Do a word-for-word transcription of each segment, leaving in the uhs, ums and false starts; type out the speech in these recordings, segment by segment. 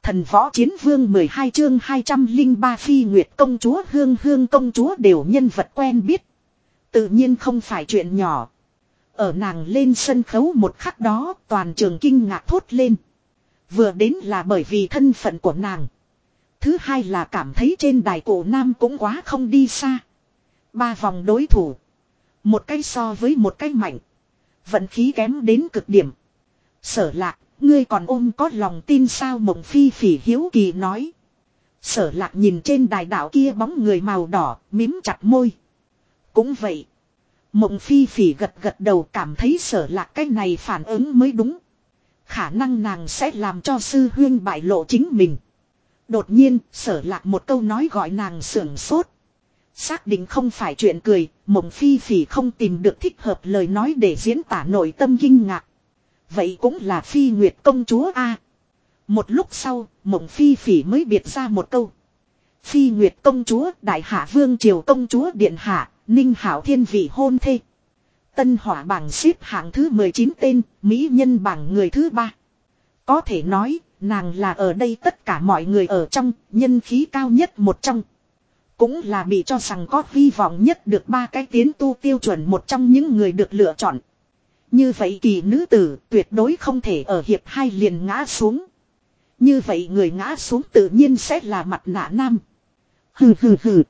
Thần võ chiến vương mười hai chương hai trăm linh ba Phi Nguyệt công chúa Hương Hương công chúa đều nhân vật quen biết. Tự nhiên không phải chuyện nhỏ. Ở nàng lên sân khấu một khắc đó toàn trường kinh ngạc thốt lên. Vừa đến là bởi vì thân phận của nàng. Thứ hai là cảm thấy trên đài cổ nam cũng quá không đi xa. Ba vòng đối thủ. Một cái so với một cái mạnh. Vận khí kém đến cực điểm. Sở Lạc, ngươi còn ôm có lòng tin sao? Mộng Phi Phỉ hiếu kỳ nói. Sở Lạc nhìn trên đài đảo kia bóng người màu đỏ, mím chặt môi. Cũng vậy. Mộng Phi Phỉ gật gật đầu, cảm thấy Sở Lạc cái này phản ứng mới đúng. Khả năng nàng sẽ làm cho sư huyên bại lộ chính mình. Đột nhiên, Sở Lạc một câu nói gọi nàng sưởng sốt. Xác định không phải chuyện cười, Mộng Phi Phỉ không tìm được thích hợp lời nói để diễn tả nội tâm kinh ngạc. Vậy cũng là Phi Nguyệt công chúa a. Một lúc sau, Mộng Phi Phỉ mới biệt ra một câu. Phi Nguyệt công chúa, Đại Hạ Vương Triều công chúa điện hạ, Ninh Hảo Thiên vị hôn thê. Tân Hỏa bảng xếp hạng thứ mười chín tên, mỹ nhân bảng người thứ ba. Có thể nói, nàng là ở đây tất cả mọi người ở trong, nhân khí cao nhất một trong. Cũng là bị cho rằng có hy vọng nhất được ba cái tiến tu tiêu chuẩn một trong những người được lựa chọn. Như vậy kỳ nữ tử tuyệt đối không thể ở hiệp hai liền ngã xuống. Như vậy người ngã xuống tự nhiên sẽ là mặt nạ nam. Hừ hừ hừ.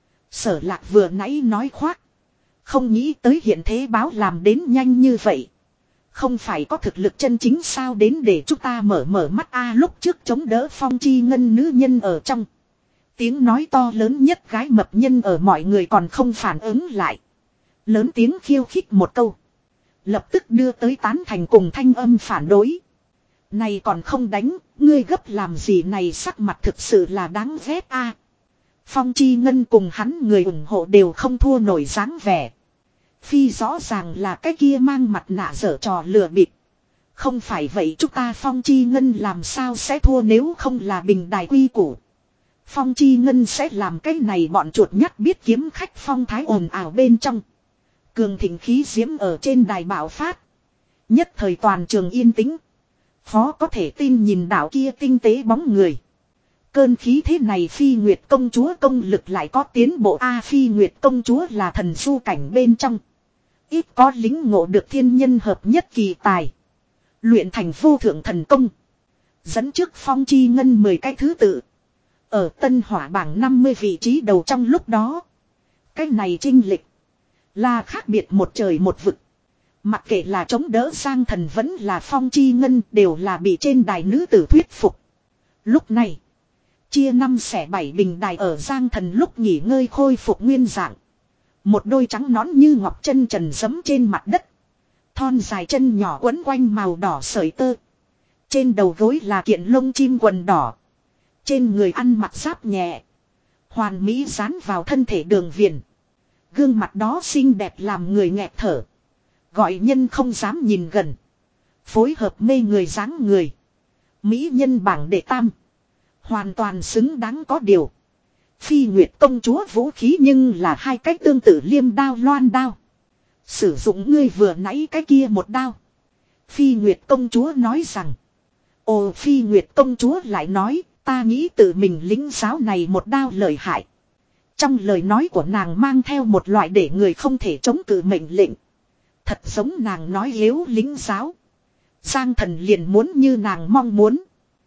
Sở Lạc vừa nãy nói khoác. Không nghĩ tới hiện thế báo làm đến nhanh như vậy. Không phải có thực lực chân chính sao, đến để chúng ta mở mở mắt a. À, lúc trước chống đỡ Phong Chi Ngân nữ nhân ở trong. Tiếng nói to lớn nhất gái mập nhân ở mọi người còn không phản ứng lại. Lớn tiếng khiêu khích một câu. Lập tức đưa tới tán thành cùng thanh âm phản đối. Này còn không đánh, ngươi gấp làm gì này, sắc mặt thực sự là đáng ghét a. À, Phong Chi Ngân cùng hắn người ủng hộ đều không thua nổi dáng vẻ. Phi rõ ràng là cái kia mang mặt nạ giở trò lừa bịp. Không phải vậy chúng ta Phong Chi Ngân làm sao sẽ thua, nếu không là bình đài quy củ. Phong Chi Ngân sẽ làm cái này bọn chuột nhắt biết kiếm khách phong thái ồn ào bên trong. Cường thịnh khí diễm ở trên đài bạo phát. Nhất thời toàn trường yên tĩnh. Khó có thể tin nhìn đảo kia tinh tế bóng người. Cơn khí thế này Phi Nguyệt công chúa công lực lại có tiến bộ a. À, Phi Nguyệt công chúa là thần du cảnh bên trong. Ít có lính ngộ được thiên nhân hợp nhất kỳ tài. Luyện thành vô thượng thần công. Dẫn trước Phong Chi Ngân mười cái thứ tự. Ở Tân Hỏa bảng năm mươi vị trí đầu trong lúc đó. Cái này chênh lệch là khác biệt một trời một vực. Mặc kệ là chống đỡ Giang Thần vẫn là Phong Chi Ngân đều là bị trên đài nữ tử thuyết phục. Lúc này, chia năm xẻ bảy bình đài ở Giang Thần lúc nghỉ ngơi khôi phục nguyên dạng. Một đôi trắng nõn như ngọc chân trần giẫm trên mặt đất. Thon dài chân nhỏ quấn quanh màu đỏ sợi tơ. Trên đầu gối là kiện lông chim quần đỏ. Trên người ăn mặc giáp nhẹ. Hoàn mỹ dán vào thân thể đường viền. Gương mặt đó xinh đẹp làm người nghẹt thở. Gọi nhân không dám nhìn gần. Phối hợp mê người dáng người. Mỹ nhân bảng đệ tam. Hoàn toàn xứng đáng có điều. Phi Nguyệt công chúa vũ khí nhưng là hai cách tương tự liêm đao loan đao. Sử dụng ngươi vừa nãy cái kia một đao. Phi Nguyệt công chúa nói rằng. Ồ, Phi Nguyệt công chúa lại nói, ta nghĩ tự mình lính giáo này một đao lợi hại. Trong lời nói của nàng mang theo một loại để người không thể chống cự mệnh lệnh. Thật giống nàng nói yếu lính giáo. Giang Thần liền muốn như nàng mong muốn.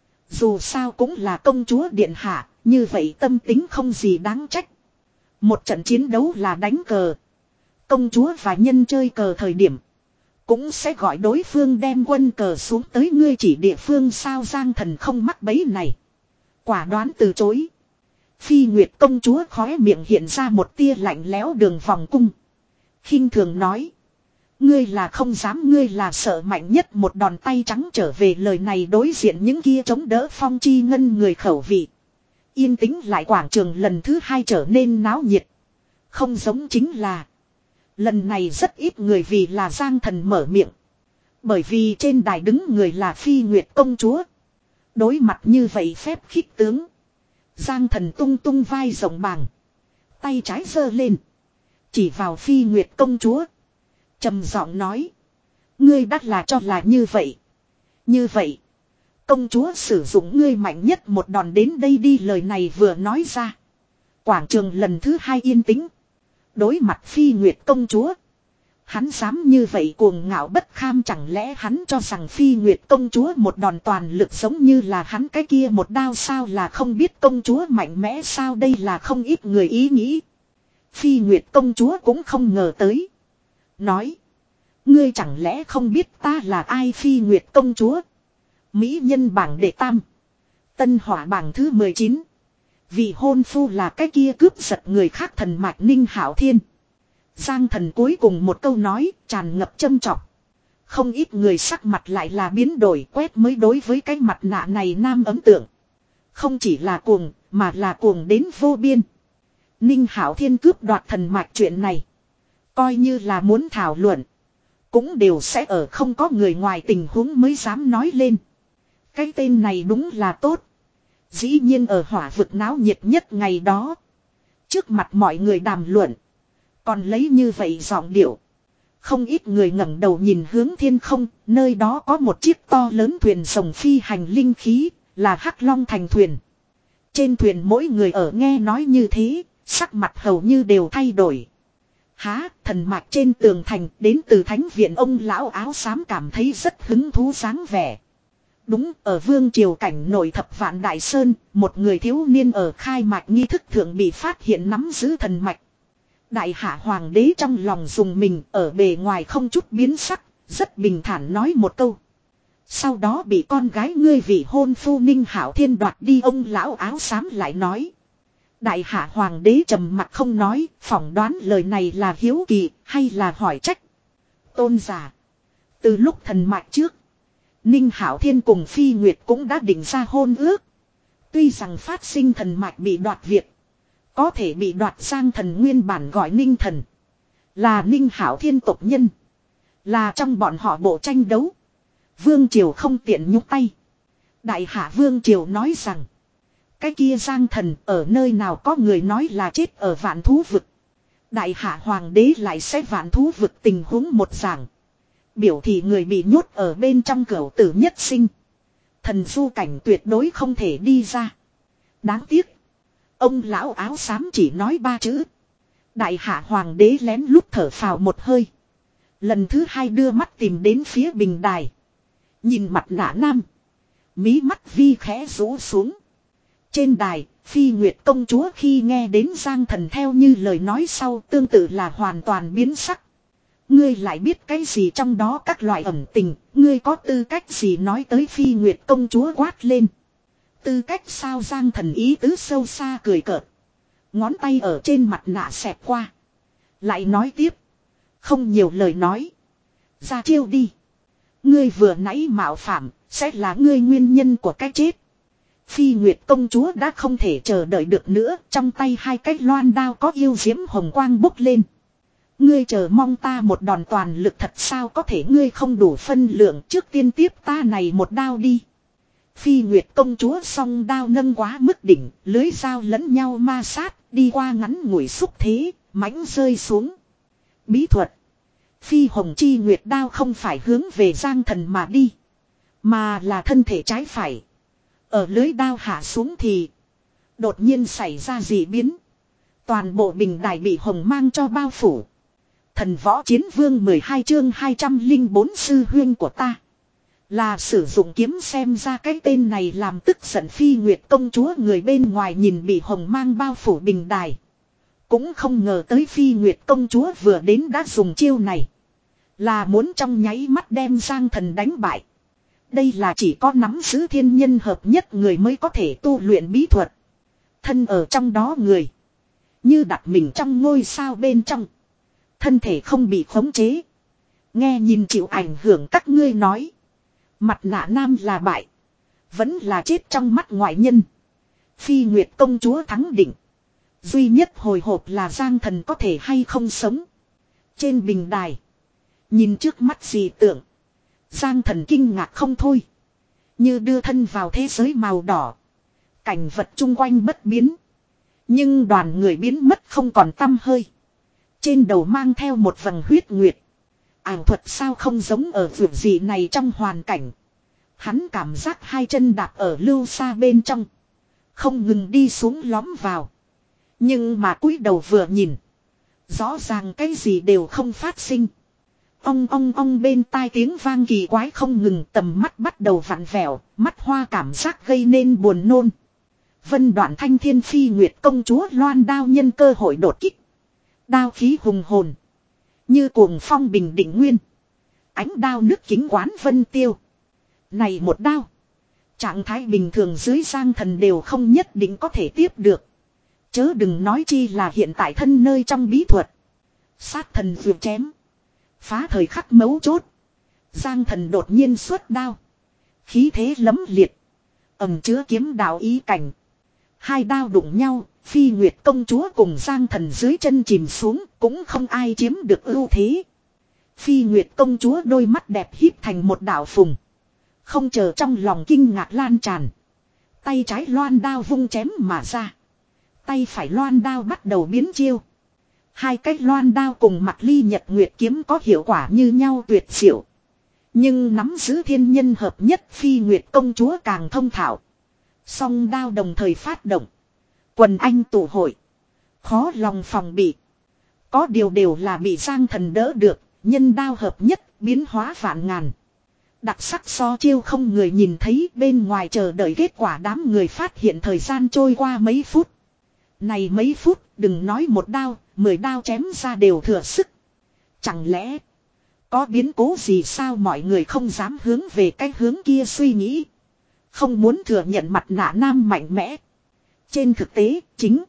Dù sao cũng là công chúa điện hạ, như vậy tâm tính không gì đáng trách. Một trận chiến đấu là đánh cờ. Công chúa và nhân chơi cờ thời điểm cũng sẽ gọi đối phương đem quân cờ xuống tới, ngươi chỉ địa phương sao. Giang Thần không mắc bẫy này, quả đoán từ chối. Phi Nguyệt công chúa khóe miệng hiện ra một tia lạnh lẽo đường vòng cung. Khinh thường nói. Ngươi là không dám, ngươi là sợ mạnh nhất một đòn tay trắng trở về. Lời này đối diện những kia chống đỡ Phong Chi Ngân người khẩu vị. Yên tĩnh lại, quảng trường lần thứ hai trở nên náo nhiệt. Không giống chính là lần này rất ít người vì là Giang Thần mở miệng. Bởi vì trên đài đứng người là Phi Nguyệt công chúa. Đối mặt như vậy phép khích tướng, Giang Thần tung tung vai rộng bàng, tay trái giơ lên, chỉ vào Phi Nguyệt công chúa, trầm giọng nói. Ngươi đắt là cho là như vậy. Như vậy, công chúa sử dụng ngươi mạnh nhất một đòn đến đây đi, lời này vừa nói ra. Quảng trường lần thứ hai yên tĩnh. Đối mặt Phi Nguyệt công chúa. Hắn dám như vậy cuồng ngạo bất kham, chẳng lẽ hắn cho rằng Phi Nguyệt công chúa một đòn toàn lực giống như là hắn cái kia một đao sao, là không biết công chúa mạnh mẽ sao, đây là không ít người ý nghĩ. Phi Nguyệt công chúa cũng không ngờ tới. Nói. Ngươi chẳng lẽ không biết ta là ai? Phi Nguyệt công chúa. Mỹ nhân bảng đệ tam. Tân hỏa bảng thứ mười chín. Vị hôn phu là cái kia cướp giật người khác thần mạch Ninh Hạo Thiên. Giang Thần cuối cùng một câu nói tràn ngập châm chọc. Không ít người sắc mặt lại là biến đổi, quét mới đối với cái mặt nạ này nam ấn tượng. Không chỉ là cuồng, mà là cuồng đến vô biên. Ninh Hạo Thiên cướp đoạt thần mạch chuyện này. Coi như là muốn thảo luận. Cũng đều sẽ ở không có người ngoài tình huống mới dám nói lên. Cái tên này đúng là tốt. Dĩ nhiên ở hỏa vực náo nhiệt nhất ngày đó. Trước mặt mọi người đàm luận. Còn lấy như vậy giọng điệu. Không ít người ngẩng đầu nhìn hướng thiên không. Nơi đó có một chiếc to lớn thuyền rồng phi hành linh khí. Là Hắc Long thành thuyền. Trên thuyền mỗi người ở nghe nói như thế. Sắc mặt hầu như đều thay đổi. Há, thần mạch trên tường thành đến từ thánh viện, ông lão áo xám cảm thấy rất hứng thú dáng vẻ. Đúng, ở vương triều cảnh nội thập vạn đại sơn, một người thiếu niên ở khai mạch nghi thức thượng bị phát hiện nắm giữ thần mạch. Đại hạ hoàng đế trong lòng dùng mình, ở bề ngoài không chút biến sắc, rất bình thản nói một câu. Sau đó bị con gái ngươi vị hôn phu Ninh Hạo Thiên đoạt đi, ông lão áo xám lại nói. Đại hạ hoàng đế trầm mặt không nói, phỏng đoán lời này là hiếu kỳ hay là hỏi trách. Tôn giả. Từ lúc thần mạch trước, Ninh Hạo Thiên cùng Phi Nguyệt cũng đã định ra hôn ước. Tuy rằng phát sinh thần mạch bị đoạt việc, có thể bị đoạt sang thần nguyên bản gọi Ninh thần. Là Ninh Hạo Thiên tộc nhân. Là trong bọn họ bộ tranh đấu. Vương Triều không tiện nhúc tay. Đại hạ Vương Triều nói rằng. Cái kia Giang thần ở nơi nào có người nói là chết ở vạn thú vực. Đại hạ hoàng đế lại sẽ vạn thú vực tình huống một giảng. Biểu thị người bị nhốt ở bên trong cửu tử nhất sinh. Thần du cảnh tuyệt đối không thể đi ra. Đáng tiếc. Ông lão áo xám chỉ nói ba chữ. Đại hạ hoàng đế lén lút thở phào một hơi. Lần thứ hai đưa mắt tìm đến phía bình đài. Nhìn mặt nạ nam. Mí mắt vi khẽ rũ xuống. Trên đài, Phi Nguyệt công chúa khi nghe đến Giang thần theo như lời nói sau tương tự là hoàn toàn biến sắc. Ngươi lại biết cái gì trong đó các loại ẩn tình, ngươi có tư cách gì nói tới? Phi Nguyệt công chúa quát lên. Tư cách sao? Giang thần ý tứ sâu xa cười cợt. Ngón tay ở trên mặt nạ xẹt qua. Lại nói tiếp. Không nhiều lời nói. Ra chiêu đi. Ngươi vừa nãy mạo phạm, sẽ là ngươi nguyên nhân của cái chết. Phi Nguyệt công chúa đã không thể chờ đợi được nữa, trong tay hai cái loan đao có yêu diễm hồng quang bốc lên. Ngươi chờ mong ta một đòn toàn lực thật sao? Có thể ngươi không đủ phân lượng, trước tiên tiếp ta này một đao đi. Phi Nguyệt công chúa song đao nâng quá mức đỉnh, lưới dao lẫn nhau ma sát, đi qua ngắn ngủi xúc thế, mãnh rơi xuống. Bí thuật. Phi Hồng Chi Nguyệt đao không phải hướng về Giang thần mà đi, mà là thân thể trái phải. Ở lưới đao hạ xuống thì đột nhiên xảy ra dị biến. Toàn bộ bình đài bị hồng mang cho bao phủ. Thần võ chiến vương mười hai chương hai trăm lẻ bốn sư huyên của ta. Là sử dụng kiếm xem ra cái tên này làm tức giận Phi Nguyệt công chúa, người bên ngoài nhìn bị hồng mang bao phủ bình đài. Cũng không ngờ tới Phi Nguyệt công chúa vừa đến đã dùng chiêu này. Là muốn trong nháy mắt đem Giang thần đánh bại. Đây là chỉ có nắm giữ thiên nhân hợp nhất người mới có thể tu luyện bí thuật. Thân ở trong đó người. Như đặt mình trong ngôi sao bên trong. Thân thể không bị khống chế. Nghe nhìn chịu ảnh hưởng các ngươi nói. Mặt nạ nam là bại. Vẫn là chết trong mắt ngoại nhân. Phi Nguyệt công chúa thắng định. Duy nhất hồi hộp là Giang thần có thể hay không sống. Trên bình đài. Nhìn trước mắt dị tượng. Giang thần kinh ngạc không thôi. Như đưa thân vào thế giới màu đỏ. Cảnh vật chung quanh bất biến. Nhưng đoàn người biến mất không còn tăm hơi. Trên đầu mang theo một vầng huyết nguyệt. Ảo thuật sao không giống ở vượt gì này trong hoàn cảnh. Hắn cảm giác hai chân đạp ở lưu xa bên trong. Không ngừng đi xuống lõm vào. Nhưng mà cúi đầu vừa nhìn. Rõ ràng cái gì đều không phát sinh. Ong ong ong bên tai tiếng vang kỳ quái không ngừng, tầm mắt bắt đầu vặn vẹo, mắt hoa cảm giác gây nên buồn nôn. Vân Đoạn Thanh Thiên Phi Nguyệt công chúa loan đao nhân cơ hội đột kích. Đao khí hùng hồn. Như cuồng phong bình định nguyên. Ánh đao nước kính quán vân tiêu. Này một đao. Trạng thái bình thường dưới Giang Thần đều không nhất định có thể tiếp được. Chớ đừng nói chi là hiện tại thân nơi trong bí thuật. Sát thần vượt chém. Phá thời khắc mấu chốt. Giang Thần đột nhiên xuất đao. Khí thế lấm liệt. Ẩm chứa kiếm đạo ý cảnh. Hai đao đụng nhau. Phi Nguyệt công chúa cùng Giang Thần dưới chân chìm xuống. Cũng không ai chiếm được ưu thế. Phi Nguyệt công chúa đôi mắt đẹp híp thành một đạo phùng. Không chờ trong lòng kinh ngạc lan tràn. Tay trái loan đao vung chém mà ra. Tay phải loan đao bắt đầu biến chiêu. Hai cái loan đao cùng mặt ly nhật nguyệt kiếm có hiệu quả như nhau tuyệt diệu. Nhưng nắm giữ thiên nhân hợp nhất Phi Nguyệt công chúa càng thông thạo. Song đao đồng thời phát động. Quần anh tụ hội. Khó lòng phòng bị. Có điều đều là bị Giang Thần đỡ được. Nhân đao hợp nhất biến hóa vạn ngàn. Đặc sắc so chiêu không người nhìn thấy, bên ngoài chờ đợi kết quả đám người phát hiện thời gian trôi qua mấy phút. Này mấy phút đừng nói một đao, mười đao chém ra đều thừa sức. Chẳng lẽ có biến cố gì sao, mọi người không dám hướng về cái hướng kia suy nghĩ. Không muốn thừa nhận mặt nạ nam mạnh mẽ. Trên thực tế chính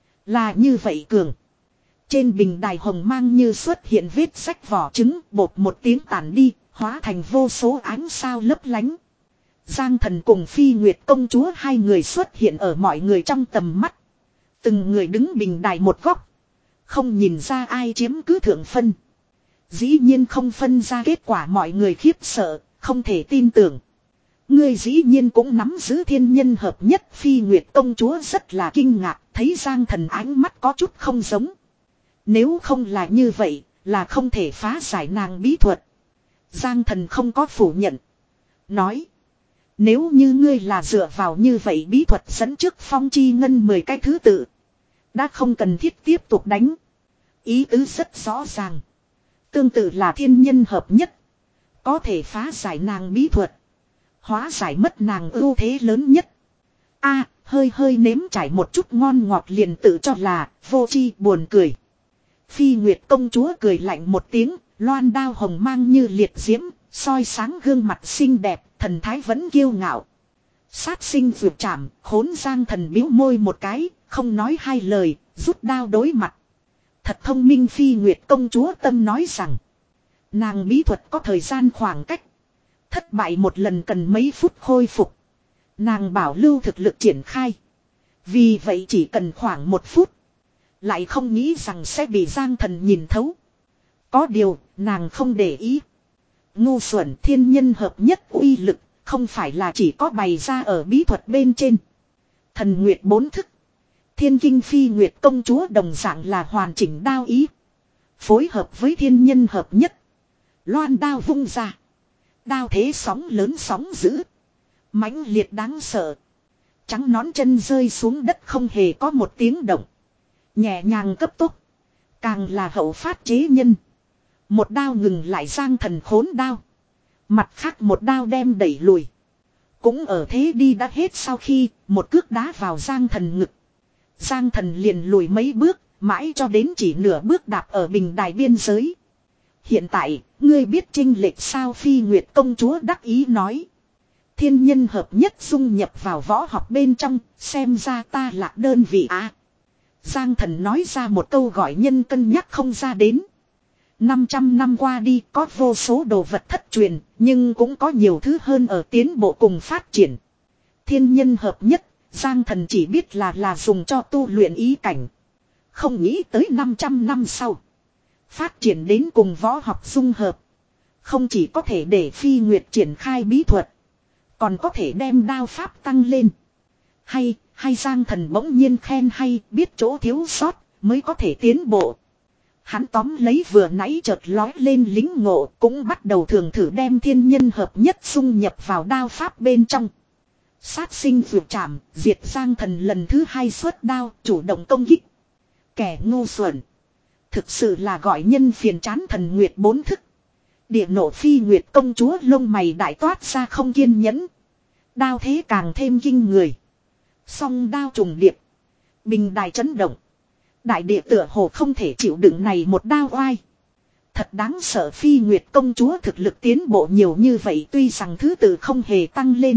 là như vậy cường. Trên bình đài hồng mang như xuất hiện vết sách vỏ trứng, bột một tiếng tàn đi, hóa thành vô số ánh sao lấp lánh. Giang Thần cùng Phi Nguyệt công chúa hai người xuất hiện ở mọi người trong tầm mắt. Từng người đứng bình đài một góc. Không nhìn ra ai chiếm cứ thượng phân. Dĩ nhiên không phân ra kết quả, mọi người khiếp sợ, không thể tin tưởng. Ngươi dĩ nhiên cũng nắm giữ thiên nhân hợp nhất. Phi Nguyệt công chúa rất là kinh ngạc, thấy Giang Thần ánh mắt có chút không giống. Nếu không là như vậy, là không thể phá giải nàng bí thuật. Giang Thần không có phủ nhận. Nói. Nếu như ngươi là dựa vào như vậy bí thuật dẫn trước phong chi ngân mười cái thứ tự. Đã không cần thiết tiếp tục đánh. Ý tứ rất rõ ràng. Tương tự là thiên nhân hợp nhất. Có thể phá giải nàng bí thuật. Hóa giải mất nàng ưu thế lớn nhất. A, hơi hơi nếm trải một chút ngon ngọt liền tự cho là vô chi buồn cười. Phi Nguyệt công chúa cười lạnh một tiếng, loan đao hồng mang như liệt diễm, soi sáng gương mặt xinh đẹp, thần thái vẫn kiêu ngạo. Sát sinh vượt chạm, khốn Giang Thần bĩu môi một cái, không nói hai lời, rút đao đối mặt. Thật thông minh. Phi Nguyệt công chúa tâm nói rằng, nàng bí thuật có thời gian khoảng cách. Thất bại một lần cần mấy phút khôi phục. Nàng bảo lưu thực lực triển khai. Vì vậy chỉ cần khoảng một phút. Lại không nghĩ rằng sẽ bị Giang Thần nhìn thấu. Có điều, nàng không để ý. Ngu xuẩn, thiên nhân hợp nhất uy lực, không phải là chỉ có bày ra ở bí thuật bên trên. Thần Nguyệt bốn thức. Thiên Kinh Phi Nguyệt công chúa đồng dạng là hoàn chỉnh đao ý. Phối hợp với thiên nhân hợp nhất. Loan đao vung ra. Đao thế sóng lớn sóng dữ. Mãnh liệt đáng sợ. Trắng nón chân rơi xuống đất không hề có một tiếng động. Nhẹ nhàng cấp tốc. Càng là hậu phát chế nhân. Một đao ngừng lại Giang Thần khốn đao. Mặt khác một đao đem đẩy lùi. Cũng ở thế đi đã hết sau khi một cước đá vào Giang Thần ngực. Giang Thần liền lùi mấy bước, mãi cho đến chỉ nửa bước đạp ở bình đài biên giới. Hiện tại, ngươi biết chênh lệch sao? Phi Nguyệt công chúa đắc ý nói. Thiên nhân hợp nhất dung nhập vào võ học bên trong, xem ra ta lạc đơn vị á. À, Giang Thần nói ra một câu gọi nhân cân nhắc không ra đến. năm trăm năm qua đi có vô số đồ vật thất truyền, nhưng cũng có nhiều thứ hơn ở tiến bộ cùng phát triển. Thiên nhân hợp nhất, Giang Thần chỉ biết là là dùng cho tu luyện ý cảnh. Không nghĩ tới năm trăm năm sau. Phát triển đến cùng võ học dung hợp. Không chỉ có thể để Phi Nguyệt triển khai bí thuật. Còn có thể đem đao pháp tăng lên. Hay, hay Giang Thần bỗng nhiên khen hay, biết chỗ thiếu sót mới có thể tiến bộ. Hắn tóm lấy vừa nãy chợt lói lên lính ngộ, cũng bắt đầu thường thử đem thiên nhân hợp nhất xung nhập vào đao pháp bên trong. Sát sinh vượt chạm, diệt Giang Thần lần thứ hai xuất đao, chủ động công kích. Kẻ ngu xuẩn. Thực sự là gọi nhân phiền chán. Thần Nguyệt bốn thức. Địa nộ phi Nguyệt công chúa lông mày đại toát ra không kiên nhẫn. Đao thế càng thêm kinh người. Song đao trùng điệp. Bình đài chấn động. Đại địa tựa hồ không thể chịu đựng này một đao oai. Thật đáng sợ. Phi Nguyệt công chúa thực lực tiến bộ nhiều như vậy, tuy rằng thứ tự không hề tăng lên.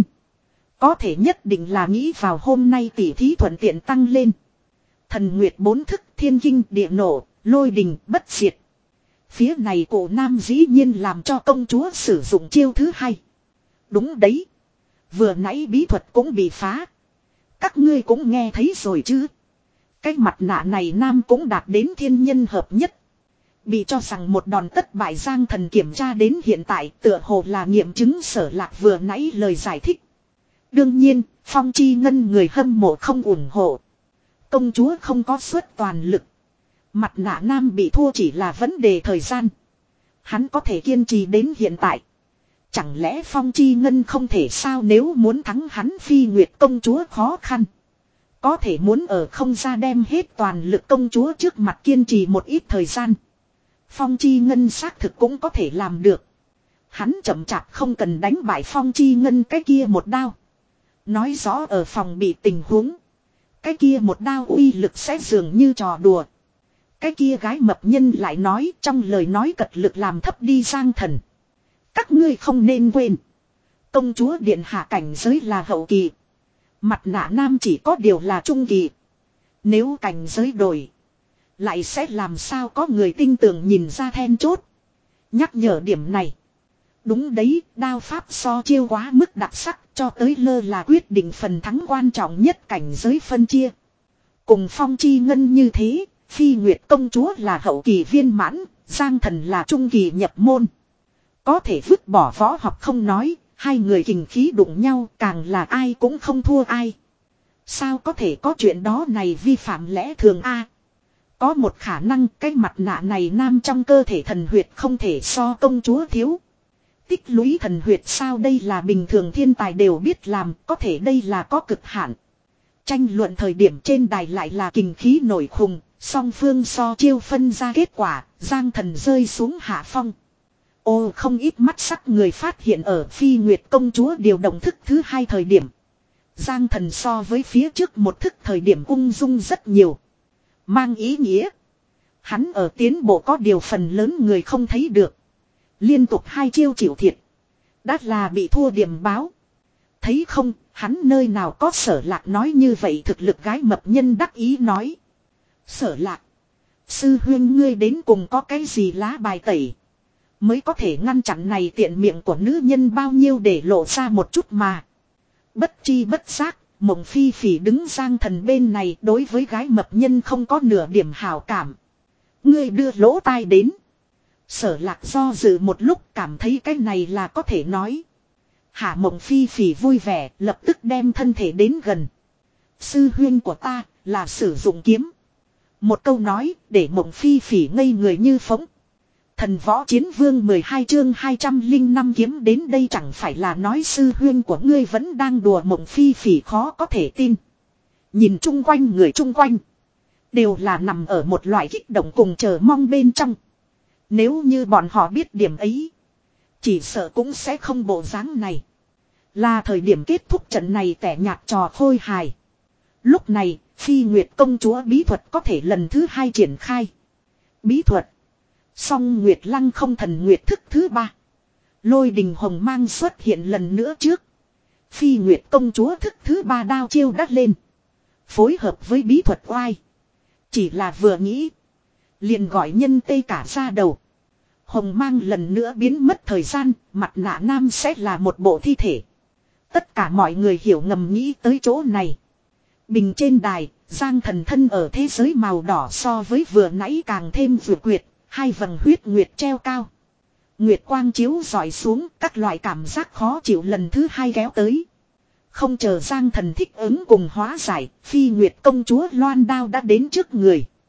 Có thể nhất định là nghĩ vào hôm nay tỉ thí thuận tiện tăng lên. Thần Nguyệt bốn thức thiên kinh địa nổ, lôi đình bất diệt. Phía này cổ nam dĩ nhiên làm cho công chúa sử dụng chiêu thứ hai. Đúng đấy. Vừa nãy bí thuật cũng bị phá. Các ngươi cũng nghe thấy rồi chứ. Cái mặt nạ này nam cũng đạt đến thiên nhân hợp nhất. Bị cho rằng một đòn tất bại Giang Thần kiểm tra đến hiện tại tựa hồ là nghiệm chứng Sở Lạc vừa nãy lời giải thích. Đương nhiên, Phong Chi Ngân người hâm mộ không ủng hộ. Công chúa không có suất toàn lực. Mặt nạ nam bị thua chỉ là vấn đề thời gian. Hắn có thể kiên trì đến hiện tại. Chẳng lẽ Phong Chi Ngân không thể sao? Nếu muốn thắng hắn, Phi Nguyệt công chúa khó khăn. Có thể muốn ở không ra đem hết toàn lực công chúa trước mặt kiên trì một ít thời gian. Phong Chi Ngân xác thực cũng có thể làm được. Hắn chậm chạp không cần đánh bại Phong Chi Ngân cái kia một đao. Nói rõ ở phòng bị tình huống. Cái kia một đao uy lực sẽ dường như trò đùa. Cái kia gái mập nhân lại nói trong lời nói cật lực làm thấp đi Giang Thần. Các ngươi không nên quên. Công chúa điện hạ cảnh giới là hậu kỳ. Mặt nạ nam chỉ có điều là trung kỳ. Nếu cảnh giới đổi. Lại sẽ làm sao có người tin tưởng nhìn ra then chốt. Nhắc nhở điểm này. Đúng đấy, đao pháp so chiêu quá mức đặc sắc cho tới lơ là quyết định phần thắng quan trọng nhất cảnh giới phân chia. Cùng Phong Chi Ngân như thế, Phi Nguyệt công chúa là hậu kỳ viên mãn, Giang Thần là trung kỳ nhập môn. Có thể vứt bỏ võ học không nói, hai người kình khí đụng nhau càng là ai cũng không thua ai. Sao có thể có chuyện đó này, vi phạm lẽ thường a? Có một khả năng cái mặt nạ này nam trong cơ thể thần huyệt không thể so công chúa thiếu. Tích lũy thần huyệt sao? Đây là bình thường thiên tài đều biết làm, có thể đây là có cực hạn. Tranh luận thời điểm trên đài lại là kình khí nổi khùng, song phương so chiêu phân ra kết quả, Giang Thần rơi xuống hạ phong. Ô, không ít mắt sắc người phát hiện ở Phi Nguyệt công chúa điều động thức thứ hai thời điểm. Giang Thần so với phía trước một thức thời điểm ung dung rất nhiều. Mang ý nghĩa. Hắn ở tiến bộ có điều phần lớn người không thấy được. Liên tục hai chiêu chịu thiệt. Đã là bị thua điểm báo. Thấy không, hắn nơi nào có Sở Lạc nói như vậy. Thực lực gái mập nhân đắc ý nói. Sở Lạc. Sư huyên ngươi đến cùng có cái gì lá bài tẩy. Mới có thể ngăn chặn này tiện miệng của nữ nhân bao nhiêu để lộ ra một chút mà. Bất chi bất giác, Mộng Phi Phỉ đứng Giang Thần bên này đối với gái mập nhân không có nửa điểm hảo cảm. Ngươi đưa lỗ tai đến. Sở Lạc do dự một lúc cảm thấy cái này là có thể nói. Hạ Mộng Phi Phỉ vui vẻ lập tức đem thân thể đến gần. Sư huyên của ta là sử dụng kiếm. Một câu nói để Mộng Phi Phỉ ngây người như phỗng. Thần Võ Chiến Vương mười hai chương hai trăm lẻ năm kiếm đến đây chẳng phải là nói sư huyên của ngươi vẫn đang đùa. Mộng Phi Phỉ khó có thể tin. Nhìn chung quanh người chung quanh. Đều là nằm ở một loại kích động cùng chờ mong bên trong. Nếu như bọn họ biết điểm ấy. Chỉ sợ cũng sẽ không bộ dáng này. Là thời điểm kết thúc trận này tẻ nhạt trò khôi hài. Lúc này Phi Nguyệt công chúa bí thuật có thể lần thứ hai triển khai. Bí thuật. Song Nguyệt Lăng không thần nguyệt thức thứ ba. Lôi đình hồng mang xuất hiện lần nữa trước. Phi Nguyệt công chúa thức thứ ba đao chiêu đắt lên. Phối hợp với bí thuật oai. Chỉ là vừa nghĩ. Liền gọi nhân tê cả ra đầu. Hồng mang lần nữa biến mất thời gian. Mặt nạ nam sẽ là một bộ thi thể. Tất cả mọi người hiểu ngầm nghĩ tới chỗ này. Bình trên đài. Giang Thần thân ở thế giới màu đỏ so với vừa nãy càng thêm vừa quyệt. Hai vầng huyết nguyệt treo cao. Nguyệt quang chiếu rọi xuống, các loại cảm giác khó chịu lần thứ hai kéo tới. Không chờ Giang Thần thích ứng cùng hóa giải, Phi Nguyệt công chúa loan đao đã đến trước người.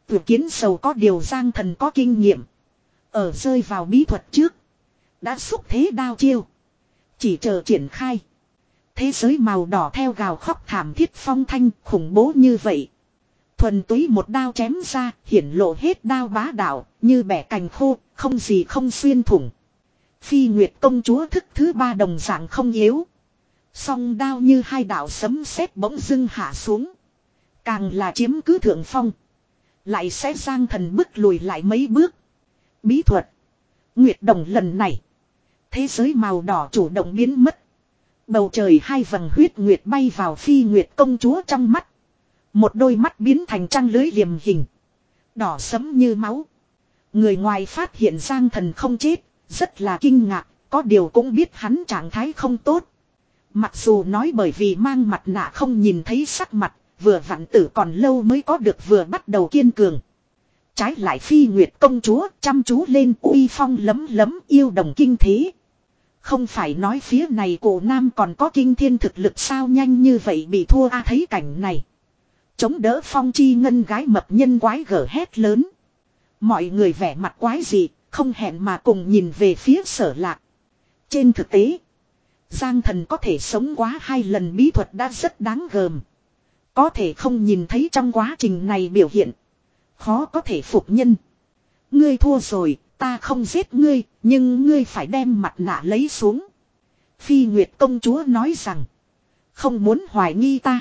Tuyệt kiến sầu có điều Giang Thần có kinh nghiệm. Ở rơi vào bí thuật trước. Đã xúc thế đao chiêu. Chỉ chờ triển khai. Thế giới màu đỏ theo gào khóc thảm thiết phong thanh khủng bố như vậy. Thuần túy một đao chém ra, hiển lộ hết đao bá đạo, như bẻ cành khô, không gì không xuyên thủng. Phi Nguyệt công chúa thức thứ ba đồng dạng không yếu. Song đao như hai đạo sấm sét bỗng dưng hạ xuống. Càng là chiếm cứ thượng phong. Lại sẽ Giang Thần bước lùi lại mấy bước. Bí thuật. Nguyệt đồng lần này. Thế giới màu đỏ chủ động biến mất. Bầu trời hai vầng huyết nguyệt bay vào Phi Nguyệt công chúa trong mắt. Một đôi mắt biến thành trăng lưới liềm hình. Đỏ sẫm như máu. Người ngoài phát hiện Giang Thần không chết. Rất là kinh ngạc. Có điều cũng biết hắn trạng thái không tốt. Mặc dù nói bởi vì mang mặt nạ không nhìn thấy sắc mặt. Vừa vặn tử còn lâu mới có được vừa bắt đầu kiên cường. Trái lại Phi Nguyệt công chúa chăm chú lên uy phong lấm lấm yêu đồng kinh thế. Không phải nói phía này cổ nam còn có kinh thiên thực lực sao nhanh như vậy bị thua a thấy cảnh này. Chống đỡ phong chi ngân gái mập nhân quái gở hét lớn. Mọi người vẻ mặt quái gì, không hẹn mà cùng nhìn về phía Sở Lạc. Trên thực tế, Giang Thần có thể sống quá hai lần bí thuật đã rất đáng gờm. Có thể không nhìn thấy trong quá trình này biểu hiện. Khó có thể phục nhân. Ngươi thua rồi, ta không giết ngươi, nhưng ngươi phải đem mặt nạ lấy xuống. Phi Nguyệt công chúa nói rằng, không muốn hoài nghi ta.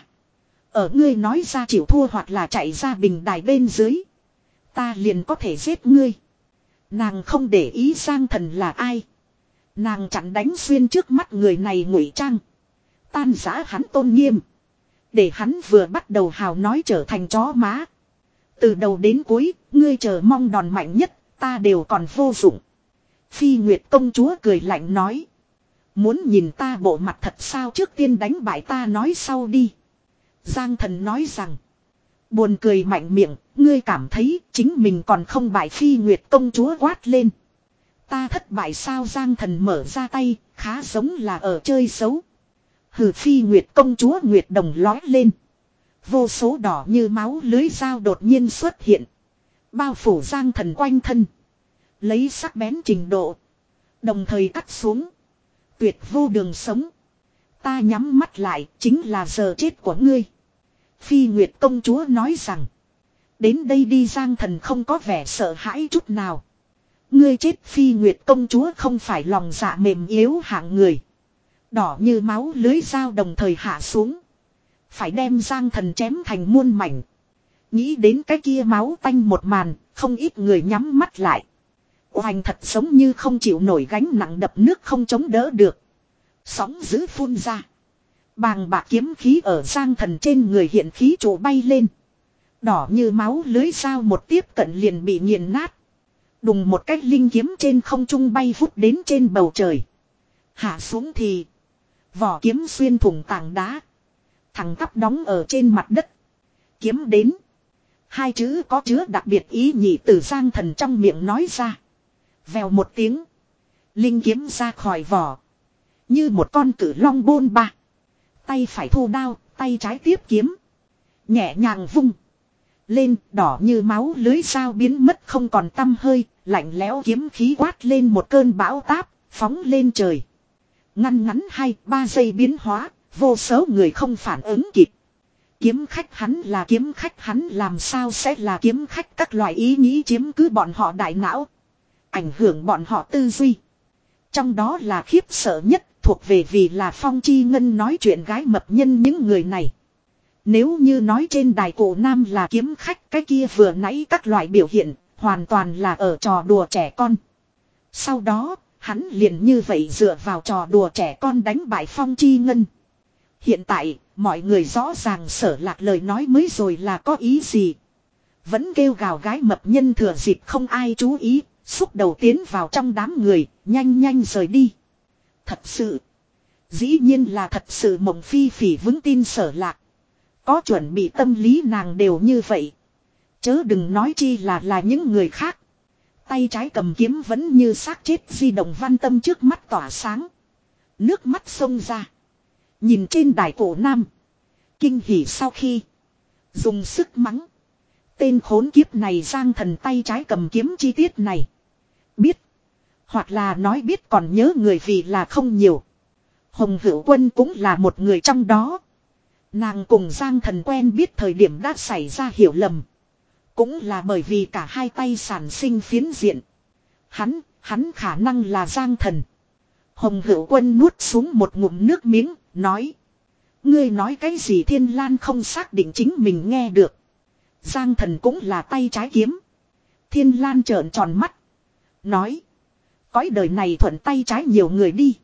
Ở ngươi nói ra chịu thua hoặc là chạy ra bình đài bên dưới. Ta liền có thể giết ngươi. Nàng không để ý Giang Thần là ai. Nàng chặn đánh xuyên trước mắt người này ngụy trang. Tan rã hắn tôn nghiêm. Để hắn vừa bắt đầu hào nói trở thành chó má. Từ đầu đến cuối, ngươi chờ mong đòn mạnh nhất, ta đều còn vô dụng. Phi Nguyệt công chúa cười lạnh nói. Muốn nhìn ta bộ mặt thật sao trước tiên đánh bại ta nói sau đi. Giang Thần nói rằng. Buồn cười mạnh miệng, ngươi cảm thấy chính mình còn không bại Phi Nguyệt công chúa quát lên. Ta thất bại sao Giang Thần mở ra tay, khá giống là ở chơi xấu. Hừ Phi Nguyệt công chúa Nguyệt đồng lói lên. Vô số đỏ như máu lưới dao đột nhiên xuất hiện. Bao phủ Giang Thần quanh thân. Lấy sắc bén trình độ. Đồng thời cắt xuống. Tuyệt vô đường sống. Ta nhắm mắt lại chính là giờ chết của ngươi. Phi Nguyệt công chúa nói rằng. Đến đây đi Giang Thần không có vẻ sợ hãi chút nào. Ngươi chết Phi Nguyệt công chúa không phải lòng dạ mềm yếu hạng người. Đỏ như máu lưới dao đồng thời hạ xuống. Phải đem Giang Thần chém thành muôn mảnh. Nghĩ đến cái kia máu tanh một màn, không ít người nhắm mắt lại. Oanh thật giống như không chịu nổi gánh nặng đập nước không chống đỡ được. Sóng dữ phun ra. Bàng bạc kiếm khí ở Giang Thần trên người hiện khí trụ bay lên. Đỏ như máu lưới dao một tiếp cận liền bị nghiền nát. Đùng một cách linh kiếm trên không trung bay vút đến trên bầu trời. Hạ xuống thì vỏ kiếm xuyên thủng tảng đá. Thẳng tắp đóng ở trên mặt đất. Kiếm đến. Hai chữ có chứa đặc biệt ý nhị từ Giang Thần trong miệng nói ra. Vèo một tiếng. Linh kiếm ra khỏi vỏ. Như một con cử long bôn ba. Tay phải thu đao, tay trái tiếp kiếm. Nhẹ nhàng vung. Lên đỏ như máu lưới dao biến mất không còn tăm hơi. Lạnh lẽo kiếm khí quát lên một cơn bão táp. Phóng lên trời. Ngăn ngắn hai ba giây biến hóa. Vô số người không phản ứng kịp. Kiếm khách hắn là kiếm khách hắn làm sao sẽ là kiếm khách các loại ý nghĩ chiếm cứ bọn họ đại não. Ảnh hưởng bọn họ tư duy. Trong đó là khiếp sợ nhất thuộc về vì là Phong Chi Ngân nói chuyện gái mập nhân những người này. Nếu như nói trên đài cổ nam là kiếm khách cái kia vừa nãy các loại biểu hiện hoàn toàn là ở trò đùa trẻ con. Sau đó hắn liền như vậy dựa vào trò đùa trẻ con đánh bại Phong Chi Ngân. Hiện tại, mọi người rõ ràng Sở Lạc lời nói mới rồi là có ý gì. Vẫn kêu gào gái mập nhân thừa dịp không ai chú ý, xúc đầu tiến vào trong đám người, nhanh nhanh rời đi. Thật sự, dĩ nhiên là thật sự Mộng Phi Phỉ vững tin Sở Lạc. Có chuẩn bị tâm lý nàng đều như vậy. Chớ đừng nói chi là là những người khác. Tay trái cầm kiếm vẫn như xác chết di động Văn Tâm trước mắt tỏa sáng. Nước mắt xông ra. Nhìn trên đài cổ nam. Kinh hỉ sau khi. Dùng sức mắng. Tên khốn kiếp này Giang Thần tay trái cầm kiếm chi tiết này. Biết. Hoặc là nói biết còn nhớ người vì là không nhiều. Hồng Hữu Quân cũng là một người trong đó. Nàng cùng Giang Thần quen biết thời điểm đã xảy ra hiểu lầm. Cũng là bởi vì cả hai tay sản sinh phiến diện. Hắn, hắn khả năng là Giang Thần. Hồng Hữu Quân nuốt xuống một ngụm nước miếng, nói. Ngươi nói cái gì Thiên Lan không xác định chính mình nghe được. Giang Thần cũng là tay trái kiếm. Thiên Lan trợn tròn mắt. Nói. Cõi đời này thuận tay trái nhiều người đi.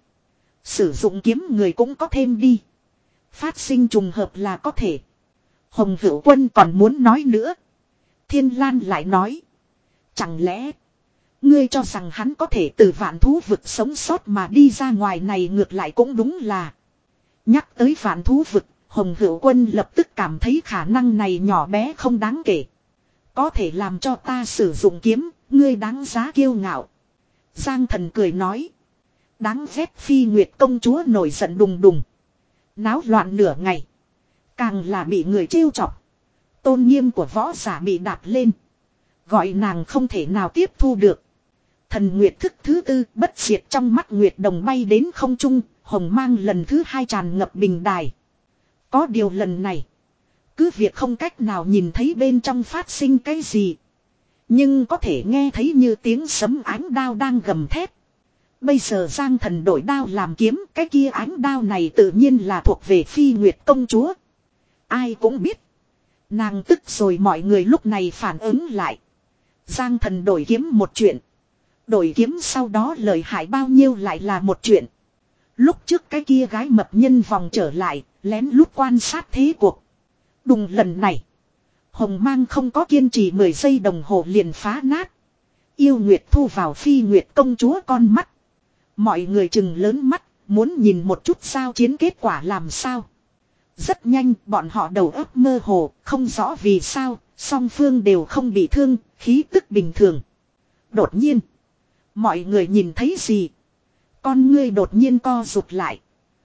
Sử dụng kiếm người cũng có thêm đi. Phát sinh trùng hợp là có thể. Hồng Hữu Quân còn muốn nói nữa. Thiên Lan lại nói. Chẳng lẽ. Ngươi cho rằng hắn có thể từ vạn thú vực sống sót mà đi ra ngoài này ngược lại cũng đúng là. Nhắc tới vạn thú vực. Hồng Hữu Quân lập tức cảm thấy khả năng này nhỏ bé không đáng kể. Có thể làm cho ta sử dụng kiếm. Ngươi đáng giá kiêu ngạo. Giang Thần cười nói. Đáng ghét Phi Nguyệt công chúa nổi giận đùng đùng. Náo loạn nửa ngày. Càng là bị người trêu chọc. Tôn nghiêm của võ giả bị đạp lên. Gọi nàng không thể nào tiếp thu được. Thần Nguyệt thức thứ tư bất diệt trong mắt Nguyệt đồng bay đến không trung. Hồng mang lần thứ hai tràn ngập bình đài. Có điều lần này. Cứ việc không cách nào nhìn thấy bên trong phát sinh cái gì. Nhưng có thể nghe thấy như tiếng sấm ánh đao đang gầm thét. Bây giờ Giang Thần đổi đao làm kiếm. Cái kia ánh đao này tự nhiên là thuộc về Phi Nguyệt công chúa. Ai cũng biết. Nàng tức rồi mọi người lúc này phản ứng lại. Giang Thần đổi kiếm một chuyện. Đổi kiếm sau đó lợi hại bao nhiêu lại là một chuyện. Lúc trước cái kia gái mập nhân vòng trở lại. Lén lút quan sát thế cuộc. Đùng lần này. Hồng mang không có kiên trì mười giây đồng hồ liền phá nát. Yêu Nguyệt thu vào Phi Nguyệt công chúa con mắt. Mọi người chừng lớn mắt. Muốn nhìn một chút sao chiến kết quả làm sao. Rất nhanh bọn họ đầu óc mơ hồ. Không rõ vì sao. Song phương đều không bị thương. Khí tức bình thường. Đột nhiên. Mọi người nhìn thấy gì. Con ngươi đột nhiên co rụt lại.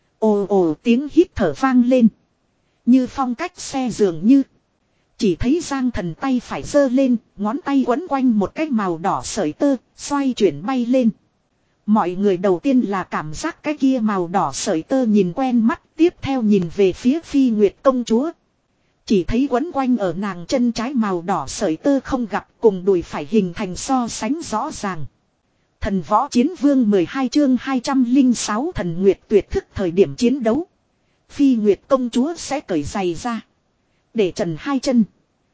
Ồ ồ tiếng hít thở vang lên. Như phong cách xe dường như. Chỉ thấy Giang Thần tay phải giơ lên. Ngón tay quấn quanh một cái màu đỏ sợi tơ. Xoay chuyển bay lên. Mọi người đầu tiên là cảm giác cái kia màu đỏ sợi tơ nhìn quen mắt. Tiếp theo nhìn về phía Phi Nguyệt công chúa. Chỉ thấy quấn quanh ở nàng chân trái màu đỏ sợi tơ không gặp. Cùng đùi phải hình thành so sánh rõ ràng. Thần võ chiến vương mười hai chương hai trăm lẻ sáu thần nguyệt tuyệt thức thời điểm chiến đấu. Phi Nguyệt công chúa sẽ cởi giày ra. Để trần hai chân.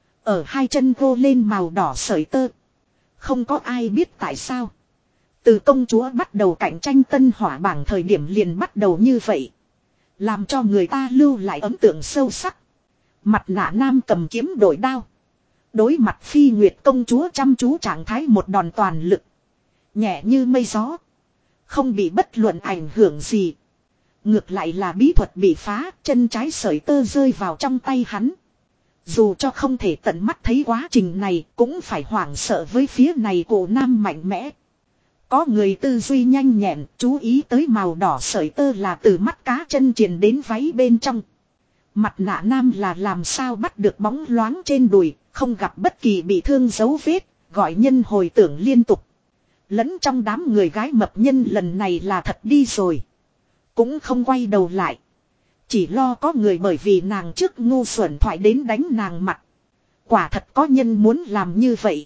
Ở hai chân vô lên màu đỏ sợi tơ. Không có ai biết tại sao. Từ công chúa bắt đầu cạnh tranh tân hỏa bảng thời điểm liền bắt đầu như vậy. Làm cho người ta lưu lại ấn tượng sâu sắc. Mặt nạ nam cầm kiếm đổi đao. Đối mặt Phi Nguyệt công chúa chăm chú trạng thái một đòn toàn lực. Nhẹ như mây gió. Không bị bất luận ảnh hưởng gì. Ngược lại là bí thuật bị phá. Chân trái sợi tơ rơi vào trong tay hắn. Dù cho không thể tận mắt thấy quá trình này. Cũng phải hoảng sợ với phía này cổ nam mạnh mẽ. Có người tư duy nhanh nhẹn. Chú ý tới màu đỏ sợi tơ là từ mắt cá chân truyền đến váy bên trong. Mặt nạ nam là làm sao bắt được bóng loáng trên đùi. Không gặp bất kỳ bị thương dấu vết. Gọi nhân hồi tưởng liên tục. Lẫn trong đám người gái mập nhân lần này là thật đi rồi. Cũng không quay đầu lại. Chỉ lo có người bởi vì nàng trước ngu xuẩn thoại đến đánh nàng mặt. Quả thật có nhân muốn làm như vậy.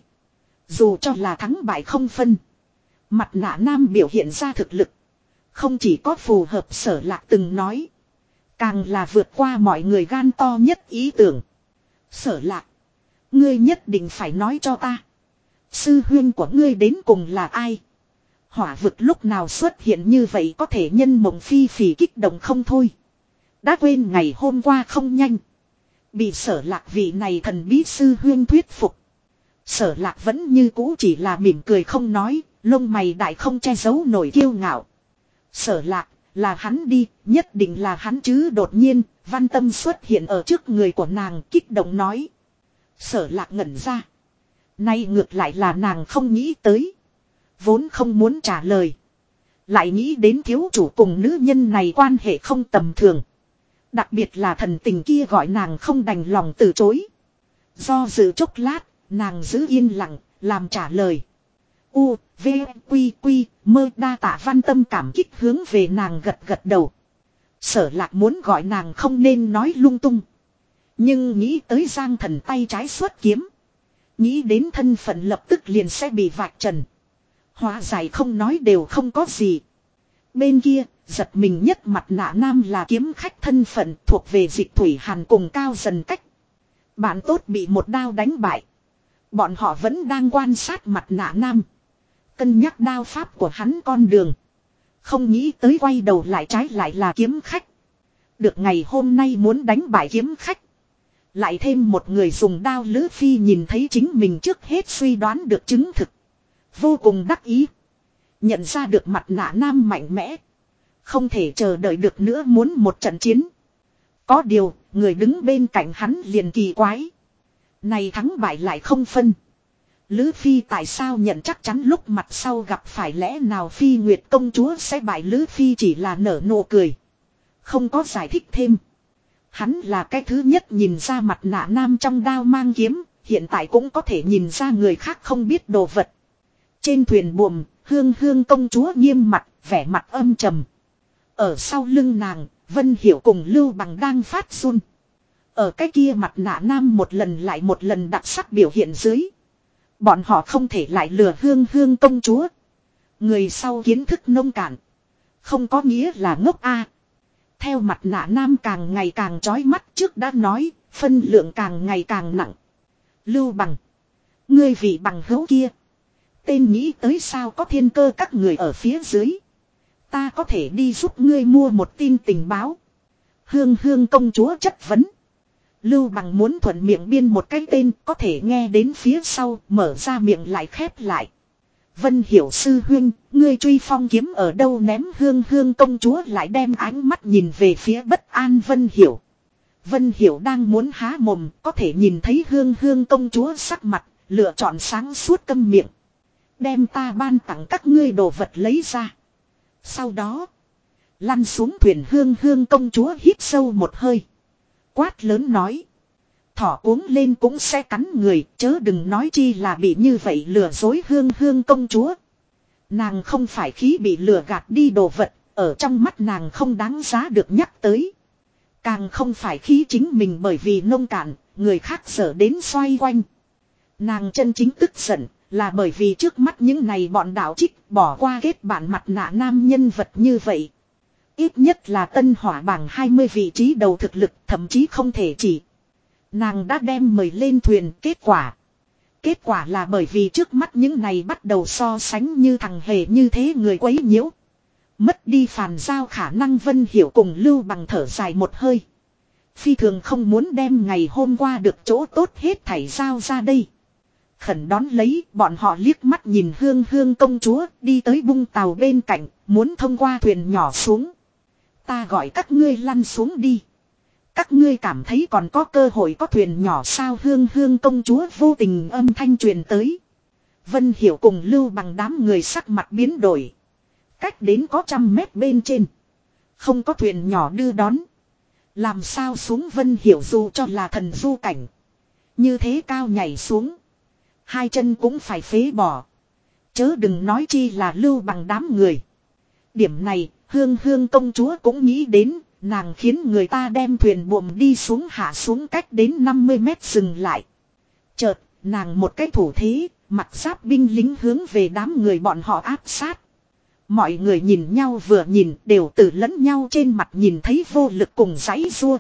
Dù cho là thắng bại không phân. Mặt nạ nam biểu hiện ra thực lực. Không chỉ có phù hợp Sở Lạc từng nói. Càng là vượt qua mọi người gan to nhất ý tưởng. Sở Lạc. Ngươi nhất định phải nói cho ta. Sư huyên của ngươi đến cùng là ai? Hỏa vực lúc nào xuất hiện như vậy có thể nhân mộng phi phì kích động không thôi. Đã quên ngày hôm qua không nhanh. Bị Sở Lạc vị này thần bí sư huyên thuyết phục. Sở Lạc vẫn như cũ chỉ là mỉm cười không nói. Lông mày đại không che giấu nổi kiêu ngạo. Sở Lạc là hắn đi. Nhất định là hắn chứ. Đột nhiên Văn Tâm xuất hiện ở trước người của nàng kích động nói. Sở Lạc ngẩn ra. Nay ngược lại là nàng không nghĩ tới. Vốn không muốn trả lời. Lại nghĩ đến thiếu chủ cùng nữ nhân này quan hệ không tầm thường. Đặc biệt là thần tình kia gọi nàng không đành lòng từ chối. Do dự chốc lát, nàng giữ yên lặng, làm trả lời. U, V, Quy, Quy, mơ đa tạ Văn Tâm cảm kích hướng về nàng gật gật đầu. Sở Lạc muốn gọi nàng không nên nói lung tung. Nhưng nghĩ tới Giang Thần tay trái xuất kiếm. Nghĩ đến thân phận lập tức liền sẽ bị vạch trần. Hóa giải không nói đều không có gì. Bên kia, giật mình nhất mặt nạ nam là kiếm khách thân phận thuộc về Dịch Thủy Hàn cùng Cao Dần Cách. Bạn tốt bị một đao đánh bại. Bọn họ vẫn đang quan sát mặt nạ nam. Cân nhắc đao pháp của hắn con đường. Không nghĩ tới quay đầu lại trái lại là kiếm khách. Được ngày hôm nay muốn đánh bại kiếm khách. Lại thêm một người dùng đao Lữ Phi nhìn thấy chính mình trước hết suy đoán được chứng thực. Vô cùng đắc ý. Nhận ra được mặt nạ nam mạnh mẽ. Không thể chờ đợi được nữa muốn một trận chiến. Có điều, người đứng bên cạnh hắn liền kỳ quái. Này thắng bại lại không phân. Lữ Phi tại sao nhận chắc chắn lúc mặt sau gặp phải lẽ nào Phi Nguyệt công chúa sẽ bại Lữ Phi chỉ là nở nụ cười. Không có giải thích thêm. Hắn là cái thứ nhất nhìn ra mặt nạ nam trong đao mang kiếm, hiện tại cũng có thể nhìn ra người khác không biết đồ vật. Trên thuyền buồm, Hương Hương công chúa nghiêm mặt, vẻ mặt âm trầm. Ở sau lưng nàng, Vân Hiểu cùng Lưu Bằng đang phát run. Ở cái kia mặt nạ nam một lần lại một lần đặc sắc biểu hiện dưới. Bọn họ không thể lại lừa Hương Hương công chúa. Người sau kiến thức nông cạn. Không có nghĩa là ngốc a. Theo mặt nạ nam càng ngày càng chói mắt trước đã nói, phân lượng càng ngày càng nặng. Lưu Bằng. Ngươi vị bằng hữu kia. Tên nghĩ tới sao có thiên cơ các người ở phía dưới. Ta có thể đi giúp ngươi mua một tin tình báo. Hương Hương công chúa chất vấn. Lưu Bằng muốn thuận miệng biên một cái tên có thể nghe đến phía sau mở ra miệng lại khép lại. Vân Hiểu sư huynh, ngươi truy phong kiếm ở đâu ném Hương Hương công chúa lại đem ánh mắt nhìn về phía bất an Vân Hiểu. Vân Hiểu đang muốn há mồm có thể nhìn thấy Hương Hương công chúa sắc mặt, lựa chọn sáng suốt câm miệng. Đem ta ban tặng các ngươi đồ vật lấy ra. Sau đó, lăn xuống thuyền Hương Hương công chúa hít sâu một hơi. Quát lớn nói. Thỏ cuống lên cũng sẽ cắn người, chớ đừng nói chi là bị như vậy lừa dối Hương Hương công chúa. Nàng không phải khí bị lừa gạt đi đồ vật, ở trong mắt nàng không đáng giá được nhắc tới. Càng không phải khí chính mình bởi vì nông cạn, người khác sở đến xoay quanh. Nàng chân chính tức giận, là bởi vì trước mắt những này bọn đạo trích bỏ qua kết bạn mặt nạ nam nhân vật như vậy. Ít nhất là tân hỏa bảng hai mươi vị trí đầu thực lực thậm chí không thể chỉ. Nàng đã đem mời lên thuyền kết quả. Kết quả là bởi vì trước mắt những này bắt đầu so sánh như thằng hề như thế người quấy nhiễu. Mất đi phàn giao khả năng Vân Hiểu cùng Lưu Bằng thở dài một hơi. Phi thường không muốn đem ngày hôm qua được chỗ tốt hết thảy giao ra đây. Khẩn đón lấy bọn họ liếc mắt nhìn Hương Hương công chúa đi tới bung tàu bên cạnh, muốn thông qua thuyền nhỏ xuống. Ta gọi các ngươi lăn xuống đi. Các ngươi cảm thấy còn có cơ hội có thuyền nhỏ sao Hương Hương công chúa vô tình âm thanh truyền tới. Vân Hiểu cùng Lưu Bằng đám người sắc mặt biến đổi. Cách đến có trăm mét bên trên. Không có thuyền nhỏ đưa đón. Làm sao xuống Vân Hiểu dù cho là thần du cảnh. Như thế cao nhảy xuống. Hai chân cũng phải phế bỏ. Chớ đừng nói chi là Lưu Bằng đám người. Điểm này Hương Hương công chúa cũng nghĩ đến. Nàng khiến người ta đem thuyền buồm đi xuống hạ xuống cách đến năm mươi mét dừng lại. Chợt, nàng một cái thủ thế, mặt giáp binh lính hướng về đám người bọn họ áp sát. Mọi người nhìn nhau vừa nhìn đều từ lẫn nhau trên mặt nhìn thấy vô lực cùng giãy giụa.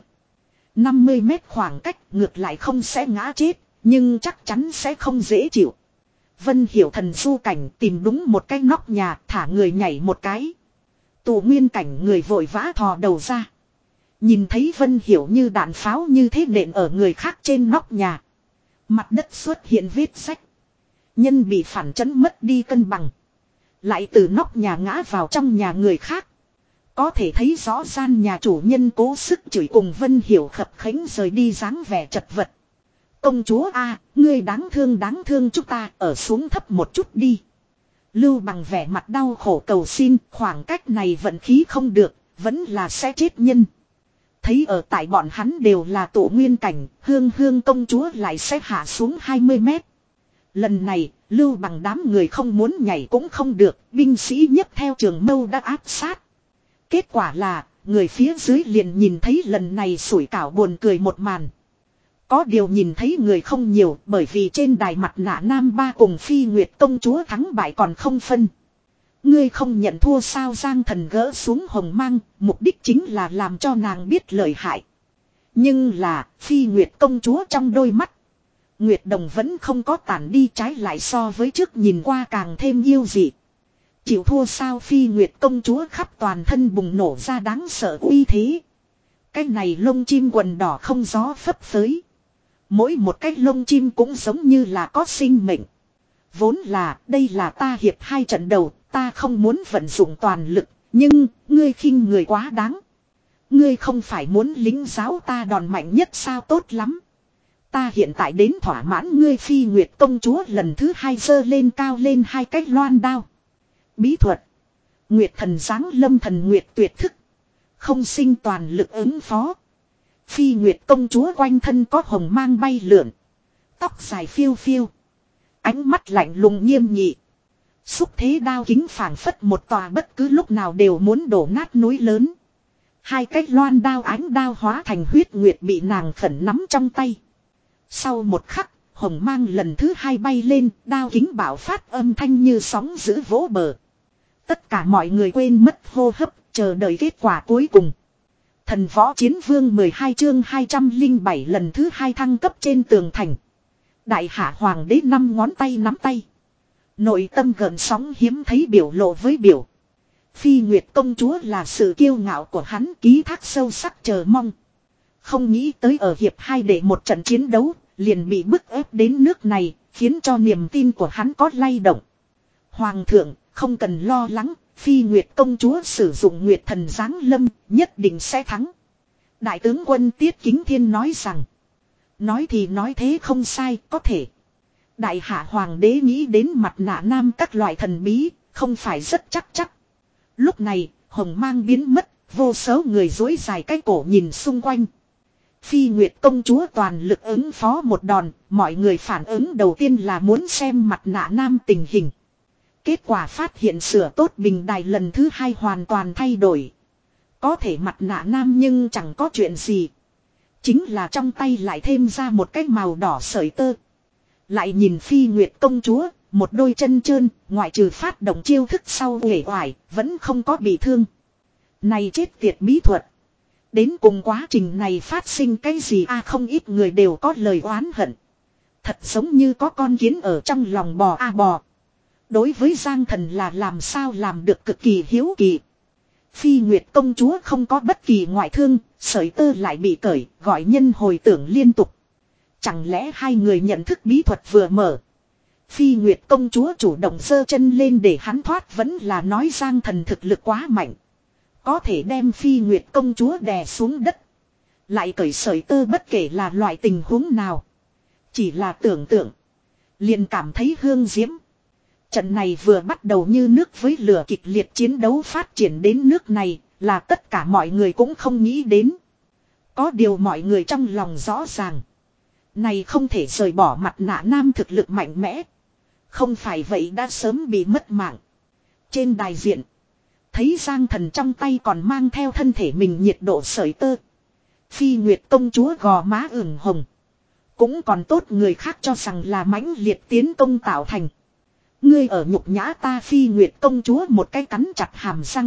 năm mươi mét khoảng cách ngược lại không sẽ ngã chết, nhưng chắc chắn sẽ không dễ chịu. Vân Hiểu thần du cảnh tìm đúng một cái nóc nhà thả người nhảy một cái. Tù nguyên cảnh người vội vã thò đầu ra. Nhìn thấy Vân Hiểu như đạn pháo như thế nện ở người khác trên nóc nhà. Mặt đất xuất hiện vết rách. Nhân bị phản chấn mất đi cân bằng. Lại từ nóc nhà ngã vào trong nhà người khác. Có thể thấy rõ gian nhà chủ nhân cố sức chửi cùng Vân Hiểu khập khánh rời đi dáng vẻ chật vật. Công chúa a, ngươi đáng thương đáng thương chúng ta ở xuống thấp một chút đi. Lưu Bằng vẻ mặt đau khổ cầu xin, khoảng cách này vận khí không được, vẫn là sẽ chết nhân. Thấy ở tại bọn hắn đều là tổ nguyên cảnh, hương hương công chúa lại sẽ hạ xuống hai mươi mét. Lần này, Lưu Bằng đám người không muốn nhảy cũng không được, binh sĩ nhấc theo trường mâu đã áp sát. Kết quả là, người phía dưới liền nhìn thấy lần này sủi cảo buồn cười một màn. Có điều nhìn thấy người không nhiều bởi vì trên đài mặt nạ nam ba cùng Phi Nguyệt công chúa thắng bại còn không phân. Ngươi không nhận thua sao? Giang Thần gỡ xuống hồng mang, mục đích chính là làm cho nàng biết lợi hại. Nhưng là, Phi Nguyệt công chúa trong đôi mắt. Nguyệt Đồng vẫn không có tản đi, trái lại so với trước nhìn qua càng thêm yêu dị. Chịu thua sao? Phi Nguyệt công chúa khắp toàn thân bùng nổ ra đáng sợ uy thế. Cái này lông chim quần đỏ không gió phấp phới. Mỗi một cái lông chim cũng giống như là có sinh mệnh. Vốn là đây là ta hiệp hai trận đầu, ta không muốn vận dụng toàn lực, nhưng ngươi khinh người quá đáng. Ngươi không phải muốn lính giáo ta đòn mạnh nhất sao? Tốt lắm. Ta hiện tại đến thỏa mãn ngươi. Phi Nguyệt công chúa lần thứ hai giơ lên cao lên hai cái loan đao. Bí thuật. Nguyệt thần giáng lâm, thần nguyệt tuyệt thức. Không sinh toàn lực ứng phó. Phi Nguyệt công chúa quanh thân có hồng mang bay lượn. Tóc dài phiêu phiêu. Ánh mắt lạnh lùng nghiêm nghị. Xúc thế đao kính phảng phất một tòa bất cứ lúc nào đều muốn đổ nát núi lớn. Hai cái loan đao ánh đao hóa thành huyết nguyệt bị nàng khẩn nắm trong tay. Sau một khắc, hồng mang lần thứ hai bay lên, đao kính bạo phát âm thanh như sóng giữ vỗ bờ. Tất cả mọi người quên mất hô hấp, chờ đợi kết quả cuối cùng. Thần võ chiến vương mười hai chương hai trăm lẻ bảy lần thứ hai thăng cấp trên tường thành. Đại hạ hoàng đế năm ngón tay nắm tay. Nội tâm gợn sóng hiếm thấy biểu lộ với biểu. Phi Nguyệt công chúa là sự kiêu ngạo của hắn, ký thác sâu sắc chờ mong. Không nghĩ tới ở hiệp hai để một trận chiến đấu, liền bị bức ép đến nước này, khiến cho niềm tin của hắn có lay động. Hoàng thượng, không cần lo lắng, Phi Nguyệt công chúa sử dụng Nguyệt thần giáng lâm, nhất định sẽ thắng. Đại tướng quân Tiết Kính Thiên nói rằng. Nói thì nói thế không sai, có thể. Đại hạ hoàng đế nghĩ đến mặt nạ nam các loại thần bí, không phải rất chắc chắc. Lúc này, hồng mang biến mất, vô số người dối dài cái cổ nhìn xung quanh. Phi Nguyệt công chúa toàn lực ứng phó một đòn, mọi người phản ứng đầu tiên là muốn xem mặt nạ nam tình hình. Kết quả phát hiện sửa tốt bình đài lần thứ hai hoàn toàn thay đổi. Có thể mặt nạ nam nhưng chẳng có chuyện gì. Chính là trong tay lại thêm ra một cái màu đỏ sợi tơ. Lại nhìn Phi Nguyệt công chúa, một đôi chân trơn, ngoại trừ phát động chiêu thức sau uể oải, vẫn không có bị thương. Này chết tiệt bí thuật. Đến cùng quá trình này phát sinh cái gì a? À, không ít người đều có lời oán hận. Thật giống như có con kiến ở trong lòng bò a à bò. Đối với Giang Thần là làm sao làm được cực kỳ hiếu kỳ. Phi Nguyệt công chúa không có bất kỳ ngoại thương, sợi tơ lại bị cởi, gọi nhân hồi tưởng liên tục. Chẳng lẽ hai người nhận thức bí thuật vừa mở. Phi Nguyệt công chúa chủ động giơ chân lên để hắn thoát, vẫn là nói Giang Thần thực lực quá mạnh. Có thể đem Phi Nguyệt công chúa đè xuống đất. Lại cởi sợi tơ, bất kể là loại tình huống nào. Chỉ là tưởng tượng. Liền cảm thấy hương diễm. Trận này vừa bắt đầu như nước với lửa, kịch liệt chiến đấu phát triển đến nước này là tất cả mọi người cũng không nghĩ đến. Có điều mọi người trong lòng rõ ràng. Này không thể rời bỏ mặt nạ nam thực lực mạnh mẽ. Không phải vậy đã sớm bị mất mạng. Trên đài diện. Thấy Giang Thần trong tay còn mang theo thân thể mình nhiệt độ sợi tơ. Phi Nguyệt công chúa gò má ửng hồng. Cũng còn tốt người khác cho rằng là mãnh liệt tiến công tạo thành. Ngươi ở nhục nhã ta. Phi Nguyệt công chúa một cái cắn chặt hàm răng.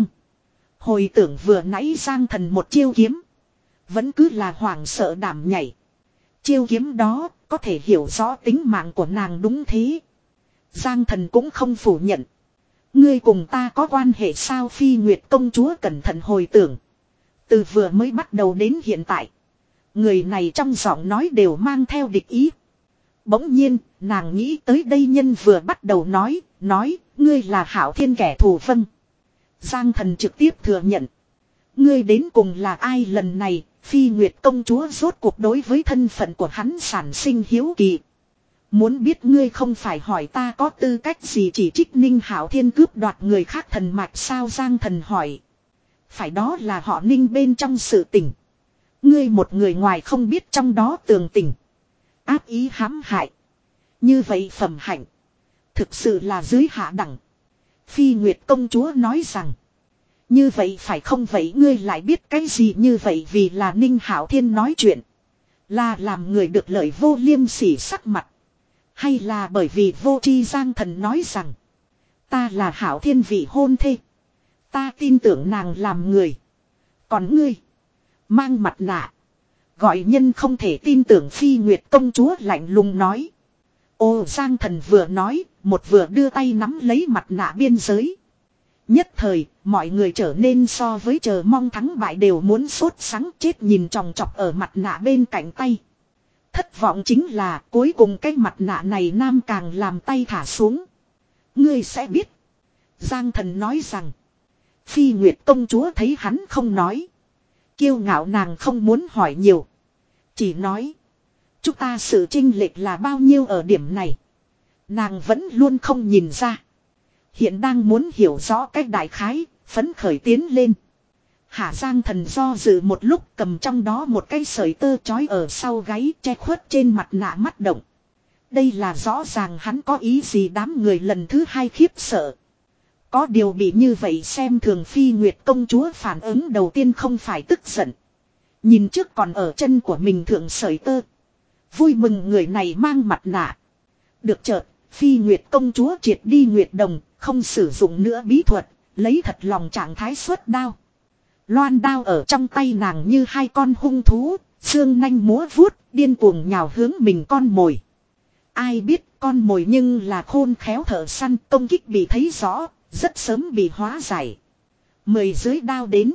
Hồi tưởng vừa nãy Giang Thần một chiêu kiếm. Vẫn cứ là hoảng sợ đảm nhảy. Chiêu kiếm đó có thể hiểu rõ tính mạng của nàng, đúng thế. Giang Thần cũng không phủ nhận. Ngươi cùng ta có quan hệ sao? Phi Nguyệt công chúa cẩn thận hồi tưởng. Từ vừa mới bắt đầu đến hiện tại. Người này trong giọng nói đều mang theo địch ý. Bỗng nhiên, nàng nghĩ tới đây nhân vừa bắt đầu nói, nói, ngươi là Hạo Thiên kẻ thù. Vâng. Giang Thần trực tiếp thừa nhận. Ngươi đến cùng là ai? Lần này, Phi Nguyệt công chúa rốt cuộc đối với thân phận của hắn sản sinh hiếu kỳ. Muốn biết ngươi không phải hỏi ta có tư cách gì chỉ trích Ninh Hạo Thiên cướp đoạt người khác thần mạch sao? Giang Thần hỏi. Phải, đó là họ Ninh bên trong sự tình. Ngươi một người ngoài không biết trong đó tường tình. Ác ý hãm hại. Như vậy phẩm hạnh. Thực sự là dưới hạ đẳng. Phi Nguyệt công chúa nói rằng. Như vậy phải không vậy ngươi lại biết cái gì như vậy vì là Ninh Hạo Thiên nói chuyện. Là làm người được lợi vô liêm sỉ sắc mặt. Hay là bởi vì vô tri Giang Thần nói rằng. Ta là Hạo Thiên vị hôn thê. Ta tin tưởng nàng làm người. Còn ngươi. Mang mặt nạ. Gọi nhân không thể tin tưởng Phi Nguyệt công chúa lạnh lùng nói. Ô Giang Thần vừa nói. Một vừa đưa tay nắm lấy mặt nạ biên giới. Nhất thời, mọi người trở nên so với chờ mong thắng bại đều muốn sốt sắng chết nhìn chòng chọc ở mặt nạ bên cạnh tay. Thất vọng chính là cuối cùng cái mặt nạ này nam càng làm tay thả xuống. Ngươi sẽ biết. Giang Thần nói rằng. Phi Nguyệt công chúa thấy hắn không nói. Kiêu ngạo nàng không muốn hỏi nhiều. Chỉ nói. Chúng ta sự chênh lệch là bao nhiêu ở điểm này. Nàng vẫn luôn không nhìn ra. Hiện đang muốn hiểu rõ cách đại khái, phấn khởi tiến lên. Hạ Giang Thần do dự một lúc cầm trong đó một cái sợi tơ trói ở sau gáy che khuất trên mặt nạ mắt động. Đây là rõ ràng hắn có ý gì đám người lần thứ hai khiếp sợ. Có điều bị như vậy xem thường Phi Nguyệt công chúa phản ứng đầu tiên không phải tức giận. Nhìn trước còn ở chân của mình thượng sợi tơ. Vui mừng người này mang mặt nạ. Được chợt, Phi Nguyệt công chúa triệt đi Nguyệt Đồng, không sử dụng nữa bí thuật, lấy thật lòng trạng thái xuất đao. Loan đao ở trong tay nàng như hai con hung thú, xương nanh múa vuốt, điên cuồng nhào hướng mình con mồi. Ai biết con mồi nhưng là khôn khéo thợ săn công kích bị thấy rõ, rất sớm bị hóa giải. Mười dưới đao đến.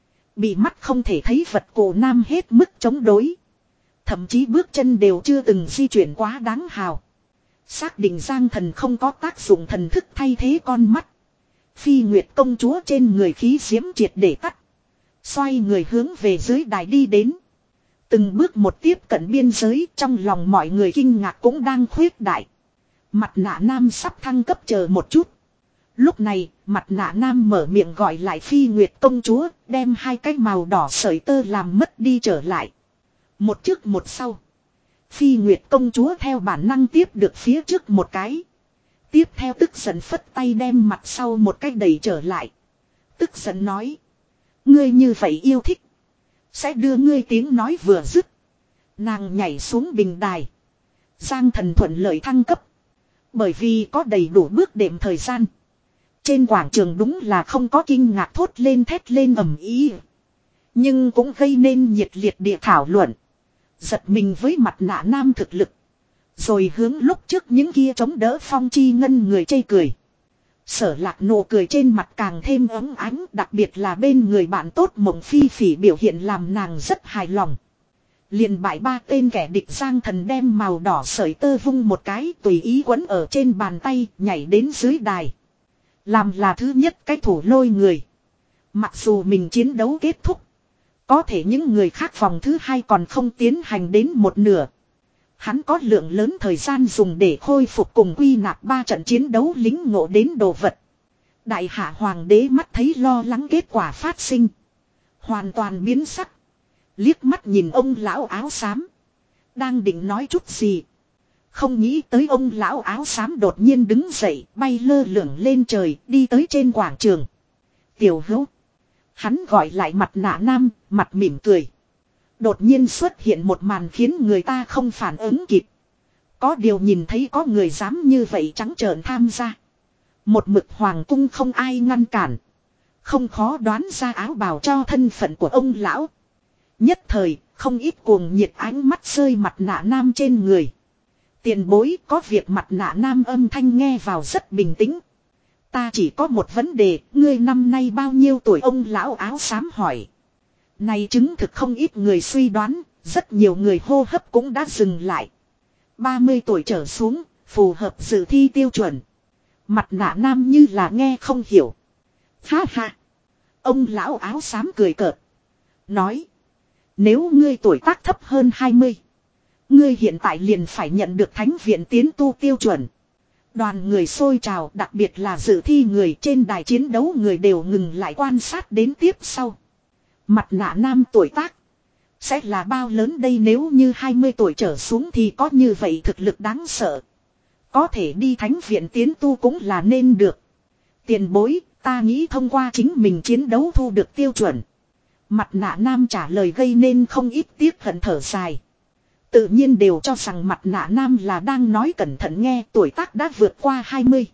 Bị mắt không thể thấy vật cổ nam hết mức chống đối. Thậm chí bước chân đều chưa từng di chuyển quá đáng hào. Xác định Giang Thần không có tác dụng thần thức thay thế con mắt. Phi Nguyệt công chúa trên người khí diễm triệt để tắt. Xoay người hướng về dưới đài đi đến. Từng bước một tiếp cận biên giới trong lòng mọi người kinh ngạc cũng đang khuếch đại. Mặt nạ nam sắp thăng cấp chờ một chút. Lúc này mặt nạ nam mở miệng gọi lại Phi Nguyệt công chúa đem hai cái màu đỏ sợi tơ làm mất đi trở lại. Một trước một sau. Phi Nguyệt công chúa theo bản năng tiếp được phía trước một cái. Tiếp theo tức giận phất tay đem mặt sau một cái đẩy trở lại. Tức giận nói. Ngươi như vậy yêu thích. Sẽ đưa ngươi tiếng nói vừa dứt. Nàng nhảy xuống bình đài. Giang Thần thuận lợi thăng cấp. Bởi vì có đầy đủ bước đệm thời gian. Trên quảng trường đúng là không có kinh ngạc thốt lên thét lên ầm ĩ. Nhưng cũng gây nên nhiệt liệt địa thảo luận. Giật mình với mặt nạ nam thực lực. Rồi hướng lúc trước những kia chống đỡ Phong Chi Ngân người chê cười. Sở Lạc nụ cười trên mặt càng thêm ấm ánh. Đặc biệt là bên người bạn tốt Mộng Phi Phỉ biểu hiện làm nàng rất hài lòng. Liền bại ba tên kẻ địch Giang Thần đem màu đỏ sợi tơ vung một cái tùy ý quấn ở trên bàn tay nhảy đến dưới đài. Làm là thứ nhất cái thủ lôi người. Mặc dù mình chiến đấu kết thúc. Có thể những người khác vòng thứ hai còn không tiến hành đến một nửa. Hắn có lượng lớn thời gian dùng để khôi phục cùng quy nạp ba trận chiến đấu lính ngộ đến đồ vật. Đại hạ hoàng đế mắt thấy lo lắng kết quả phát sinh. Hoàn toàn biến sắc. Liếc mắt nhìn ông lão áo xám. Đang định nói chút gì. Không nghĩ tới ông lão áo xám đột nhiên đứng dậy bay lơ lửng lên trời đi tới trên quảng trường. Tiểu Hữu. Hắn gọi lại mặt nạ nam, mặt mỉm cười. Đột nhiên xuất hiện một màn khiến người ta không phản ứng kịp. Có điều nhìn thấy có người dám như vậy trắng trợn tham gia. Một mực hoàng cung không ai ngăn cản. Không khó đoán ra áo bào cho thân phận của ông lão. Nhất thời, không ít cuồng nhiệt ánh mắt rơi mặt nạ nam trên người. Tiền bối có việc mặt nạ nam âm thanh nghe vào rất bình tĩnh. Ta chỉ có một vấn đề, ngươi năm nay bao nhiêu tuổi ông lão áo xám hỏi. Này chứng thực không ít người suy đoán, rất nhiều người hô hấp cũng đã dừng lại. ba mươi tuổi trở xuống, phù hợp dự thi tiêu chuẩn. Mặt nạ nam như là nghe không hiểu. Ha ha. Ông lão áo xám cười cợt. Nói. Nếu ngươi tuổi tác thấp hơn hai mươi. Ngươi hiện tại liền phải nhận được thánh viện tiến tu tiêu chuẩn. Đoàn người xôi trào, đặc biệt là dự thi người trên đài chiến đấu người đều ngừng lại quan sát đến tiếp sau. Mặt nạ nam tuổi tác. Sẽ là bao lớn đây, nếu như hai mươi tuổi trở xuống thì có như vậy thực lực đáng sợ. Có thể đi thánh viện tiến tu cũng là nên được. Tiền bối, ta nghĩ thông qua chính mình chiến đấu thu được tiêu chuẩn. Mặt nạ nam trả lời gây nên không ít tiếc hận thở dài. Tự nhiên đều cho rằng mặt nạ nam là đang nói cẩn thận nghe, tuổi tác đã vượt qua hai mươi.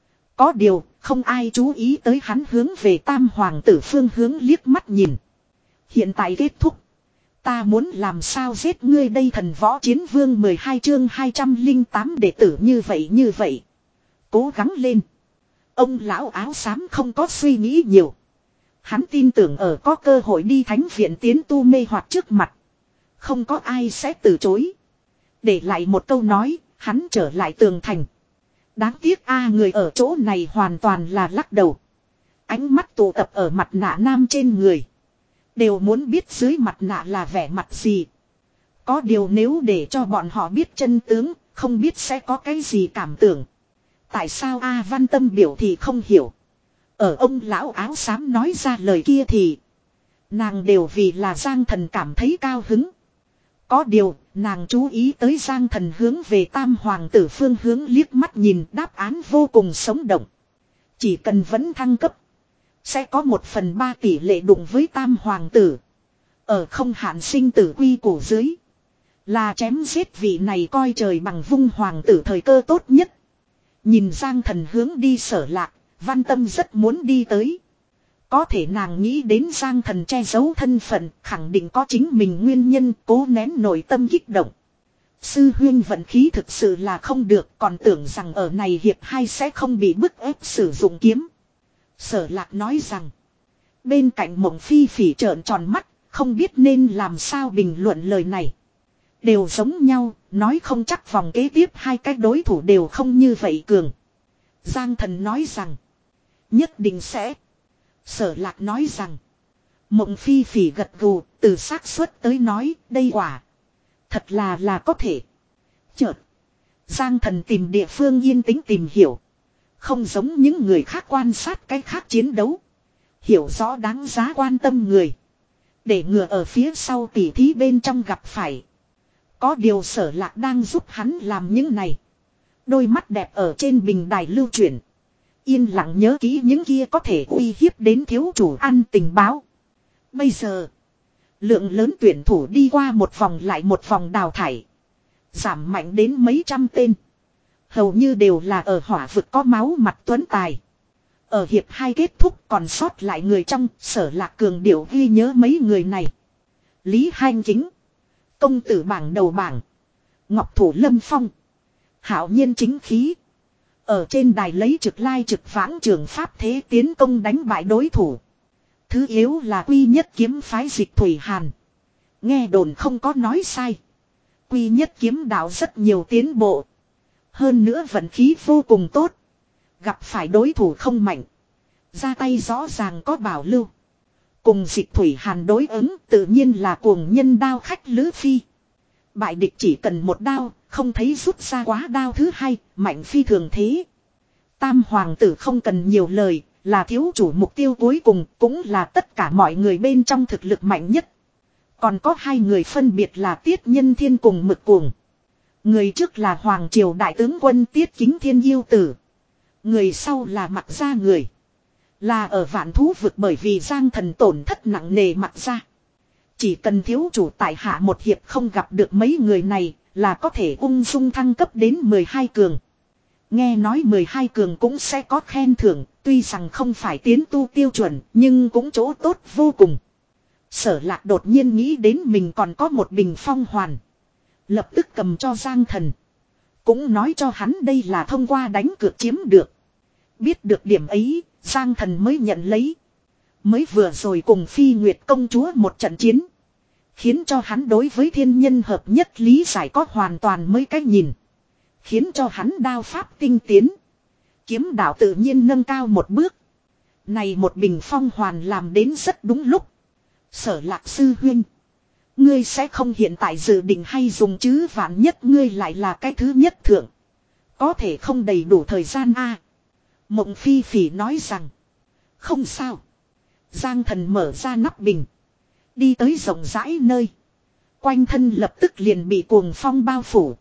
Có điều, không ai chú ý tới hắn hướng về tam hoàng tử phương hướng liếc mắt nhìn. Hiện tại kết thúc. Ta muốn làm sao giết ngươi đây, thần võ chiến vương mười hai chương hai trăm lẻ tám đệ tử như vậy như vậy. Cố gắng lên. Ông lão áo xám không có suy nghĩ nhiều. Hắn tin tưởng ở có cơ hội đi thánh viện tiến tu mê hoặc trước mặt. Không có ai sẽ từ chối. Để lại một câu nói, hắn trở lại tường thành. Đáng tiếc a người ở chỗ này hoàn toàn là lắc đầu. Ánh mắt tụ tập ở mặt nạ nam trên người. Đều muốn biết dưới mặt nạ là vẻ mặt gì. Có điều nếu để cho bọn họ biết chân tướng, không biết sẽ có cái gì cảm tưởng. Tại sao A Văn Tâm biểu thì không hiểu. Ở ông lão áo xám nói ra lời kia thì nàng đều vì là Giang Thần cảm thấy cao hứng. Có điều, nàng chú ý tới Giang Thần hướng về tam hoàng tử phương hướng liếc mắt nhìn, đáp án vô cùng sống động. Chỉ cần vẫn thăng cấp, sẽ có một phần ba tỷ lệ đụng với tam hoàng tử. Ở không hạn sinh tử quy củ dưới, là chém giết vị này coi trời bằng vung hoàng tử thời cơ tốt nhất. Nhìn Giang Thần hướng đi Sở Lạc, Văn Tâm rất muốn đi tới. Có thể nàng nghĩ đến Giang Thần che giấu thân phận, khẳng định có chính mình nguyên nhân, cố nén nội tâm kích động. Sư huyên vận khí thực sự là không được, còn tưởng rằng ở này hiệp hai sẽ không bị bức ép sử dụng kiếm. Sở Lạc nói rằng, bên cạnh Mộng Phi Phỉ trợn tròn mắt, không biết nên làm sao bình luận lời này. Đều giống nhau, nói không chắc vòng kế tiếp hai cái đối thủ đều không như vậy cường. Giang Thần nói rằng, nhất định sẽ. Sở Lạc nói rằng, Mộng Phi Phỉ gật gù, từ xác suất tới nói, đây quả thật là là có thể. Chợt, Giang Thần tìm địa phương yên tĩnh tìm hiểu. Không giống những người khác quan sát cái khác chiến đấu. Hiểu rõ đáng giá quan tâm người. Để ngừa ở phía sau tỉ thí bên trong gặp phải. Có điều Sở Lạc đang giúp hắn làm những này. Đôi mắt đẹp ở trên bình đài lưu chuyển. Yên lặng nhớ kỹ những kia có thể uy hiếp đến thiếu chủ ăn tình báo. Bây giờ, lượng lớn tuyển thủ đi qua một vòng lại một vòng đào thải. Giảm mạnh đến mấy trăm tên. Hầu như đều là ở hỏa vực có máu mặt tuấn tài. Ở hiệp hai kết thúc còn sót lại người trong, Sở Lạc cường điệu ghi nhớ mấy người này. Lý Hành Chính, công tử bảng đầu bảng, Ngọc Thủ Lâm Phong, hạo nhiên chính khí. Ở trên đài lấy trực lai trực vãng trường pháp thế tiến công đánh bại đối thủ. Thứ yếu là Quy Nhất kiếm phái Dịch Thủy Hàn. Nghe đồn không có nói sai. Quy Nhất kiếm đạo rất nhiều tiến bộ. Hơn nữa vận khí vô cùng tốt. Gặp phải đối thủ không mạnh, ra tay rõ ràng có bảo lưu. Cùng Dịch Thủy Hàn đối ứng tự nhiên là cuồng nhân đao khách Lữ Phi. Bại địch chỉ cần một đao, không thấy rút ra quá đao thứ hai, mạnh phi thường thế. Tam hoàng tử không cần nhiều lời, là thiếu chủ mục tiêu cuối cùng, cũng là tất cả mọi người bên trong thực lực mạnh nhất. Còn có hai người phân biệt là Tiết Nhân Thiên cùng Mực Cuồng. Người trước là Hoàng Triều Đại tướng quân Tiết Kính Thiên yêu tử. Người sau là Mặc Gia người. Là ở Vạn Thú vực bởi vì Giang Thần tổn thất nặng nề Mặc Gia. Chỉ cần thiếu chủ tại hạ một hiệp không gặp được mấy người này là có thể ung dung thăng cấp đến mười hai cường. Nghe nói mười hai cường cũng sẽ có khen thưởng, tuy rằng không phải tiến tu tiêu chuẩn nhưng cũng chỗ tốt vô cùng. Sở Lạc đột nhiên nghĩ đến mình còn có một bình phong hoàn. Lập tức cầm cho Giang Thần. Cũng nói cho hắn đây là thông qua đánh cược chiếm được. Biết được điểm ấy, Giang Thần mới nhận lấy. Mới vừa rồi cùng Phi Nguyệt công chúa một trận chiến. Khiến cho hắn đối với thiên nhân hợp nhất lý giải có hoàn toàn mới cách nhìn. Khiến cho hắn đao pháp tinh tiến. Kiếm đạo tự nhiên nâng cao một bước. Này một bình phong hoàn làm đến rất đúng lúc. Sở Lạc sư huynh, ngươi sẽ không hiện tại dự định hay dùng chứ, vạn nhất ngươi lại là cái thứ nhất thượng. Có thể không đầy đủ thời gian a. Mộng Phi Phỉ nói rằng, không sao. Giang Thần mở ra nắp bình. Đi tới rộng rãi nơi. Quanh thân lập tức liền bị cuồng phong bao phủ.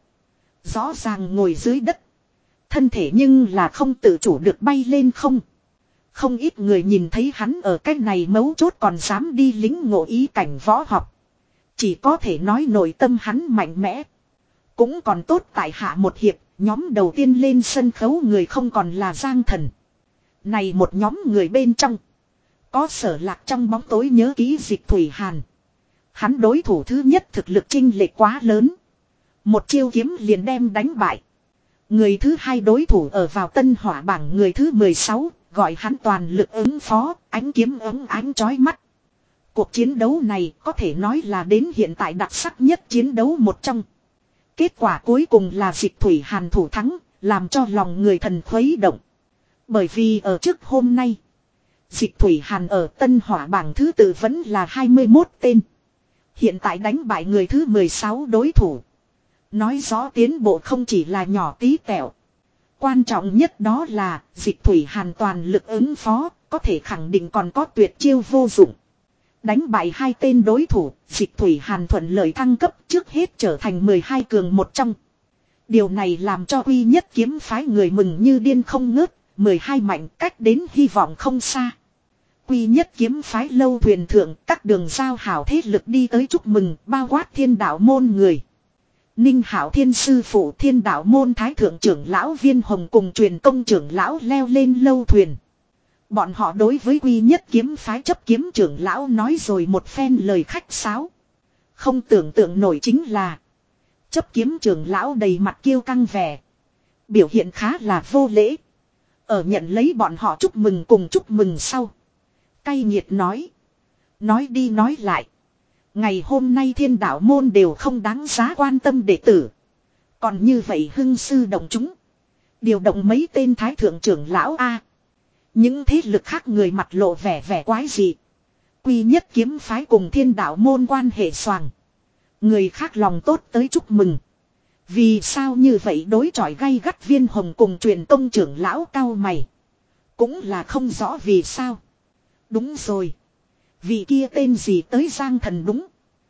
Rõ ràng ngồi dưới đất. Thân thể nhưng là không tự chủ được bay lên không. Không ít người nhìn thấy hắn ở cách này mấu chốt còn dám đi lính ngộ ý cảnh võ học. Chỉ có thể nói nội tâm hắn mạnh mẽ. Cũng còn tốt tại hạ một hiệp, nhóm đầu tiên lên sân khấu người không còn là Giang Thần. Này một nhóm người bên trong. Có Sở Lạc trong bóng tối nhớ ký Dịch Thủy Hàn. Hắn đối thủ thứ nhất thực lực chênh lệch quá lớn. Một chiêu kiếm liền đem đánh bại. Người thứ hai đối thủ ở vào Tân Hỏa bảng người thứ mười sáu, gọi hắn toàn lực ứng phó, ánh kiếm ấm ánh chói mắt. Cuộc chiến đấu này có thể nói là đến hiện tại đặc sắc nhất chiến đấu một trong. Kết quả cuối cùng là Dịch Thủy Hàn thủ thắng, làm cho lòng người thần khuấy động. Bởi vì ở trước hôm nay, Dịch Thủy Hàn ở Tân Hỏa bảng thứ tự vẫn là hai mươi mốt tên. Hiện tại đánh bại người thứ mười sáu đối thủ. Nói rõ tiến bộ không chỉ là nhỏ tí tẹo. Quan trọng nhất đó là Dịch Thủy Hàn toàn lực ứng phó, có thể khẳng định còn có tuyệt chiêu vô dụng. Đánh bại hai tên đối thủ, Dịch Thủy Hàn thuận lợi thăng cấp trước hết trở thành mười hai cường một trong. Điều này làm cho Quy Nhất kiếm phái người mừng như điên không ngớt, mười hai mạnh cách đến hy vọng không xa. Quy Nhất kiếm phái lâu thuyền thượng, các đường giao hảo thế lực đi tới chúc mừng, bao quát Thiên Đạo môn người. Ninh Hạo Thiên sư phụ Thiên Đạo môn thái thượng trưởng lão Viên Hồng cùng truyền công trưởng lão leo lên lâu thuyền. Bọn họ đối với Quy Nhất kiếm phái chấp kiếm trưởng lão nói rồi một phen lời khách sáo. Không tưởng tượng nổi chính là chấp kiếm trưởng lão đầy mặt kiêu căng vẻ. Biểu hiện khá là vô lễ. Ở nhận lấy bọn họ chúc mừng cùng chúc mừng sau. Cay nghiệt nói. Nói đi nói lại. Ngày hôm nay Thiên Đạo môn đều không đáng giá quan tâm đệ tử. Còn như vậy hưng sư động chúng. Điều động mấy tên thái thượng trưởng lão A. Những thế lực khác người mặt lộ vẻ vẻ quái dị. Quy Nhất kiếm phái cùng Thiên Đạo môn quan hệ xoàng. Người khác lòng tốt tới chúc mừng. Vì sao như vậy đối chọi gay gắt Viên Hồng cùng truyền công trưởng lão cao mày. Cũng là không rõ vì sao. Đúng rồi. Vị kia tên gì tới Giang Thần đúng.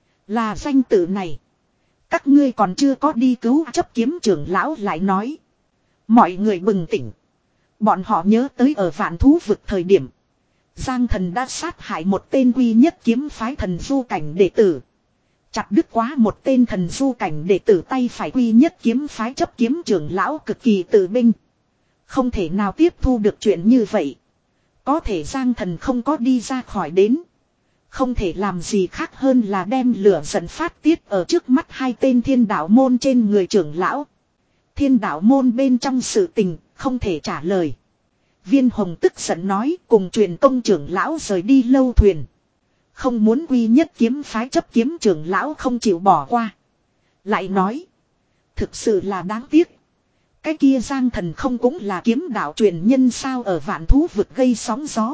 Là danh tự này. Các ngươi còn chưa có đi cứu chấp kiếm trưởng lão lại nói. Mọi người bừng tỉnh. Bọn họ nhớ tới ở Vạn Thú vực thời điểm. Giang Thần đã sát hại một tên Quy Nhất kiếm phái thần du cảnh đệ tử. Chặt đứt quá một tên thần du cảnh đệ tử tay phải Quy Nhất kiếm phái chấp kiếm trưởng lão cực kỳ tự binh. Không thể nào tiếp thu được chuyện như vậy. Có thể Giang Thần không có đi ra khỏi đến. Không thể làm gì khác hơn là đem lửa giận phát tiết ở trước mắt hai tên Thiên Đạo môn trên người trưởng lão. Thiên Đạo môn bên trong sự tình không thể trả lời. Viên Hồng tức giận nói cùng truyền công trưởng lão rời đi lâu thuyền. Không muốn Quy Nhất kiếm phái chấp kiếm trưởng lão không chịu bỏ qua. Lại nói. Thực sự là đáng tiếc. Cái kia Giang Thần không cũng là kiếm đạo truyền nhân sao ở Vạn Thú vực gây sóng gió.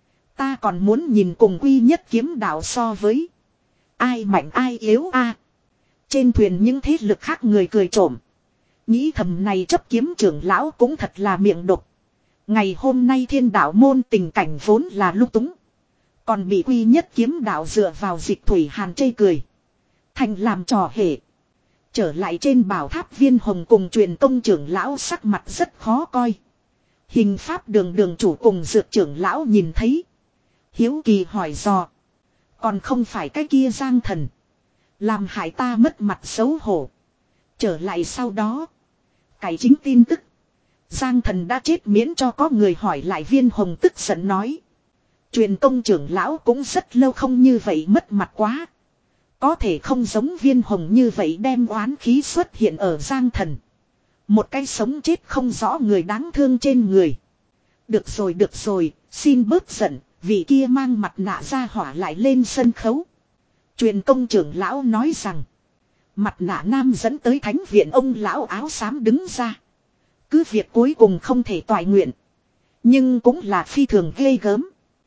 Ta còn muốn nhìn cùng Quy Nhất kiếm đạo so với. Ai mạnh ai yếu a. Trên thuyền những thế lực khác người cười trộm. Nghĩ thầm này chấp kiếm trưởng lão cũng thật là miệng độc. Ngày hôm nay Thiên Đạo môn tình cảnh vốn là lung túng. Còn bị Quy Nhất kiếm đạo dựa vào Dịch Thủy Hàn chê cười. Thành làm trò hề. Trở lại trên bảo tháp Viên Hồng cùng truyền công trưởng lão sắc mặt rất khó coi. Hình pháp đường đường chủ cùng dược trưởng lão nhìn thấy. Hiếu kỳ hỏi dò. Còn không phải cái kia Giang Thần. Làm hại ta mất mặt xấu hổ. Trở lại sau đó. Cải chính tin tức. Giang Thần đã chết miễn cho có người hỏi lại Viên Hồng tức giận nói. Truyền công trưởng lão cũng rất lâu không như vậy mất mặt quá. Có thể không giống Viên Hồng như vậy đem oán khí xuất hiện ở Giang Thần. Một cái sống chết không rõ người đáng thương trên người. Được rồi được rồi, xin bớt giận, vị kia mang mặt nạ ra hỏa lại lên sân khấu. Truyền công trưởng lão nói rằng. Mặt nạ nam dẫn tới thánh viện ông lão áo xám đứng ra. Cứ việc cuối cùng không thể toại nguyện. Nhưng cũng là phi thường ghê gớm.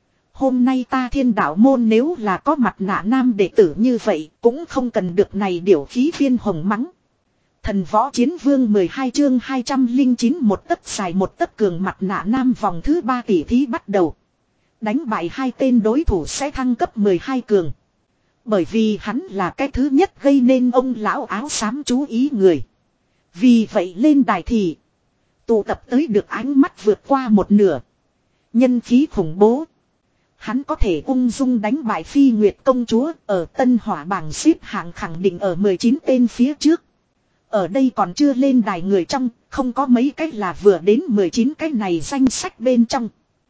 Hôm nay ta Thiên Đạo môn nếu là có mặt nạ nam đệ tử như vậy cũng không cần được này điều khí Viên Hồng mắng. Thần võ chiến vương mười hai chương hai trăm lẻ chín một tấc dài một tấc cường mặt nạ nam vòng thứ ba tỷ thí bắt đầu. Đánh bại hai tên đối thủ sẽ thăng cấp mười hai cường. Bởi vì hắn là cái thứ nhất gây nên ông lão áo xám chú ý người. Vì vậy lên đài thì tụ tập tới được ánh mắt vượt qua một nửa. Nhân khí khủng bố. Hắn có thể ung dung đánh bại Phi Nguyệt công chúa ở Tân Hỏa bảng xếp hạng khẳng định ở mười chín tên phía trước. Ở đây còn chưa lên đài người trong, không có mấy cách là vừa đến mười chín cái này danh sách bên trong.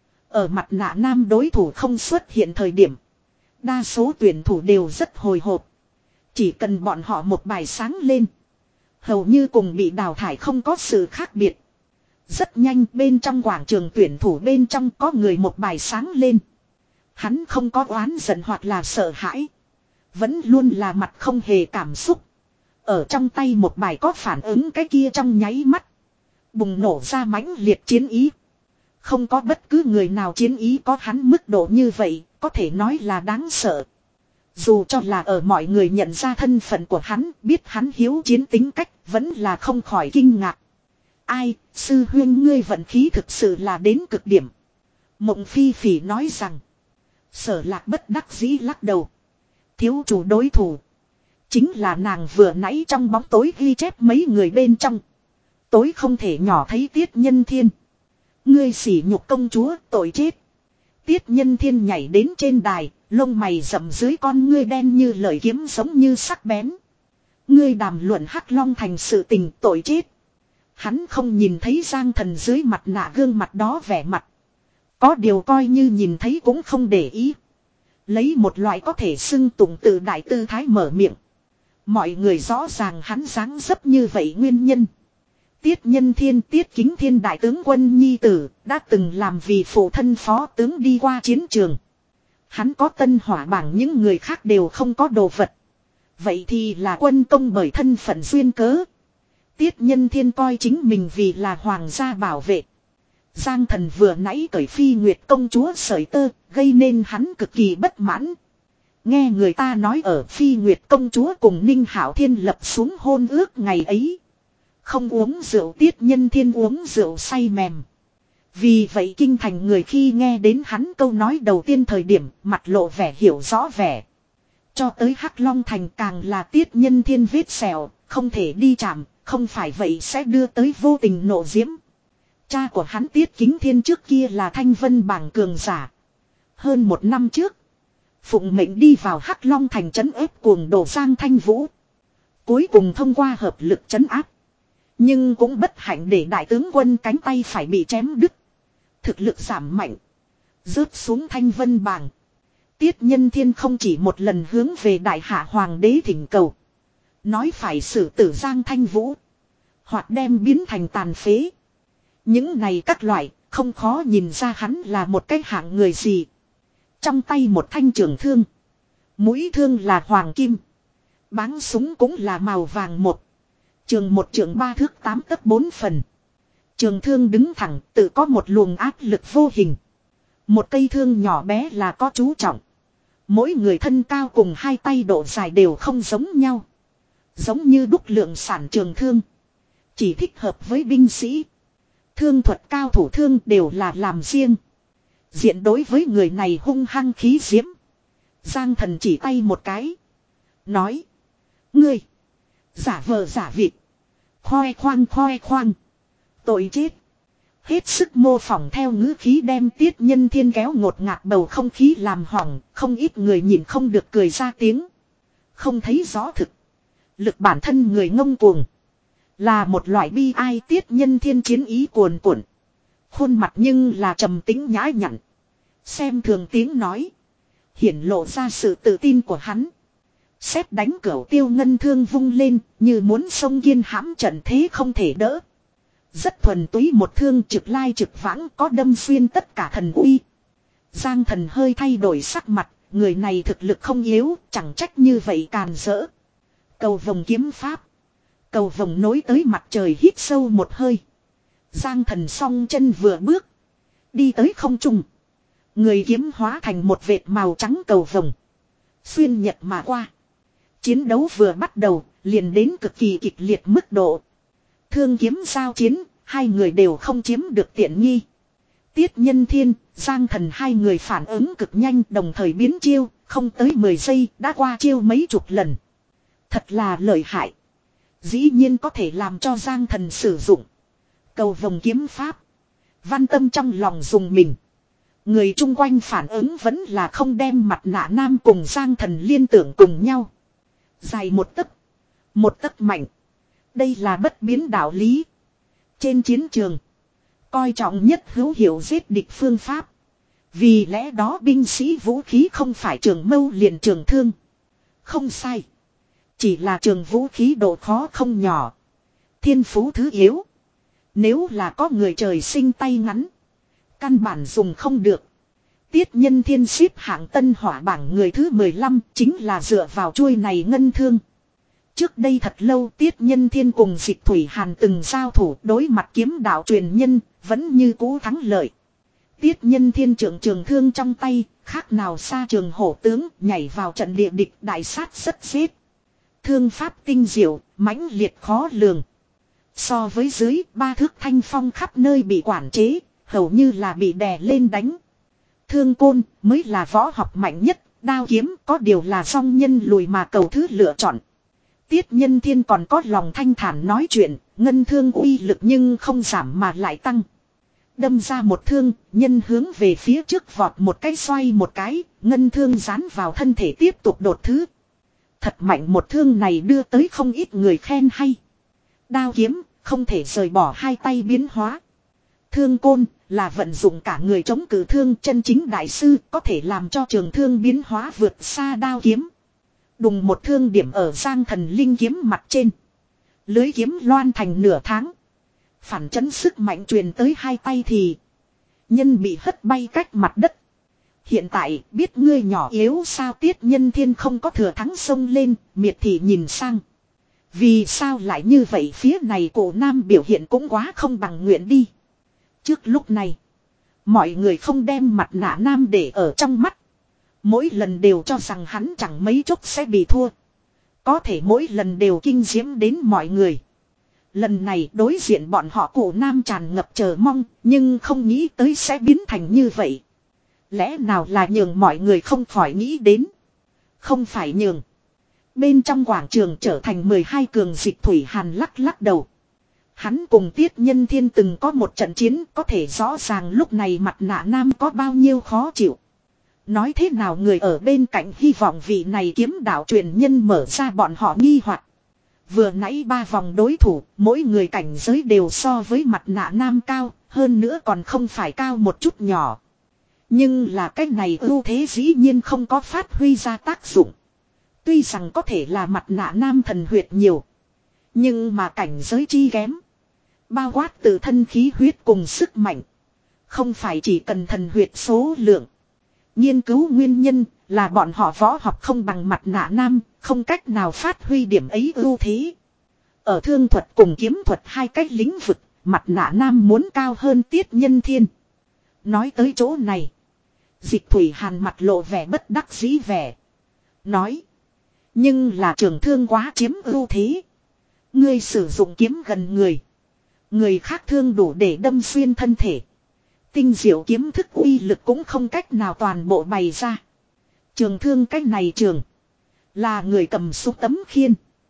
Ở mặt nạ nam đối thủ không xuất hiện thời điểm. Đa số tuyển thủ đều rất hồi hộp. Chỉ cần bọn họ một bài sáng lên. Hầu như cùng bị đào thải không có sự khác biệt. Rất nhanh bên trong quảng trường tuyển thủ bên trong có người một bài sáng lên. Hắn không có oán giận hoặc là sợ hãi. Vẫn luôn là mặt không hề cảm xúc. Ở trong tay một bài có phản ứng cái kia trong nháy mắt. Bùng nổ ra mãnh liệt chiến ý. Không có bất cứ người nào chiến ý có hắn mức độ như vậy, có thể nói là đáng sợ. Dù cho là ở mọi người nhận ra thân phận của hắn, biết hắn hiếu chiến tính cách, vẫn là không khỏi kinh ngạc. Ai, sư huyên ngươi vận khí thực sự là đến cực điểm. Mộng Phi Phỉ nói rằng. Sở Lạc bất đắc dĩ lắc đầu. Thiếu chủ đối thủ. Chính là nàng vừa nãy trong bóng tối ghi chép mấy người bên trong. Tối không thể nhỏ thấy Tiết Nhân Thiên. Ngươi sỉ nhục công chúa, tội chết. Tiết Nhân Thiên nhảy đến trên đài, lông mày rậm dưới con ngươi đen như lời kiếm giống như sắc bén. Ngươi đàm luận Hắc Long thành sự tình, tội chết. Hắn không nhìn thấy Giang Thần dưới mặt nạ gương mặt đó vẻ mặt. Có điều coi như nhìn thấy cũng không để ý. Lấy một loại có thể xưng tụng từ đại tư thái mở miệng. Mọi người rõ ràng hắn dáng dấp như vậy nguyên nhân. Tiết Nhân Thiên, Tiết Kính Thiên đại tướng quân nhi tử, đã từng làm vì phụ thân phó tướng đi qua chiến trường. Hắn có Tân Hỏa bảng, những người khác đều không có đồ vật. Vậy thì là quân công bởi thân phận duyên cớ. Tiết Nhân Thiên coi chính mình vì là hoàng gia bảo vệ. Giang Thần vừa nãy cởi Phi Nguyệt công chúa sợi tơ, gây nên hắn cực kỳ bất mãn. Nghe người ta nói ở Phi Nguyệt công chúa cùng Ninh Hạo Thiên lập xuống hôn ước ngày ấy. Không uống rượu, Tiết Nhân Thiên uống rượu say mềm. Vì vậy kinh thành người khi nghe đến hắn câu nói đầu tiên thời điểm, mặt lộ vẻ hiểu rõ vẻ. Cho tới Hắc Long thành càng là Tiết Nhân Thiên vết sẹo, không thể đi chạm, không phải vậy sẽ đưa tới vô tình nộ diễm. Cha của hắn Tiết Kính Thiên trước kia là Thanh Vân bảng cường giả. Hơn một năm trước, phụng mệnh đi vào Hắc Long thành trấn ép cuồng đổ Giang Thanh Vũ. Cuối cùng thông qua hợp lực trấn áp. Nhưng cũng bất hạnh để đại tướng quân cánh tay phải bị chém đứt. Thực lực giảm mạnh. Rớt xuống Thanh Vân bảng. Tiết Nhân Thiên không chỉ một lần hướng về đại hạ hoàng đế thỉnh cầu. Nói phải xử tử Giang Thanh Vũ. Hoặc đem biến thành tàn phế. Những này các loại không khó nhìn ra hắn là một cái hạng người gì. Trong tay một thanh trường thương. Mũi thương là hoàng kim. Báng súng cũng là màu vàng một. Trường một trường ba thước tám tấc bốn phần. Trường thương đứng thẳng tự có một luồng áp lực vô hình. Một cây thương nhỏ bé là có chú trọng. Mỗi người thân cao cùng hai tay độ dài đều không giống nhau. Giống như đúc lượng sản trường thương. Chỉ thích hợp với binh sĩ. Thương thuật cao thủ thương đều là làm riêng. Diện đối với người này hung hăng khí diễm. Giang Thần chỉ tay một cái. Nói. Ngươi. Giả vờ giả vịt. Khoe khoang khoe khoang. Tội chết. Hết sức mô phỏng theo ngữ khí đem Tiết Nhân Thiên kéo ngột ngạt bầu không khí làm hỏng. Không ít người nhìn không được cười ra tiếng. Không thấy rõ thực. Lực bản thân người ngông cuồng. Là một loại bi ai. Tiết Nhân Thiên chiến ý cuồn cuộn. Khuôn mặt nhưng là trầm tính nhã nhặn. Xem thường tiếng nói. Hiển lộ ra sự tự tin của hắn. Xét đánh cửu tiêu ngân thương vung lên, như muốn sông kiên hãm trận thế không thể đỡ. Rất thuần túy một thương trực lai trực vãng có đâm xuyên tất cả thần uy. Giang Thần hơi thay đổi sắc mặt, người này thực lực không yếu, chẳng trách như vậy càn rỡ. Cầu vồng kiếm pháp. Cầu vồng nối tới mặt trời hít sâu một hơi. Giang Thần song chân vừa bước. Đi tới không trung. Người kiếm hóa thành một vệt màu trắng cầu vồng. Xuyên nhật mà qua. Chiến đấu vừa bắt đầu, liền đến cực kỳ kịch liệt mức độ. Thương kiếm giao chiến, hai người đều không chiếm được tiện nghi. Tiết Nhân Thiên, Giang Thần hai người phản ứng cực nhanh đồng thời biến chiêu, không tới mười giây đã qua chiêu mấy chục lần. Thật là lợi hại. Dĩ nhiên có thể làm cho Giang Thần sử dụng. Cầu vồng kiếm pháp. Văn Tâm trong lòng dùng mình. Người chung quanh phản ứng vẫn là không đem mặt nạ nam cùng Giang Thần liên tưởng cùng nhau. Dài một tấc. Một tấc mạnh. Đây là bất biến đạo lý. Trên chiến trường. Coi trọng nhất hữu hiệu giết địch phương pháp. Vì lẽ đó binh sĩ vũ khí không phải trường mâu liền trường thương. Không sai. Chỉ là trường vũ khí độ khó không nhỏ. Thiên phú thứ yếu. Nếu là có người trời sinh tay ngắn. Căn bản dùng không được. Tiết Nhân Thiên xếp hạng tân hỏa bảng người thứ mười lăm chính là dựa vào chuôi này ngân thương. Trước đây thật lâu Tiết Nhân Thiên cùng Dịch Thủy Hàn từng giao thủ đối mặt kiếm đạo truyền nhân, vẫn như cũ thắng lợi. Tiết Nhân Thiên trưởng trường thương trong tay, khác nào xa trường hổ tướng, nhảy vào trận địa địch đại sát rất xếp. Thương pháp tinh diệu, mãnh liệt khó lường. So với dưới, ba thước thanh phong khắp nơi bị quản chế, hầu như là bị đè lên đánh. Thương côn mới là võ học mạnh nhất, đao kiếm có điều là song nhân lùi mà cầu thứ lựa chọn. Tiết Nhân Thiên còn có lòng thanh thản nói chuyện, ngân thương uy lực nhưng không giảm mà lại tăng. Đâm ra một thương, nhân hướng về phía trước vọt một cái xoay một cái, ngân thương dán vào thân thể tiếp tục đột thứ. Thật mạnh một thương này đưa tới không ít người khen hay. Đao kiếm, không thể rời bỏ hai tay biến hóa. Thương côn, là vận dụng cả người chống cự thương chân chính đại sư, có thể làm cho trường thương biến hóa vượt xa đao kiếm. Đùng một thương điểm ở Giang Thần linh kiếm mặt trên. Lưới kiếm loan thành nửa tháng. Phản chấn sức mạnh truyền tới hai tay thì nhân bị hất bay cách mặt đất. Hiện tại biết ngươi nhỏ yếu sao? Tiết Nhân Thiên không có thừa thắng xông lên, miệt thị nhìn sang. Vì sao lại như vậy? Phía này cổ nam biểu hiện cũng quá không bằng nguyện đi. Trước lúc này, mọi người không đem mặt nạ nam để ở trong mắt. Mỗi lần đều cho rằng hắn chẳng mấy chốc sẽ bị thua. Có thể mỗi lần đều kinh diễm đến mọi người. Lần này đối diện bọn họ cổ nam tràn ngập chờ mong, nhưng không nghĩ tới sẽ biến thành như vậy. Lẽ nào là nhường mọi người không khỏi nghĩ đến? Không phải nhường. Bên trong quảng trường trở thành mười hai cường Dịch Thủy Hàn lắc lắc đầu. Hắn cùng Tiết Nhân Thiên từng có một trận chiến, có thể rõ ràng lúc này mặt nạ nam có bao nhiêu khó chịu. Nói thế nào người ở bên cạnh hy vọng vị này kiếm đạo truyền nhân mở ra bọn họ nghi hoặc. Vừa nãy ba vòng đối thủ, mỗi người cảnh giới đều so với mặt nạ nam cao, hơn nữa còn không phải cao một chút nhỏ. Nhưng là cái này ưu thế dĩ nhiên không có phát huy ra tác dụng. Tuy rằng có thể là mặt nạ nam thần huyệt nhiều, nhưng mà cảnh giới chi kém. Bao quát từ thân khí huyết cùng sức mạnh. Không phải chỉ cần thần huyệt số lượng. Nghiên cứu nguyên nhân là bọn họ võ học không bằng mặt nạ nam, không cách nào phát huy điểm ấy ưu thế. Ở thương thuật cùng kiếm thuật hai cách lĩnh vực, mặt nạ nam muốn cao hơn Tiết Nhân Thiên. Nói tới chỗ này, Dịch Thủy Hàn mặt lộ vẻ bất đắc dĩ vẻ. Nói, nhưng là trường thương quá chiếm ưu thế. Ngươi sử dụng kiếm gần người. Người khác thương đủ để đâm xuyên thân thể. Tinh diệu kiếm thức uy lực cũng không cách nào toàn bộ bày ra. Trường thương cách này trường. Là người cầm súng tấm khiên.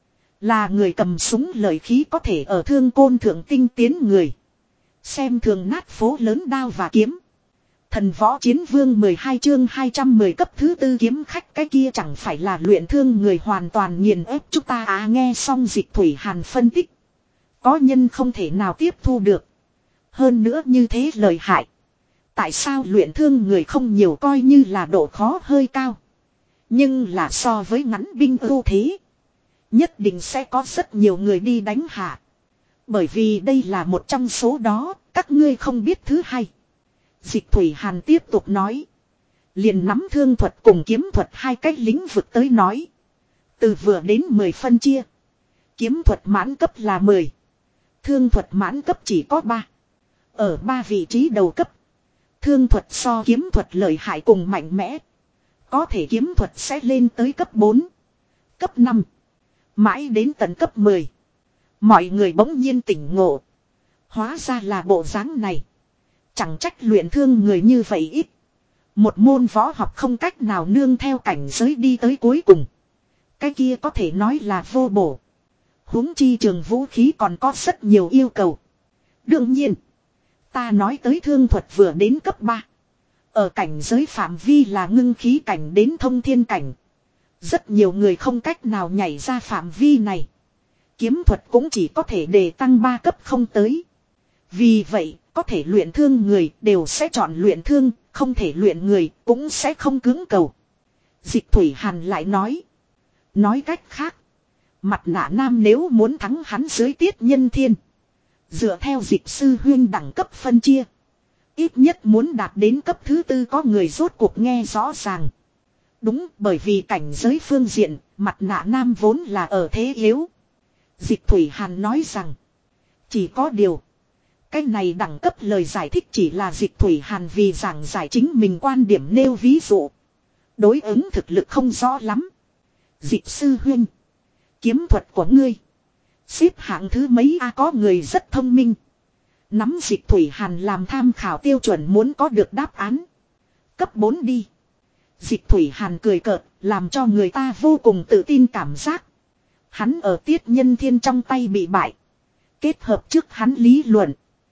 Là người cầm súng lợi khí có thể ở thương côn thượng tinh tiến người. Xem thường nát phố lớn đao và kiếm. Thần võ chiến vương mười hai chương hai trăm mười cấp thứ tư kiếm khách, cái kia chẳng phải là luyện thương người hoàn toàn nghiền ép chúng ta à? Nghe xong Dịch Thủy Hàn phân tích. Có nhân không thể nào tiếp thu được. Hơn nữa như thế lợi hại. Tại sao luyện thương người không nhiều, coi như là độ khó hơi cao. Nhưng là so với ngắn binh ưu thế. Nhất định sẽ có rất nhiều người đi đánh hạ. Bởi vì đây là một trong số đó, các ngươi không biết thứ hai. Dịch Thủy Hàn tiếp tục nói. Liền nắm thương thuật cùng kiếm thuật hai cách lĩnh vực tới nói. Từ vừa đến mười phân chia. Kiếm thuật mãn cấp là mười. Thương thuật mãn cấp chỉ có ba. Ở ba vị trí đầu cấp. Thương thuật so kiếm thuật lợi hại cùng mạnh mẽ. Có thể kiếm thuật sẽ lên tới cấp bốn. Cấp năm. Mãi đến tận cấp mười. Mọi người bỗng nhiên tỉnh ngộ. Hóa ra là bộ dáng này. Chẳng trách luyện thương người như vậy ít. Một môn võ học không cách nào nương theo cảnh giới đi tới cuối cùng. Cái kia có thể nói là vô bổ. Huống chi trường vũ khí còn có rất nhiều yêu cầu. Đương nhiên, ta nói tới thương thuật vừa đến cấp ba. Ở cảnh giới phạm vi là ngưng khí cảnh đến thông thiên cảnh. Rất nhiều người không cách nào nhảy ra phạm vi này. Kiếm thuật cũng chỉ có thể để tăng ba cấp không tới. Vì vậy, có thể luyện thương người đều sẽ chọn luyện thương, không thể luyện người cũng sẽ không cưỡng cầu. Dịch Thủy Hàn lại nói. Nói cách khác, Mặt Nạ Nam nếu muốn thắng hắn dưới Tiết Nhân Thiên. Dựa theo Dịch Sư Huyên đẳng cấp phân chia. Ít nhất muốn đạt đến cấp thứ tư có người rốt cuộc nghe rõ ràng. Đúng, bởi vì cảnh giới phương diện, Mặt Nạ Nam vốn là ở thế yếu. Dịch Thủy Hàn nói rằng, chỉ có điều, cái này đẳng cấp lời giải thích chỉ là Dịch Thủy Hàn vì giảng giải chính mình quan điểm nêu ví dụ. Đối ứng thực lực không rõ lắm. Dịch Sư Huyên, kiếm thuật của ngươi xếp hạng thứ mấy a? Có người rất thông minh. Nắm Dịch Thủy Hàn làm tham khảo tiêu chuẩn muốn có được đáp án. Cấp bốn đi. Dịch Thủy Hàn cười cợt, làm cho người ta vô cùng tự tin cảm giác. Hắn ở Tiết Nhân Thiên trong tay bị bại. Kết hợp trước hắn lý luận.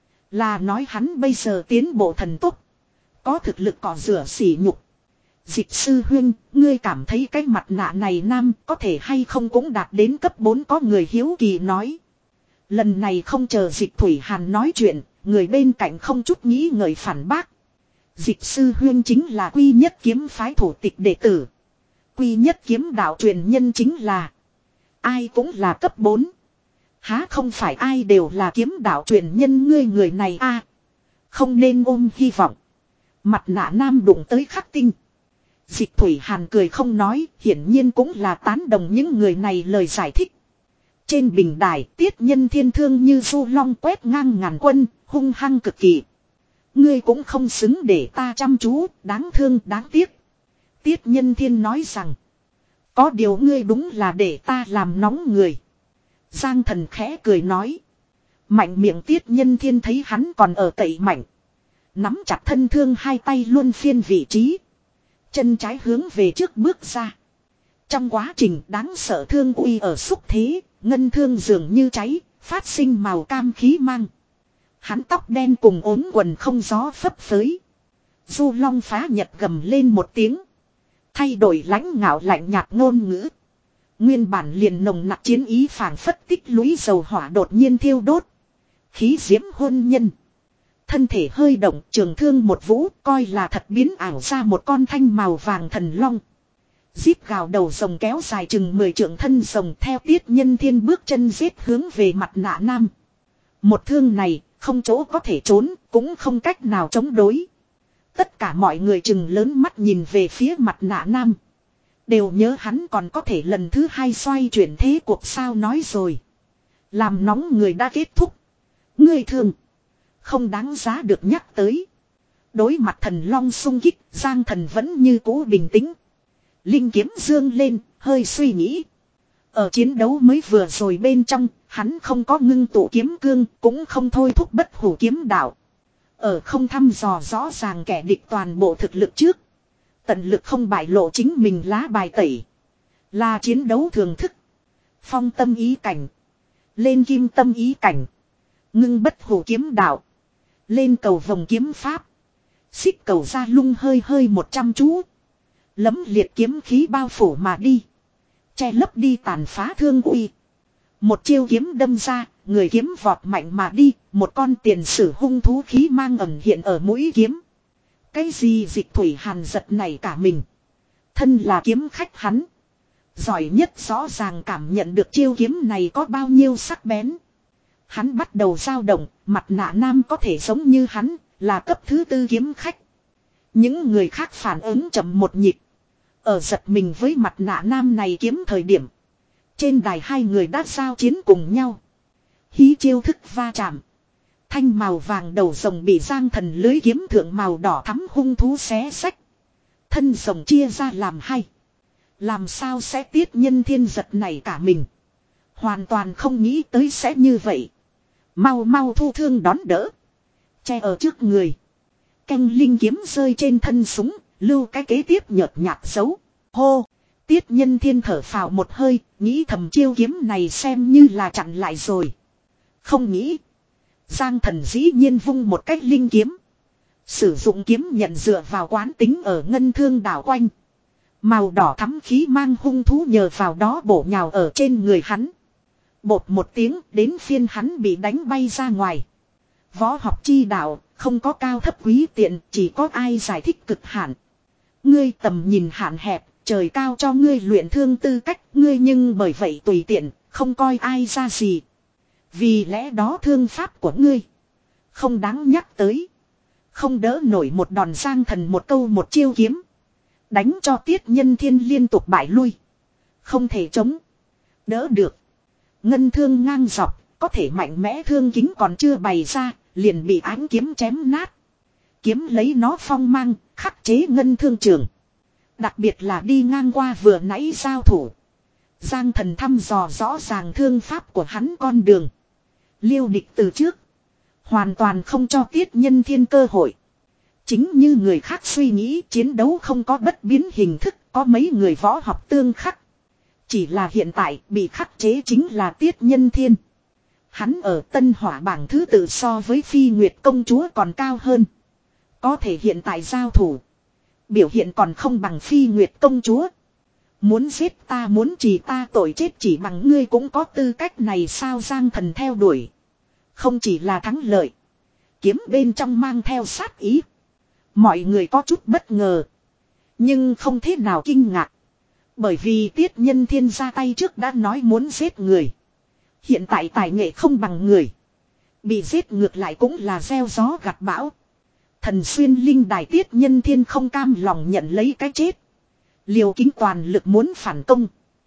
Là nói hắn bây giờ tiến bộ thần tốc. Có thực lực cỏ rửa sỉ nhục. Dịch Sư Huyên, ngươi cảm thấy cái mặt nạ này nam có thể hay không cũng đạt đến cấp bốn, có người hiếu kỳ nói. Lần này không chờ Dịch Thủy Hàn nói chuyện, người bên cạnh không chút nghĩ ngợi phản bác. Dịch Sư Huyên chính là quy nhất kiếm phái thủ tịch đệ tử. Quy nhất kiếm đạo truyền nhân chính là ai cũng là cấp bốn. Há không phải ai đều là kiếm đạo truyền nhân, ngươi người này a không nên ôm hy vọng. Mặt Nạ Nam đụng tới Khắc Tinh. Dịch Thủy Hàn cười không nói, hiển nhiên cũng là tán đồng những người này lời giải thích. Trên bình đài, Tiết Nhân Thiên thương như du long quét ngang ngàn quân, hung hăng cực kỳ. Ngươi cũng không xứng để ta chăm chú, đáng thương đáng tiếc. Tiết Nhân Thiên nói rằng, có điều ngươi đúng là để ta làm nóng người. Giang Thần khẽ cười nói. Mạnh miệng Tiết Nhân Thiên thấy hắn còn ở cậy mạnh. Nắm chặt thân thương, hai tay luân phiên vị trí. Chân trái hướng về trước bước ra. Trong quá trình đáng sợ thương uy ở xúc thế, ngân thương dường như cháy, phát sinh màu cam khí mang. Hắn tóc đen cùng ốm quần không gió phấp phới. Du Long phá nhật gầm lên một tiếng. Thay đổi lãnh ngạo lạnh nhạt ngôn ngữ. Nguyên bản liền nồng nặc chiến ý phảng phất tích lũy dầu hỏa đột nhiên thiêu đốt. Khí diễm hôn nhân. Thân thể hơi động, trường thương một vũ, coi là thật biến ảo ra một con thanh màu vàng thần long. Díp gào đầu rồng kéo dài chừng mười trượng thân rồng theo Tiết Nhân Thiên bước chân giết hướng về Mặt Nạ Nam. Một thương này, không chỗ có thể trốn, cũng không cách nào chống đối. Tất cả mọi người chừng lớn mắt nhìn về phía Mặt Nạ Nam. Đều nhớ hắn còn có thể lần thứ hai xoay chuyển thế cuộc sao nói rồi. Làm nóng người đã kết thúc. Ngươi thường không đáng giá được nhắc tới. Đối mặt thần long xung kích, Giang Thần vẫn như cũ bình tĩnh. Linh kiếm dương lên, hơi suy nghĩ. Ở chiến đấu mới vừa rồi bên trong, hắn không có ngưng tụ kiếm cương, cũng không thôi thúc bất hủ kiếm đạo. Ở không thăm dò rõ ràng kẻ địch toàn bộ thực lực trước. Tận lực không bại lộ chính mình lá bài tẩy. Là chiến đấu thường thức. Phong tâm ý cảnh. Lên kim tâm ý cảnh. Ngưng bất hủ kiếm đạo. Lên cầu vòng kiếm pháp. Xích cầu ra lung hơi hơi một trăm chú. Lấm liệt kiếm khí bao phủ mà đi. Che lấp đi tàn phá thương uy. Một chiêu kiếm đâm ra, người kiếm vọt mạnh mà đi. Một con tiền sử hung thú khí mang ẩn hiện ở mũi kiếm. Cái gì Dịch Thủy Hàn giật này cả mình. Thân là kiếm khách hắn. Giỏi nhất rõ ràng cảm nhận được chiêu kiếm này có bao nhiêu sắc bén. Hắn bắt đầu dao động, Mặt Nạ Nam có thể giống như hắn, là cấp thứ tư kiếm khách. Những người khác phản ứng chậm một nhịp. Ở giật mình với Mặt Nạ Nam này kiếm thời điểm. Trên đài hai người đã giao chiến cùng nhau. Hí chiêu thức va chạm. Thanh màu vàng đầu rồng bị Giang Thần lưới kiếm thượng màu đỏ thắm hung thú xé xách. Thân rồng chia ra làm hai. Làm sao sẽ Tiết Nhân Thiên giật này cả mình. Hoàn toàn không nghĩ tới sẽ như vậy. Mau mau thu thương đón đỡ. Che ở trước người. canh linh kiếm rơi trên thân súng, lưu cái kế tiếp nhợt nhạt dấu. Hô! Tiết Nhân Thiên thở phào một hơi, nghĩ thầm chiêu kiếm này xem như là chặn lại rồi. Không nghĩ. Giang Thần dĩ nhiên vung một cách linh kiếm. Sử dụng kiếm nhận dựa vào quán tính ở ngân thương đảo quanh. Màu đỏ thắm khí mang hung thú nhờ vào đó bổ nhào ở trên người hắn. Bột một tiếng đến phiên hắn bị đánh bay ra ngoài. Võ học chi đạo không có cao thấp quý tiện, chỉ có ai giải thích cực hạn. Ngươi tầm nhìn hạn hẹp, trời cao cho ngươi luyện thương tư cách, ngươi nhưng bởi vậy tùy tiện, không coi ai ra gì. Vì lẽ đó thương pháp của ngươi không đáng nhắc tới. Không đỡ nổi một đòn. Giang Thần một câu một chiêu kiếm. Đánh cho Tiết Nhân Thiên liên tục bại lui. Không thể chống đỡ được. Ngân thương ngang dọc, có thể mạnh mẽ thương kính còn chưa bày ra, liền bị ánh kiếm chém nát. Kiếm lấy nó phong mang, khắc chế ngân thương trường. Đặc biệt là đi ngang qua vừa nãy giao thủ. Giang Thần thăm dò rõ ràng thương pháp của hắn con đường. Liêu địch từ trước. Hoàn toàn không cho Tiết Nhân Thiên cơ hội. Chính như người khác suy nghĩ, chiến đấu không có bất biến hình thức, có mấy người võ học tương khắc. Chỉ là hiện tại bị khắc chế chính là Tiết Nhân Thiên. Hắn ở Tân Hỏa bảng thứ tự so với Phi Nguyệt công chúa còn cao hơn. Có thể hiện tại giao thủ. Biểu hiện còn không bằng Phi Nguyệt công chúa. Muốn giết ta, muốn trì ta tội chết chỉ bằng ngươi cũng có tư cách này sao? Giang Thần theo đuổi. Không chỉ là thắng lợi. Kiếm bên trong mang theo sát ý. Mọi người có chút bất ngờ. Nhưng không thế nào kinh ngạc. Bởi vì Tiết Nhân Thiên ra tay trước đã nói muốn giết người. Hiện tại tài nghệ không bằng người. Bị giết ngược lại cũng là gieo gió gặt bão. Thần xuyên linh đài Tiết Nhân Thiên không cam lòng nhận lấy cái chết. Liều kính toàn lực muốn phản công.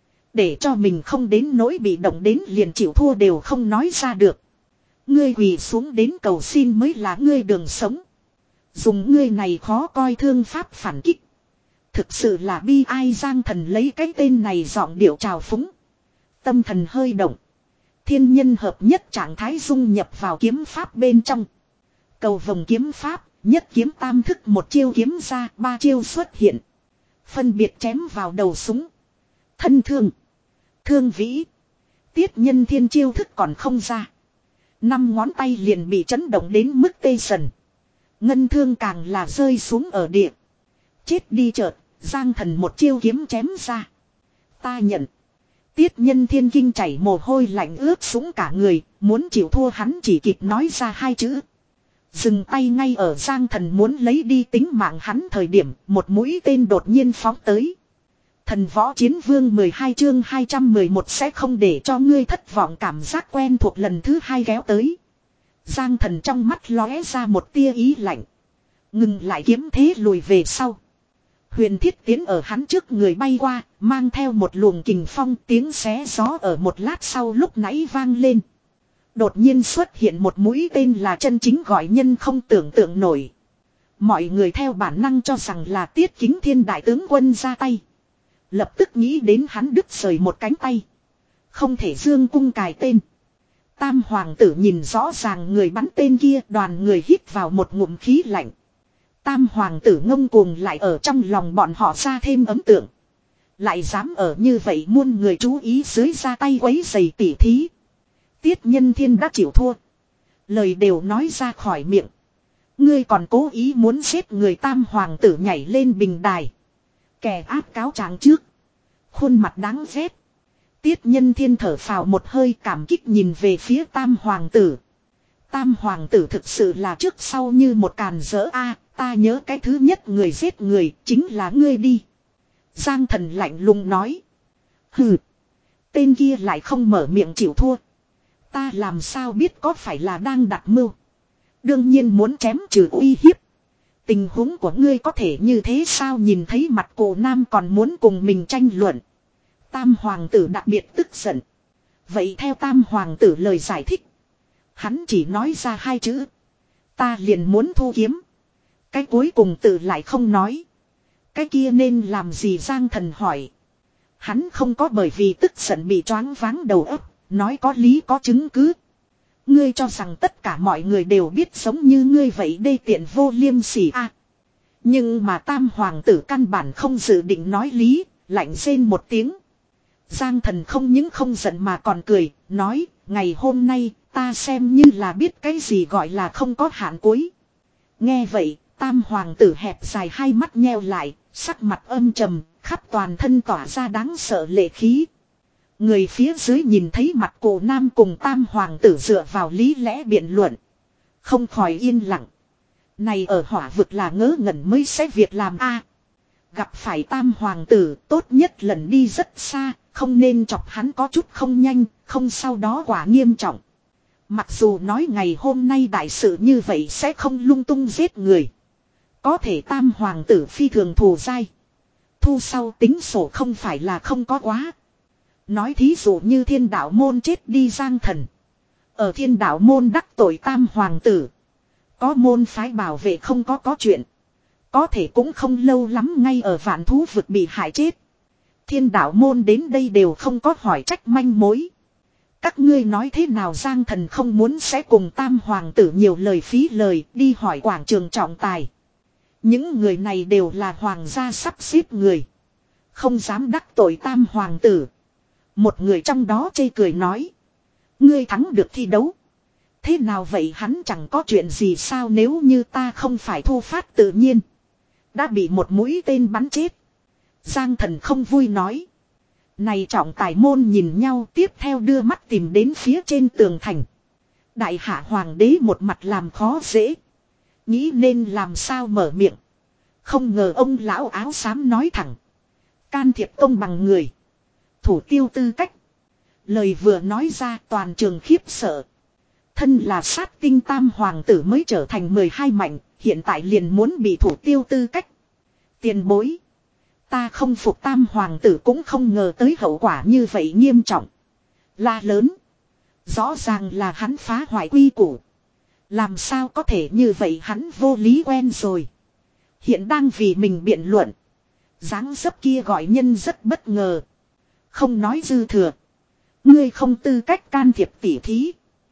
Để cho mình không đến nỗi bị động đến liền chịu thua đều không nói ra được. Ngươi quỳ xuống đến cầu xin mới là ngươi đường sống. Dùng ngươi này khó coi thương pháp phản kích. Thực sự là bi ai. Giang Thần lấy cái tên này giọng điệu trào phúng. Tâm thần hơi động. Thiên nhân hợp nhất trạng thái dung nhập vào kiếm pháp bên trong. Cầu vồng kiếm pháp, nhất kiếm tam thức một chiêu kiếm ra, ba chiêu xuất hiện. Phân biệt chém vào đầu súng. Thân thương. Thương vĩ. Tiết Nhân Thiên chiêu thức còn không ra. Năm ngón tay liền bị chấn động đến mức tê sần. Ngân thương càng là rơi xuống ở địa. Chết đi chợt, Giang Thần một chiêu kiếm chém ra. Ta nhận. Tiết Nhân Thiên kinh chảy mồ hôi lạnh ướt sũng cả người, muốn chịu thua hắn chỉ kịp nói ra hai chữ. Dừng tay ngay ở Giang Thần muốn lấy đi tính mạng hắn thời điểm, một mũi tên đột nhiên phóng tới. Thần võ chiến vương mười hai chương hai trăm mười một sẽ không để cho ngươi thất vọng. Cảm giác quen thuộc lần thứ hai kéo tới. Giang Thần trong mắt lóe ra một tia ý lạnh. Ngừng lại kiếm thế lùi về sau. Huyền Thiết Tiến ở hắn trước người bay qua, mang theo một luồng kình phong, tiếng xé gió ở một lát sau lúc nãy vang lên. Đột nhiên xuất hiện một mũi tên là chân chính gọi nhân không tưởng tượng nổi. Mọi người theo bản năng cho rằng là Tiết Kính Thiên đại tướng quân ra tay. Lập tức nghĩ đến hắn đứt rời một cánh tay. Không thể dương cung cài tên. Tam hoàng tử nhìn rõ ràng người bắn tên kia, đoàn người hít vào một ngụm khí lạnh. Tam hoàng tử ngông cuồng lại ở trong lòng bọn họ ra thêm ấn tượng. Lại dám ở như vậy muôn người chú ý dưới ra tay quấy giày tỉ thí. Tiết Nhân Thiên đã chịu thua. Lời đều nói ra khỏi miệng. Ngươi còn cố ý muốn giết người. Tam hoàng tử nhảy lên bình đài. Kẻ áp cáo trạng trước. Khuôn mặt đáng ghét. Tiết Nhân Thiên thở phào một hơi cảm kích nhìn về phía Tam hoàng tử. Tam hoàng tử thực sự là trước sau như một càn rỡ a. Ta nhớ cái thứ nhất người giết người chính là ngươi đi. Giang Thần lạnh lùng nói. Hừ. Tên kia lại không mở miệng chịu thua. Ta làm sao biết có phải là đang đặt mưu. Đương nhiên muốn chém trừ uy hiếp. Tình huống của ngươi có thể như thế sao? Nhìn thấy mặt cổ nam còn muốn cùng mình tranh luận. Tam hoàng tử đặc biệt tức giận. Vậy theo tam hoàng tử lời giải thích. Hắn chỉ nói ra hai chữ. Ta liền muốn thu kiếm. Cái cuối cùng tự lại không nói. Cái kia nên làm gì? Giang Thần hỏi. Hắn không có bởi vì tức giận bị choáng váng đầu óc. Nói có lý có chứng cứ. Ngươi ngươi cho rằng tất cả mọi người đều biết giống như ngươi vậy đê tiện vô liêm sỉ à. Nhưng mà tam hoàng tử căn bản không dự định nói lý, lạnh rên một tiếng. Giang Thần không những không giận mà còn cười, nói, ngày hôm nay, ta xem như là biết cái gì gọi là không có hạn cuối. Nghe vậy, tam hoàng tử hẹp dài hai mắt nheo lại, sắc mặt âm trầm, khắp toàn thân tỏa ra đáng sợ lệ khí. Người phía dưới nhìn thấy mặt cổ nam cùng tam hoàng tử dựa vào lý lẽ biện luận. Không khỏi yên lặng. Này ở hỏa vực là ngớ ngẩn mới sẽ việc làm a. Gặp phải tam hoàng tử tốt nhất lần đi rất xa, không nên chọc hắn có chút không nhanh, không sau đó quả nghiêm trọng. Mặc dù nói ngày hôm nay đại sự như vậy sẽ không lung tung giết người. Có thể tam hoàng tử phi thường thù dai. Thu sau tính sổ không phải là không có quá. Nói thí dụ như thiên đạo môn chết đi Giang Thần. Ở thiên đạo môn đắc tội tam hoàng tử. Có môn phái bảo vệ không có có chuyện. Có thể cũng không lâu lắm ngay ở vạn thú vực bị hại chết. Thiên đạo môn đến đây đều không có hỏi trách manh mối. Các ngươi nói thế nào Giang Thần không muốn sẽ cùng tam hoàng tử nhiều lời phí lời đi hỏi quảng trường trọng tài. Những người này đều là hoàng gia sắp xếp người. Không dám đắc tội tam hoàng tử. Một người trong đó chê cười nói. Ngươi thắng được thi đấu. Thế nào vậy hắn chẳng có chuyện gì sao nếu như ta không phải thu phát tự nhiên. Đã bị một mũi tên bắn chết. Giang Thần không vui nói. Này trọng tài môn nhìn nhau tiếp theo đưa mắt tìm đến phía trên tường thành. Đại hạ hoàng đế một mặt làm khó dễ. Nghĩ nên làm sao mở miệng. Không ngờ ông lão áo xám nói thẳng. Can thiệp công bằng người. Thủ tiêu tư cách. Lời vừa nói ra toàn trường khiếp sợ. Thân là sát tinh tam hoàng tử mới trở thành mười hai mạnh. Hiện tại liền muốn bị thủ tiêu tư cách. Tiền bối. Ta không phục tam hoàng tử cũng không ngờ tới hậu quả như vậy nghiêm trọng. La lớn. Rõ ràng là hắn phá hoại quy củ. Làm sao có thể như vậy hắn vô lý quen rồi. Hiện đang vì mình biện luận. Dáng dấp kia gọi nhân rất bất ngờ. Không nói dư thừa. Ngươi không tư cách can thiệp tỉ thí.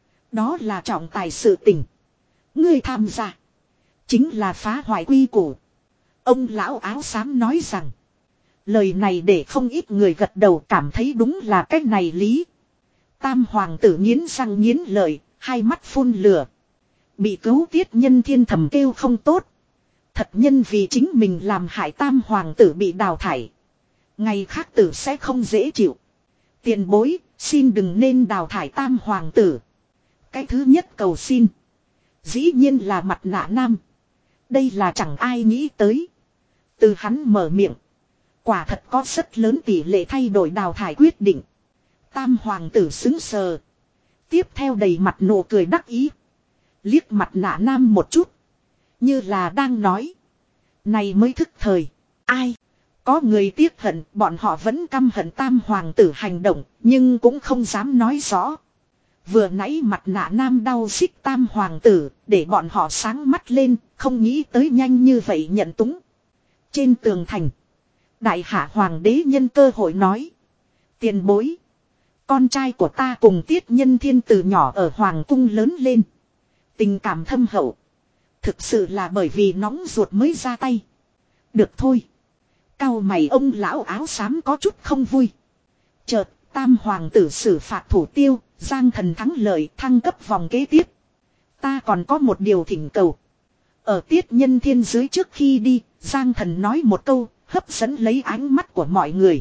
Đó là trọng tài sự tình. Ngươi tham gia. Chính là phá hoại quy củ. Ông lão áo xám nói rằng. Lời này để không ít người gật đầu cảm thấy đúng là cách này lý. Tam hoàng tử nghiến răng nghiến lợi, hai mắt phun lửa. Bị cứu tiết nhân thiên thầm kêu không tốt. Thật nhân vì chính mình làm hại tam hoàng tử bị đào thải. Ngày khác tử sẽ không dễ chịu. Tiền bối, xin đừng nên đào thải tam hoàng tử. Cái thứ nhất cầu xin. Dĩ nhiên là mặt nạ nam. Đây là chẳng ai nghĩ tới. Từ hắn mở miệng. Quả thật có rất lớn tỷ lệ thay đổi đào thải quyết định. Tam hoàng tử xứng sờ. Tiếp theo đầy mặt nụ cười đắc ý. Liếc mặt nạ nam một chút. Như là đang nói. Này mới thức thời. Ai? Có người tiếc hận bọn họ vẫn căm hận tam hoàng tử hành động. Nhưng cũng không dám nói rõ. Vừa nãy mặt nạ nam đau xích tam hoàng tử. Để bọn họ sáng mắt lên. Không nghĩ tới nhanh như vậy nhận túng. Trên tường thành. Đại hạ hoàng đế nhân cơ hội nói. Tiền bối. Con trai của ta cùng tiết nhân thiên từ nhỏ ở hoàng cung lớn lên. Tình cảm thâm hậu. Thực sự là bởi vì nóng ruột mới ra tay. Được thôi. Cao mày ông lão áo xám có chút không vui. Chợt tam hoàng tử xử phạt thủ tiêu. Giang Thần thắng lợi thăng cấp vòng kế tiếp. Ta còn có một điều thỉnh cầu. Ở tiết nhân thiên dưới trước khi đi. Giang Thần nói một câu. Hấp dẫn lấy ánh mắt của mọi người.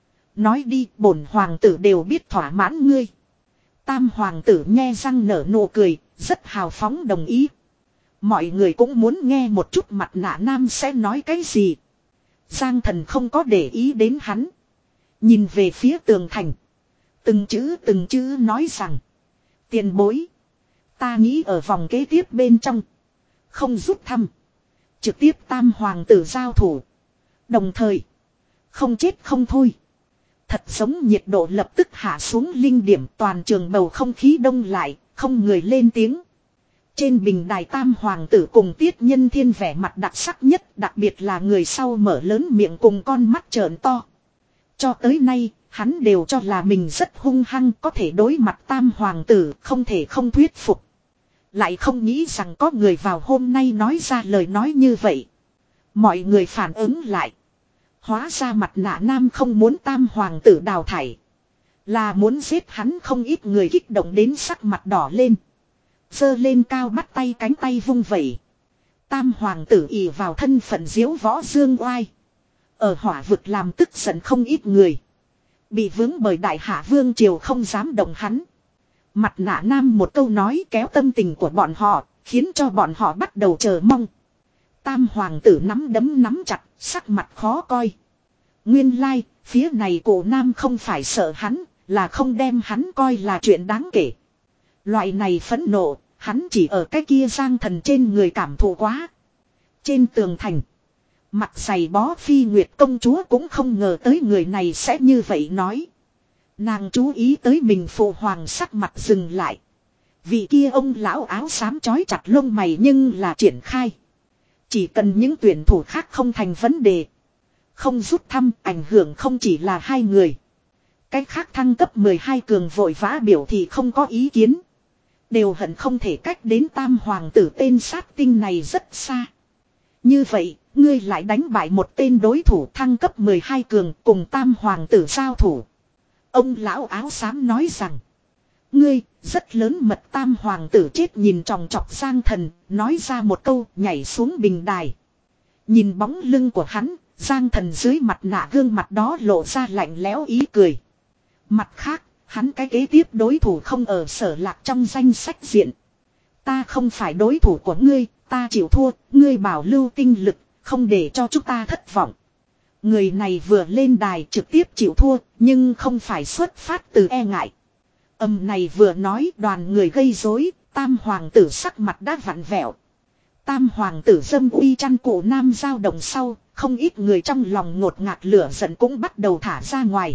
Nói đi bổn hoàng tử đều biết thỏa mãn ngươi. Tam hoàng tử nghe răng nở nụ cười. Rất hào phóng đồng ý. Mọi người cũng muốn nghe một chút mặt nạ nam sẽ nói cái gì. Giang Thần không có để ý đến hắn. Nhìn về phía tường thành. Từng chữ từng chữ nói rằng. Tiền bối. Ta nghĩ ở vòng kế tiếp bên trong. Không rút thăm. Trực tiếp tam hoàng tử giao thủ. Đồng thời. Không chết không thôi. Thật giống nhiệt độ lập tức hạ xuống linh điểm toàn trường bầu không khí đông lại. Không người lên tiếng. Trên bình đài tam hoàng tử cùng tiết nhân thiên vẻ mặt đặc sắc nhất. Đặc biệt là người sau mở lớn miệng cùng con mắt trợn to. Cho tới nay hắn đều cho là mình rất hung hăng có thể đối mặt tam hoàng tử, không thể không thuyết phục. Lại không nghĩ rằng có người vào hôm nay nói ra lời nói như vậy. Mọi người phản ứng lại. Hóa ra mặt nạ nam không muốn tam hoàng tử đào thải. Là muốn giết hắn, không ít người kích động đến sắc mặt đỏ lên. Giơ lên cao bắt tay cánh tay vung vẩy. Tam hoàng tử ỷ vào thân phận diếu võ dương oai. Ở hỏa vực làm tức giận không ít người. Bị vướng bởi đại hạ vương triều không dám động hắn. Mặt nạ nam một câu nói kéo tâm tình của bọn họ, khiến cho bọn họ bắt đầu chờ mong. Tam hoàng tử nắm đấm nắm chặt, sắc mặt khó coi. Nguyên lai, like, phía này cổ nam không phải sợ hắn, là không đem hắn coi là chuyện đáng kể. Loại này phẫn nộ, hắn chỉ ở cái kia Giang Thần trên người cảm thụ quá. Trên tường thành, mặt giày bó Phi Nguyệt công chúa cũng không ngờ tới người này sẽ như vậy nói. Nàng chú ý tới mình phụ hoàng sắc mặt dừng lại. Vị kia ông lão áo xám chói chặt lông mày nhưng là triển khai. Chỉ cần những tuyển thủ khác không thành vấn đề. Không rút thăm ảnh hưởng không chỉ là hai người. Cách khác thăng cấp mười hai cường vội vã biểu thì không có ý kiến. Đều hận không thể cách đến tam hoàng tử tên sát tinh này rất xa. Như vậy, ngươi lại đánh bại một tên đối thủ thăng cấp mười hai cường cùng tam hoàng tử giao thủ. Ông lão áo xám nói rằng. Ngươi, rất lớn mật tam hoàng tử chết nhìn tròng trọc Giang Thần, nói ra một câu nhảy xuống bình đài. Nhìn bóng lưng của hắn, Giang Thần dưới mặt nạ gương mặt đó lộ ra lạnh lẽo ý cười. Mặt khác, hắn cái kế tiếp đối thủ không ở Sở Lạc trong danh sách diện. Ta không phải đối thủ của ngươi, ta chịu thua, ngươi bảo lưu tinh lực, không để cho chúng ta thất vọng. Người này vừa lên đài trực tiếp chịu thua, nhưng không phải xuất phát từ e ngại. Âm này vừa nói đoàn người gây rối, tam hoàng tử sắc mặt đã vặn vẹo. Tam hoàng tử dâm uy chăn cổ nam dao động sau, không ít người trong lòng ngột ngạt lửa giận cũng bắt đầu thả ra ngoài.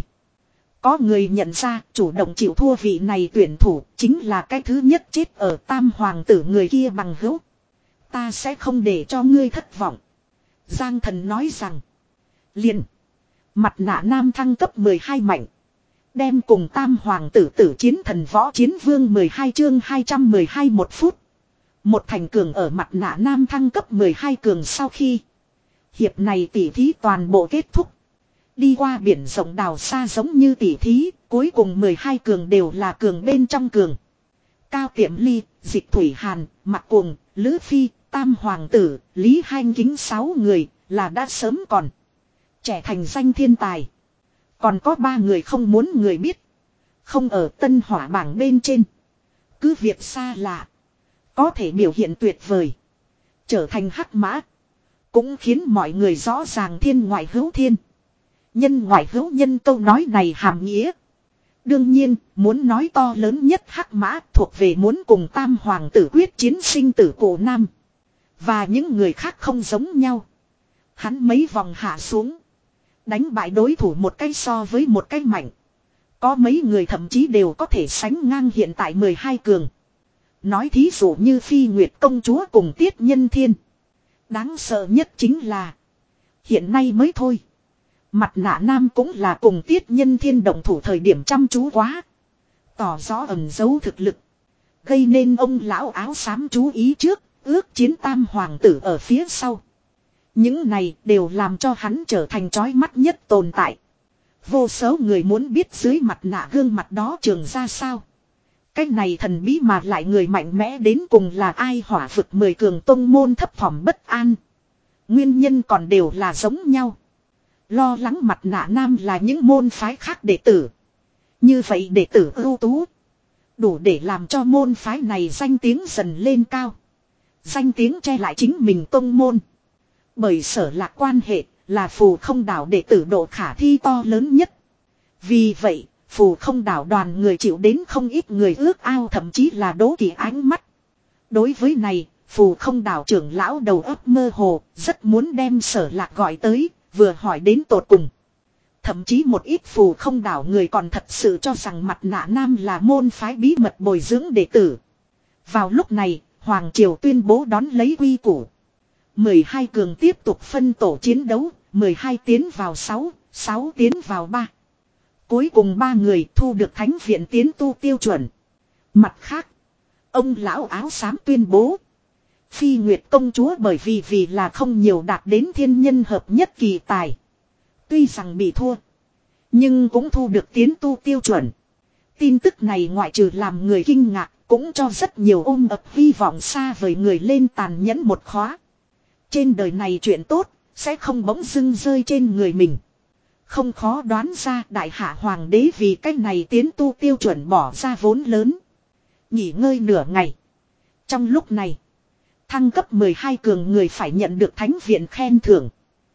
Có người nhận ra chủ động chịu thua vị này tuyển thủ chính là cái thứ nhất chết ở tam hoàng tử người kia bằng hữu. Ta sẽ không để cho ngươi thất vọng. Giang Thần nói rằng. Liền. Mặt nạ nam thăng cấp mười hai mạnh. Đem cùng tam hoàng tử tử chiến thần võ chiến vương mười hai chương hai trăm mười hai một phút. Một thành cường ở mặt nạ nam thăng cấp mười hai cường sau khi. Hiệp này tỉ thí toàn bộ kết thúc. Đi qua biển rộng đào xa giống như tỉ thí, cuối cùng mười hai cường đều là cường bên trong cường. Cao Tiệm Ly, Dịch Thủy Hàn, Mạc Cuồng, Lữ Phi, Tam Hoàng Tử, Lý Hanh Kính sáu người là đã sớm còn. Trẻ thành danh thiên tài. Còn có ba người không muốn người biết. Không ở tân hỏa bảng bên trên. Cứ việc xa lạ. Có thể biểu hiện tuyệt vời. Trở thành hắc mã. Cũng khiến mọi người rõ ràng thiên ngoại hữu thiên. Nhân ngoại hữu nhân câu nói này hàm nghĩa. Đương nhiên, muốn nói to lớn nhất hắc mã thuộc về muốn cùng tam hoàng tử quyết chiến sinh tử cổ nam. Và những người khác không giống nhau. Hắn mấy vòng hạ xuống. Đánh bại đối thủ một cái so với một cái mạnh. Có mấy người thậm chí đều có thể sánh ngang hiện tại mười hai cường. Nói thí dụ như Phi Nguyệt công chúa cùng Tiết Nhân Thiên. Đáng sợ nhất chính là. Hiện nay mới thôi. Mặt nạ nam cũng là cùng Tiết Nhân Thiên động thủ thời điểm chăm chú quá. Tỏ rõ ẩn giấu thực lực. Gây nên ông lão áo xám chú ý trước. Ước chiến tam hoàng tử ở phía sau. Những này đều làm cho hắn trở thành chói mắt nhất tồn tại. Vô số người muốn biết dưới mặt nạ gương mặt đó trường ra sao. Cái này thần bí mà lại người mạnh mẽ đến cùng là ai hỏa vực mười cường tông môn thấp thỏm bất an. Nguyên nhân còn đều là giống nhau. Lo lắng mặt nạ nam là những môn phái khác đệ tử. Như vậy đệ tử ưu tú. Đủ để làm cho môn phái này danh tiếng dần lên cao. Danh tiếng che lại chính mình tông môn. Bởi Sở Lạc quan hệ là Phù Không Đảo đệ tử độ khả thi to lớn nhất. Vì vậy, Phù Không Đảo đoàn người chịu đến không ít người ước ao thậm chí là đố kỵ ánh mắt. Đối với này, Phù Không Đảo trưởng lão đầu óc mơ hồ, rất muốn đem Sở Lạc gọi tới, vừa hỏi đến tột cùng. Thậm chí một ít Phù Không Đảo người còn thật sự cho rằng mặt nạ nam là môn phái bí mật bồi dưỡng đệ tử. Vào lúc này, Hoàng Triều tuyên bố đón lấy quy củ. mười hai cường tiếp tục phân tổ chiến đấu, mười hai tiến vào sáu, sáu tiến vào ba. Cuối cùng ba người thu được thánh viện tiến tu tiêu chuẩn. Mặt khác, ông lão áo xám tuyên bố. Phi Nguyệt công chúa bởi vì vì là không nhiều đạt đến thiên nhân hợp nhất kỳ tài. Tuy rằng bị thua, nhưng cũng thu được tiến tu tiêu chuẩn. Tin tức này ngoại trừ làm người kinh ngạc, cũng cho rất nhiều ôm ập hy vọng xa vời người lên tàn nhẫn một khóa. Trên đời này chuyện tốt, sẽ không bỗng dưng rơi trên người mình. Không khó đoán ra đại hạ hoàng đế vì cách này tiến tu tiêu chuẩn bỏ ra vốn lớn. Nghỉ ngơi nửa ngày. Trong lúc này, thăng cấp mười hai cường người phải nhận được thánh viện khen thưởng.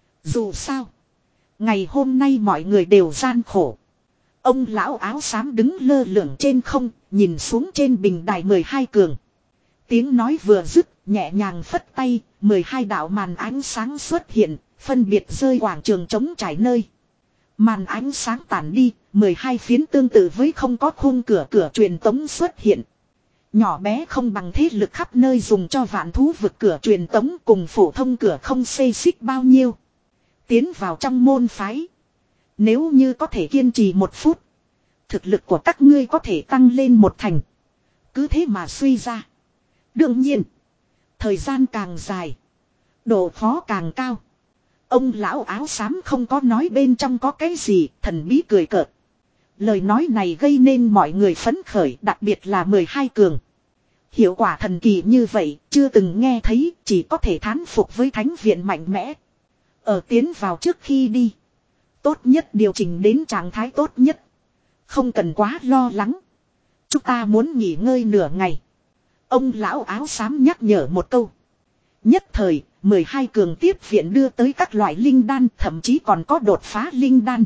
Dù sao, ngày hôm nay mọi người đều gian khổ. Ông lão áo xám đứng lơ lửng trên không, nhìn xuống trên bình đài mười hai cường. Tiếng nói vừa dứt, nhẹ nhàng phất tay, mười hai đạo màn ánh sáng xuất hiện, phân biệt rơi quảng trường trống trải nơi. Màn ánh sáng tản đi, mười hai phiến tương tự với không có khung cửa cửa truyền tống xuất hiện. Nhỏ bé không bằng thế lực khắp nơi dùng cho vạn thú vực cửa truyền tống cùng phổ thông cửa không xê xích bao nhiêu. Tiến vào trong môn phái. Nếu như có thể kiên trì một phút, thực lực của các ngươi có thể tăng lên một thành. Cứ thế mà suy ra. Đương nhiên, thời gian càng dài, độ khó càng cao. Ông lão áo xám không có nói bên trong có cái gì, thần bí cười cợt. Lời nói này gây nên mọi người phấn khởi, đặc biệt là mười hai cường. Hiệu quả thần kỳ như vậy, chưa từng nghe thấy, chỉ có thể thán phục với thánh viện mạnh mẽ. Ở tiến vào trước khi đi, tốt nhất điều chỉnh đến trạng thái tốt nhất. Không cần quá lo lắng. Chúng ta muốn nghỉ ngơi nửa ngày. Ông lão áo xám nhắc nhở một câu. Nhất thời, mười hai cường tiếp viện đưa tới các loại linh đan, thậm chí còn có đột phá linh đan.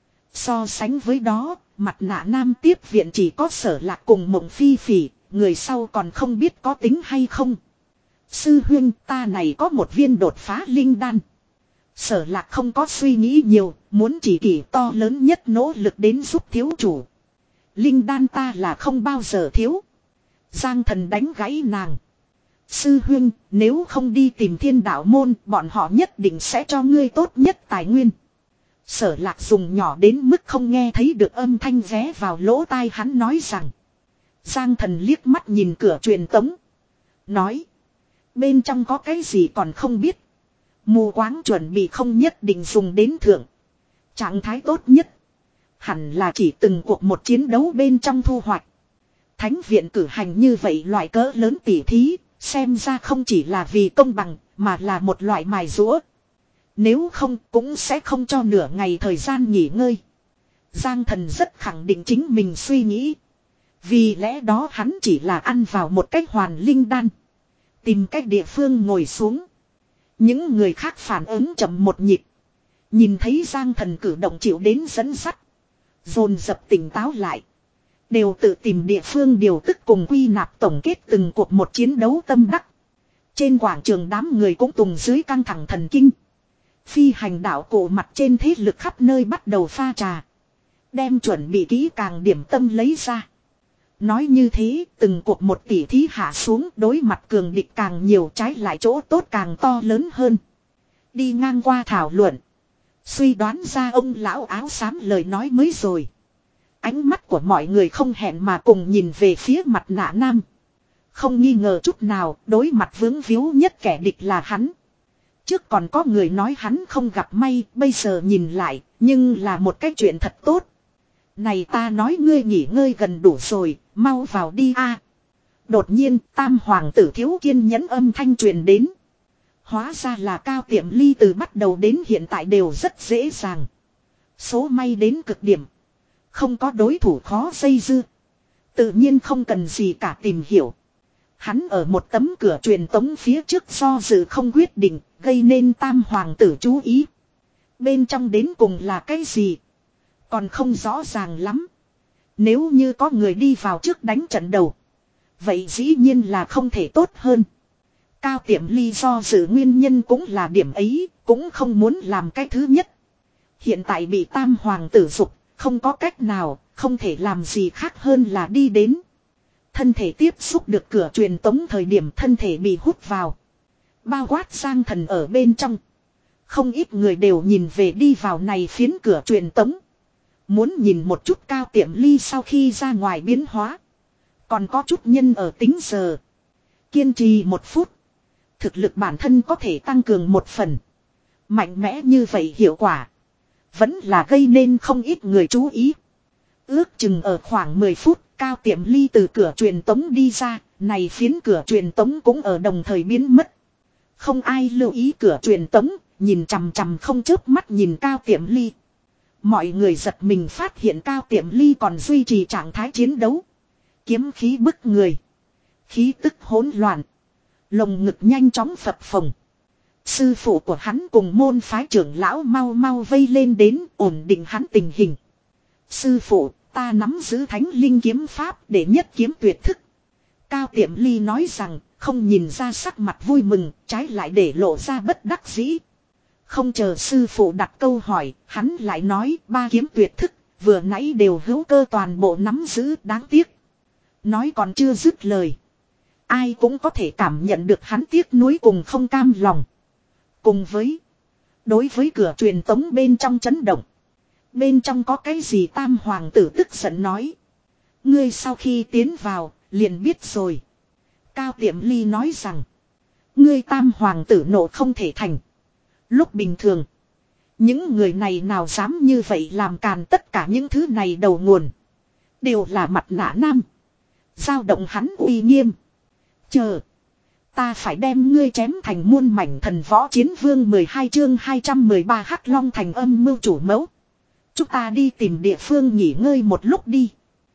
So sánh với đó, mặt nạ nam tiếp viện chỉ có Sở Lạc cùng Mộng Phi Phỉ, người sau còn không biết có tính hay không. Sư huynh, ta này có một viên đột phá linh đan. Sở Lạc không có suy nghĩ nhiều, muốn chỉ kỷ to lớn nhất nỗ lực đến giúp thiếu chủ. Linh đan ta là không bao giờ thiếu. Giang Thần đánh gãy nàng. Sư huynh, nếu không đi tìm Thiên Đạo môn, bọn họ nhất định sẽ cho ngươi tốt nhất tài nguyên. Sở Lạc dùng nhỏ đến mức không nghe thấy được âm thanh vé vào lỗ tai hắn nói rằng. Giang Thần liếc mắt nhìn cửa truyền tống. Nói. Bên trong có cái gì còn không biết. Mù quáng chuẩn bị không nhất định dùng đến thượng. Trạng thái tốt nhất. Hẳn là chỉ từng cuộc một chiến đấu bên trong thu hoạch. Thánh viện cử hành như vậy loại cỡ lớn tỉ thí. Xem ra không chỉ là vì công bằng, mà là một loại mài rũa. Nếu không cũng sẽ không cho nửa ngày thời gian nghỉ ngơi. Giang Thần rất khẳng định chính mình suy nghĩ. Vì lẽ đó hắn chỉ là ăn vào một cách hoàn linh đan. Tìm cách địa phương ngồi xuống. Những người khác phản ứng chậm một nhịp. Nhìn thấy Giang Thần cử động chịu đến dẫn dắt. Dồn dập tỉnh táo lại. Đều tự tìm địa phương điều tức cùng quy nạp tổng kết từng cuộc một chiến đấu tâm đắc. Trên quảng trường đám người cũng tùng dưới căng thẳng thần kinh. Phi hành đạo cổ mặt trên thế lực khắp nơi bắt đầu pha trà. Đem chuẩn bị kỹ càng điểm tâm lấy ra. Nói như thế, từng cuộc một tỉ thí hạ xuống, đối mặt cường địch càng nhiều, trái lại chỗ tốt càng to lớn hơn. Đi ngang qua thảo luận. Suy đoán ra ông lão áo xám lời nói mới rồi. Ánh mắt của mọi người không hẹn mà cùng nhìn về phía mặt nạ nam. Không nghi ngờ chút nào, đối mặt vướng víu nhất kẻ địch là hắn. Trước còn có người nói hắn không gặp may, bây giờ nhìn lại, nhưng là một cái chuyện thật tốt. Này ta nói ngươi nghỉ ngơi gần đủ rồi, mau vào đi a. Đột nhiên, tam hoàng tử thiếu kiên nhẫn âm thanh truyền đến. Hóa ra là Cao Tiệm Ly từ bắt đầu đến hiện tại đều rất dễ dàng. Số may đến cực điểm. Không có đối thủ khó dây dưa. Tự nhiên không cần gì cả tìm hiểu. Hắn ở một tấm cửa truyền tống phía trước do dự không quyết định, gây nên tam hoàng tử chú ý. Bên trong đến cùng là cái gì? Còn không rõ ràng lắm. Nếu như có người đi vào trước đánh trận đầu. Vậy dĩ nhiên là không thể tốt hơn. Cao Tiệm Ly do dự nguyên nhân cũng là điểm ấy, cũng không muốn làm cái thứ nhất. Hiện tại bị tam hoàng tử dục, không có cách nào, không thể làm gì khác hơn là đi đến. Thân thể tiếp xúc được cửa truyền tống thời điểm thân thể bị hút vào. Bao quát Giang Thần ở bên trong. Không ít người đều nhìn về đi vào này phiến cửa truyền tống. Muốn nhìn một chút Cao Tiệm Ly sau khi ra ngoài biến hóa. Còn có chút nhân ở tính giờ. Kiên trì một phút. Thực lực bản thân có thể tăng cường một phần. Mạnh mẽ như vậy hiệu quả. Vẫn là gây nên không ít người chú ý. Ước chừng ở khoảng mười phút. Cao Tiệm Ly từ cửa truyền tống đi ra. Này phiến cửa truyền tống cũng ở đồng thời biến mất. Không ai lưu ý cửa truyền tống. Nhìn chằm chằm không chớp mắt nhìn Cao Tiệm Ly. Mọi người giật mình phát hiện Cao Tiệm Ly còn duy trì trạng thái chiến đấu. Kiếm khí bức người. Khí tức hỗn loạn. Lồng ngực nhanh chóng phập phồng. Sư phụ của hắn cùng môn phái trưởng lão mau mau vây lên đến ổn định hắn tình hình. Sư phụ, ta nắm giữ thánh linh kiếm pháp để nhất kiếm tuyệt thức. Cao Tiệm Ly nói rằng, không nhìn ra sắc mặt vui mừng, trái lại để lộ ra bất đắc dĩ. Không chờ sư phụ đặt câu hỏi, hắn lại nói ba kiếm tuyệt thức, vừa nãy đều hữu cơ toàn bộ nắm giữ, đáng tiếc. Nói còn chưa dứt lời. Ai cũng có thể cảm nhận được hắn tiếc nuối cùng không cam lòng. Cùng với, đối với cửa truyền tống bên trong chấn động. Bên trong có cái gì Tam hoàng tử tức giận nói. Ngươi sau khi tiến vào, liền biết rồi. Cao Tiệm Ly nói rằng, ngươi Tam hoàng tử nộ không thể thành. Lúc bình thường, những người này nào dám như vậy làm càn tất cả những thứ này đầu nguồn. Đều là mặt nạ nam. Giao động hắn uy nghiêm. Chờ. Ta phải đem ngươi chém thành muôn mảnh thần võ chiến vương mười hai chương hai trăm mười ba Hắc Long thành âm mưu chủ mẫu. Chúng ta đi tìm địa phương nghỉ ngơi một lúc đi.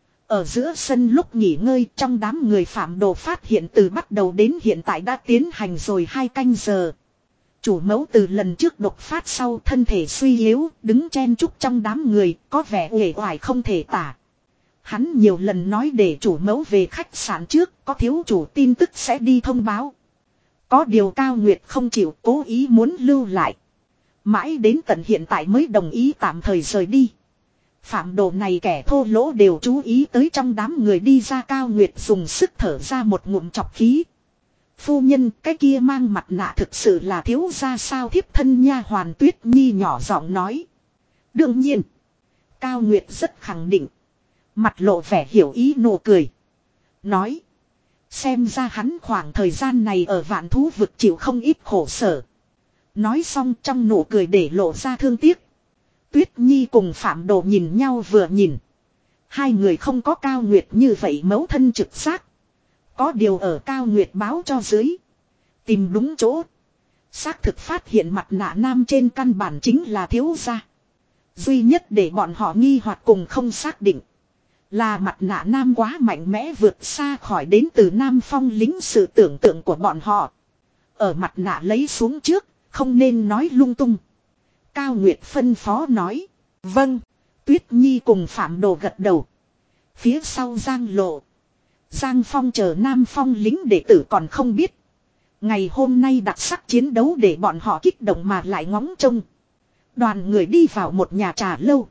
Ở giữa sân lúc nghỉ ngơi trong đám người phạm đồ phát hiện từ bắt đầu đến hiện tại đã tiến hành rồi hai canh giờ. Chủ mẫu từ lần trước đột phát sau thân thể suy yếu, đứng chen chúc trong đám người, có vẻ uể oải không thể tả. Hắn nhiều lần nói để chủ mẫu về khách sạn trước, có thiếu chủ tin tức sẽ đi thông báo. Có điều Cao Nguyệt không chịu, cố ý muốn lưu lại. Mãi đến tận hiện tại mới đồng ý tạm thời rời đi. Phạm đồ này kẻ thô lỗ đều chú ý tới trong đám người đi ra. Cao Nguyệt dùng sức thở ra một ngụm chọc khí. Phu nhân, cái kia mang mặt nạ thực sự là thiếu gia sao? Thiếp thân nha hoàn Tuyết Nhi nhỏ giọng nói. Đương nhiên. Cao Nguyệt rất khẳng định. Mặt lộ vẻ hiểu ý nụ cười. Nói. Xem ra hắn khoảng thời gian này ở vạn thú vực chịu không ít khổ sở. Nói xong trong nụ cười để lộ ra thương tiếc. Tuyết Nhi cùng Phạm Đồ nhìn nhau vừa nhìn. Hai người không có Cao Nguyệt như vậy mẫu thân trực giác. Có điều ở Cao Nguyệt báo cho dưới. Tìm đúng chỗ. Xác thực phát hiện mặt nạ nam trên căn bản chính là thiếu gia. Duy nhất để bọn họ nghi hoặc cùng không xác định. Là mặt nạ nam quá mạnh mẽ vượt xa khỏi đến từ Nam Phong lính sự tưởng tượng của bọn họ. Ở mặt nạ lấy xuống trước, không nên nói lung tung. Cao Nguyệt phân phó nói. Vâng. Tuyết Nhi cùng Phạm Đồ gật đầu. Phía sau Giang Lộ. Giang Phong chờ Nam Phong lính đệ tử còn không biết. Ngày hôm nay đặc sắc chiến đấu để bọn họ kích động mà lại ngóng trông. Đoàn người đi vào một nhà trà lâu.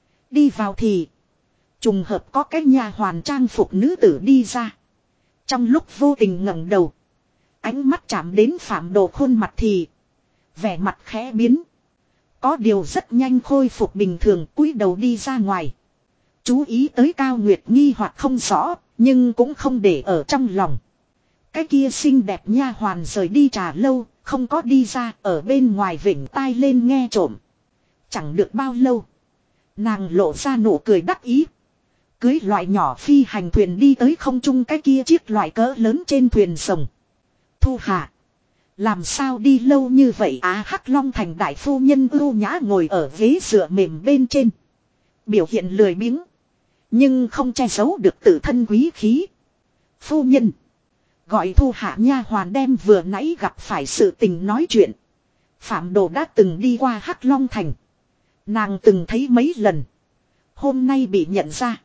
Đi vào thì trùng hợp có cái nhà hoàn trang phục nữ tử đi ra. Trong lúc vô tình ngẩng đầu, ánh mắt chạm đến Phạm Đồ khuôn mặt thì vẻ mặt khẽ biến. Có điều rất nhanh khôi phục bình thường, cúi đầu đi ra ngoài. Chú ý tới Cao Nguyệt nghi hoặc không rõ, nhưng cũng không để ở trong lòng. Cái kia xinh đẹp nha hoàn rời đi trà lâu, không có đi ra, ở bên ngoài vểnh tai lên nghe trộm. Chẳng được bao lâu, nàng lộ ra nụ cười đắc ý. Cưới loại nhỏ phi hành thuyền đi tới không trung cái kia chiếc loại cỡ lớn trên thuyền rồng. Thu hạ. Làm sao đi lâu như vậy á? Hắc Long thành đại phu nhân ưu nhã ngồi ở ghế dựa mềm bên trên. Biểu hiện lười biếng. Nhưng không che giấu được tự thân quý khí. Phu nhân. Gọi Thu hạ nha hoàn đem vừa nãy gặp phải sự tình nói chuyện. Phạm Đồ đã từng đi qua Hắc Long thành. Nàng từng thấy mấy lần. Hôm nay bị nhận ra.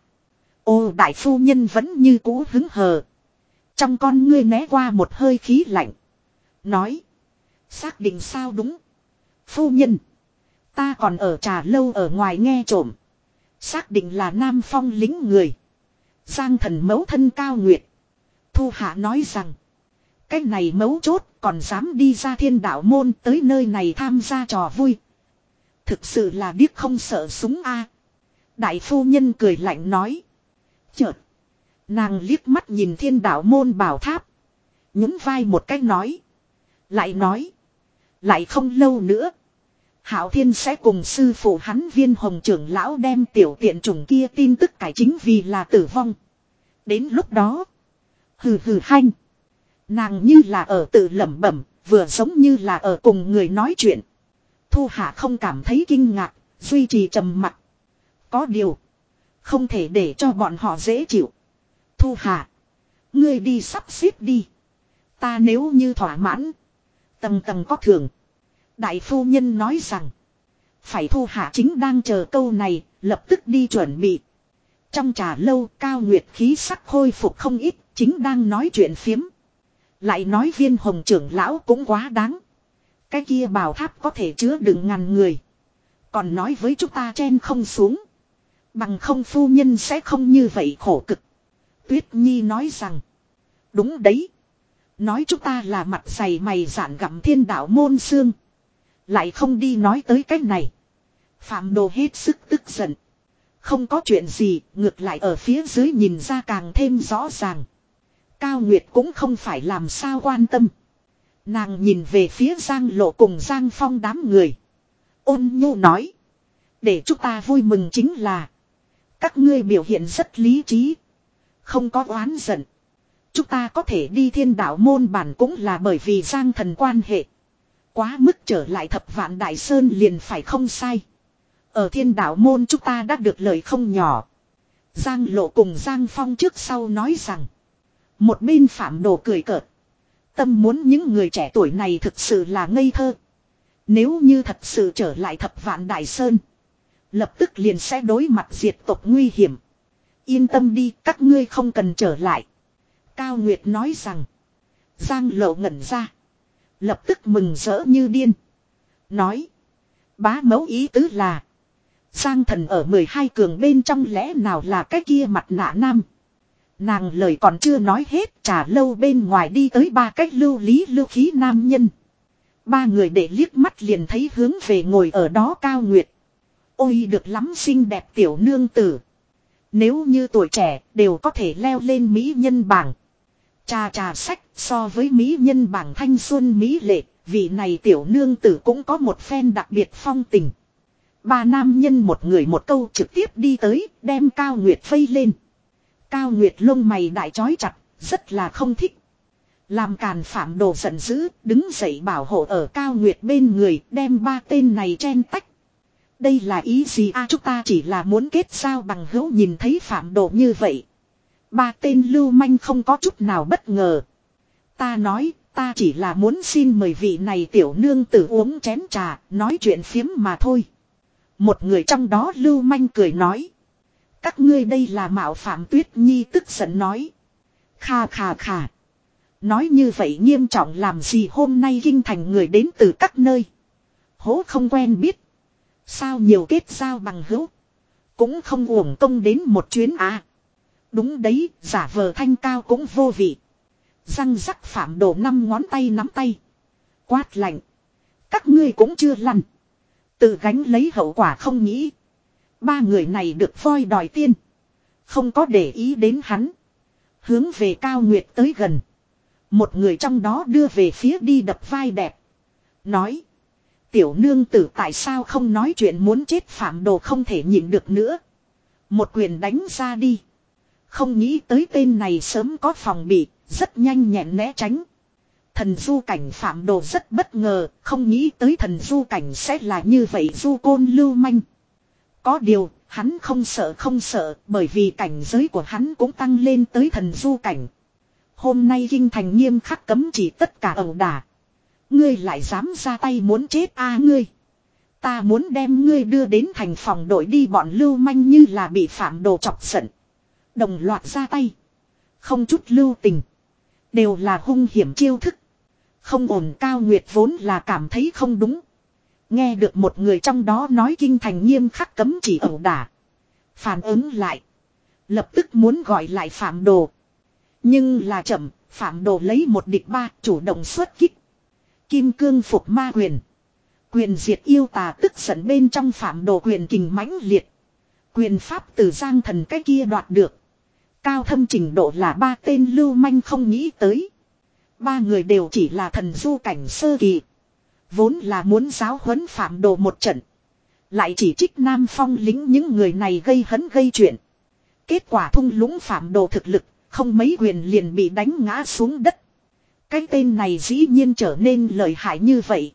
Ô đại phu nhân vẫn như cũ hứng hờ. Trong con ngươi né qua một hơi khí lạnh. Nói. Xác định sao đúng. Phu nhân. Ta còn ở trà lâu ở ngoài nghe trộm. Xác định là Nam Phong lính người. Giang thần mẫu thân Cao Nguyệt. Thu hạ nói rằng. Cái này mấu chốt còn dám đi ra thiên đạo môn tới nơi này tham gia trò vui. Thực sự là điếc không sợ súng a. Đại phu nhân cười lạnh nói. Chợt. Nàng liếc mắt nhìn Thiên Đạo môn bảo tháp. Nhún vai một cách nói. Lại nói. Lại không lâu nữa. Hạo Thiên sẽ cùng sư phụ hắn Viên Hồng trưởng lão đem tiểu tiện chủng kia tin tức cải chính vì là tử vong. Đến lúc đó. Hừ hừ hanh. Nàng như là ở tự lẩm bẩm. Vừa giống như là ở cùng người nói chuyện. Thu Hạ không cảm thấy kinh ngạc. Duy trì trầm mặc. Có điều. Không thể để cho bọn họ dễ chịu. Thu Hạ. Ngươi đi sắp xếp đi. Ta nếu như thỏa mãn. Tầng tầng có thưởng. Đại phu nhân nói rằng. Phải Thu Hạ chính đang chờ câu này. Lập tức đi chuẩn bị. Trong trà lâu Cao Nguyệt khí sắc khôi phục không ít. Chính đang nói chuyện phiếm. Lại nói Viên Hồng trưởng lão cũng quá đáng. Cái kia bảo tháp có thể chứa đựng ngàn người. Còn nói với chúng ta chen không xuống. Bằng không phu nhân sẽ không như vậy khổ cực. Tuyết Nhi nói rằng. Đúng đấy. Nói chúng ta là mặt dày mày dạn gặm Thiên Đạo môn xương. Lại không đi nói tới cái này. Phạm Đồ hết sức tức giận. Không có chuyện gì, ngược lại ở phía dưới nhìn ra càng thêm rõ ràng. Cao Nguyệt cũng không phải làm sao quan tâm. Nàng nhìn về phía Giang Lộ cùng Giang Phong đám người. Ôn nhu nói. Để chúng ta vui mừng chính là. Các ngươi biểu hiện rất lý trí. Không có oán giận. Chúng ta có thể đi Thiên Đạo môn bản cũng là bởi vì Giang thần quan hệ. Quá mức trở lại Thập Vạn Đại Sơn liền phải không sai. Ở Thiên Đạo môn chúng ta đã được lời không nhỏ. Giang Lộ cùng Giang Phong trước sau nói rằng. Một bên Phạm Đồ cười cợt. Tâm muốn những người trẻ tuổi này thực sự là ngây thơ. Nếu như thật sự trở lại Thập Vạn Đại Sơn. Lập tức liền sẽ đối mặt diệt tộc nguy hiểm. Yên tâm đi, các ngươi không cần trở lại. Cao Nguyệt nói rằng. Giang Lộ ngẩn ra. Lập tức mừng rỡ như điên. Nói. Bá mẫu ý tứ là. Giang thần ở mười hai cường bên trong lẽ nào là cái kia mặt nạ nam. Nàng lời còn chưa nói hết, trà lâu bên ngoài đi tới ba cách lưu lý lưu khí nam nhân. Ba người để liếc mắt liền thấy hướng về ngồi ở đó Cao Nguyệt. Ôi được lắm xinh đẹp tiểu nương tử. Nếu như tuổi trẻ đều có thể leo lên mỹ nhân bảng. Trà trà sách so với mỹ nhân bảng thanh xuân mỹ lệ, vị này tiểu nương tử cũng có một phen đặc biệt phong tình. Ba nam nhân một người một câu trực tiếp đi tới, đem Cao Nguyệt vây lên. Cao Nguyệt lông mày đại chói chặt, rất là không thích. Làm càn Phạm Đồ giận dữ, đứng dậy bảo hộ ở Cao Nguyệt bên người, đem ba tên này chen tách. Đây là ý gì a à, chúng ta chỉ là muốn kết giao bằng hữu nhìn thấy Phạm Đồ như vậy. Ba tên lưu manh không có chút nào bất ngờ. Ta nói, ta chỉ là muốn xin mời vị này tiểu nương tử uống chén trà, nói chuyện phiếm mà thôi. Một người trong đó lưu manh cười nói. Các ngươi đây là mạo phạm Tuyết Nhi tức giận nói. Khà khà khà. Nói như vậy nghiêm trọng làm gì hôm nay kinh thành người đến từ các nơi. Hố không quen biết. Sao nhiều kết giao bằng hữu. Cũng không uổng công đến một chuyến à. Đúng đấy, giả vờ thanh cao cũng vô vị. Răng rắc Phạm Đồ năm ngón tay nắm tay. Quát lạnh. Các ngươi cũng chưa lăn. Tự gánh lấy hậu quả không nghĩ. Ba người này được voi đòi tiên. Không có để ý đến hắn. Hướng về Cao Nguyệt tới gần. Một người trong đó đưa về phía đi đập vai đẹp. Nói. Tiểu nương tử tại sao không nói chuyện muốn chết Phạm Đồ không thể nhịn được nữa. Một quyền đánh ra đi. Không nghĩ tới tên này sớm có phòng bị. Rất nhanh nhẹn né tránh. Thần du cảnh Phạm Đồ rất bất ngờ. Không nghĩ tới thần du cảnh sẽ là như vậy du côn lưu manh. Có điều, hắn không sợ không sợ, bởi vì cảnh giới của hắn cũng tăng lên tới thần du cảnh. Hôm nay kinh thành nghiêm khắc cấm chỉ tất cả ẩu đả. Ngươi lại dám ra tay muốn chết a à, ngươi. Ta muốn đem ngươi đưa đến thành phòng đội đi bọn lưu manh như là bị Phạm Đồ chọc giận. Đồng loạt ra tay. Không chút lưu tình. Đều là hung hiểm chiêu thức. Không ổn Cao Nguyệt vốn là cảm thấy không đúng. Nghe được một người trong đó nói kinh thành nghiêm khắc cấm chỉ ẩu đả. Phản ứng lại. Lập tức muốn gọi lại Phạm Đồ. Nhưng là chậm, Phạm Đồ lấy một địch ba chủ động xuất kích. Kim cương phục ma quyền. Quyền diệt yêu tà tức giận bên trong Phạm Đồ quyền kình mãnh liệt. Quyền pháp từ Giang Thần cái kia đoạt được. Cao thâm trình độ là ba tên lưu manh không nghĩ tới. Ba người đều chỉ là thần du cảnh sơ kỳ. Vốn là muốn giáo huấn Phạm Đồ một trận. Lại chỉ trích Nam Phong lính những người này gây hấn gây chuyện. Kết quả thung lũng Phạm Đồ thực lực, không mấy quyền liền bị đánh ngã xuống đất. Cái tên này dĩ nhiên trở nên lợi hại như vậy.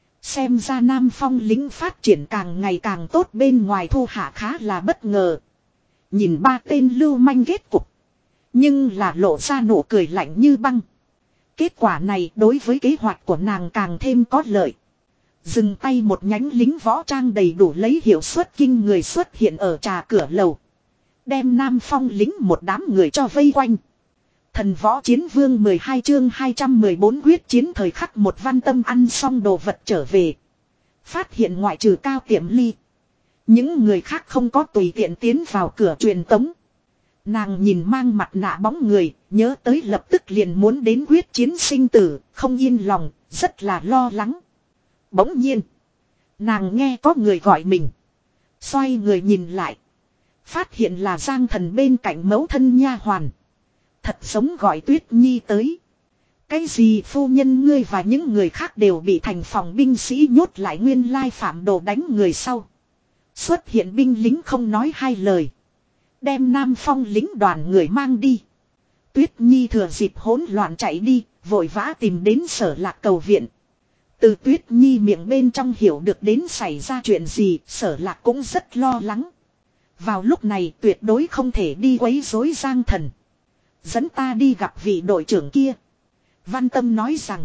Xem ra Nam Phong lính phát triển càng ngày càng tốt, bên ngoài thu hạ khá là bất ngờ. Nhìn ba tên lưu manh kết cục. Nhưng là lộ ra nụ cười lạnh như băng. Kết quả này đối với kế hoạch của nàng càng thêm có lợi. Dừng tay một nhánh lính võ trang đầy đủ lấy hiệu suất kinh người xuất hiện ở trà cửa lầu. Đem Nam Phong lính một đám người cho vây quanh. Thần võ chiến vương mười hai chương hai trăm mười bốn quyết chiến thời khắc một Văn Tâm ăn xong đồ vật trở về. Phát hiện ngoại trừ Cao Tiệm Ly. Những người khác không có tùy tiện tiến vào cửa truyền tống. Nàng nhìn mang mặt nạ bóng người, nhớ tới lập tức liền muốn đến quyết chiến sinh tử, không yên lòng, rất là lo lắng. Bỗng nhiên, nàng nghe có người gọi mình. Xoay người nhìn lại. Phát hiện là Giang Thần bên cạnh mẫu thân nha hoàn. Thật giống gọi Tuyết Nhi tới. Cái gì phu nhân ngươi và những người khác đều bị thành phòng binh sĩ nhốt lại, nguyên lai Phạm Đồ đánh người sau. Xuất hiện binh lính không nói hai lời. Đem Nam Phong lính đoàn người mang đi. Tuyết Nhi thừa dịp hỗn loạn chạy đi, vội vã tìm đến Sở Lạc cầu viện. Từ Tuyết Nhi miệng bên trong hiểu được đến xảy ra chuyện gì, Sở Lạc cũng rất lo lắng. Vào lúc này tuyệt đối không thể đi quấy rối Giang Thần. Dẫn ta đi gặp vị đội trưởng kia. Văn Tâm nói rằng.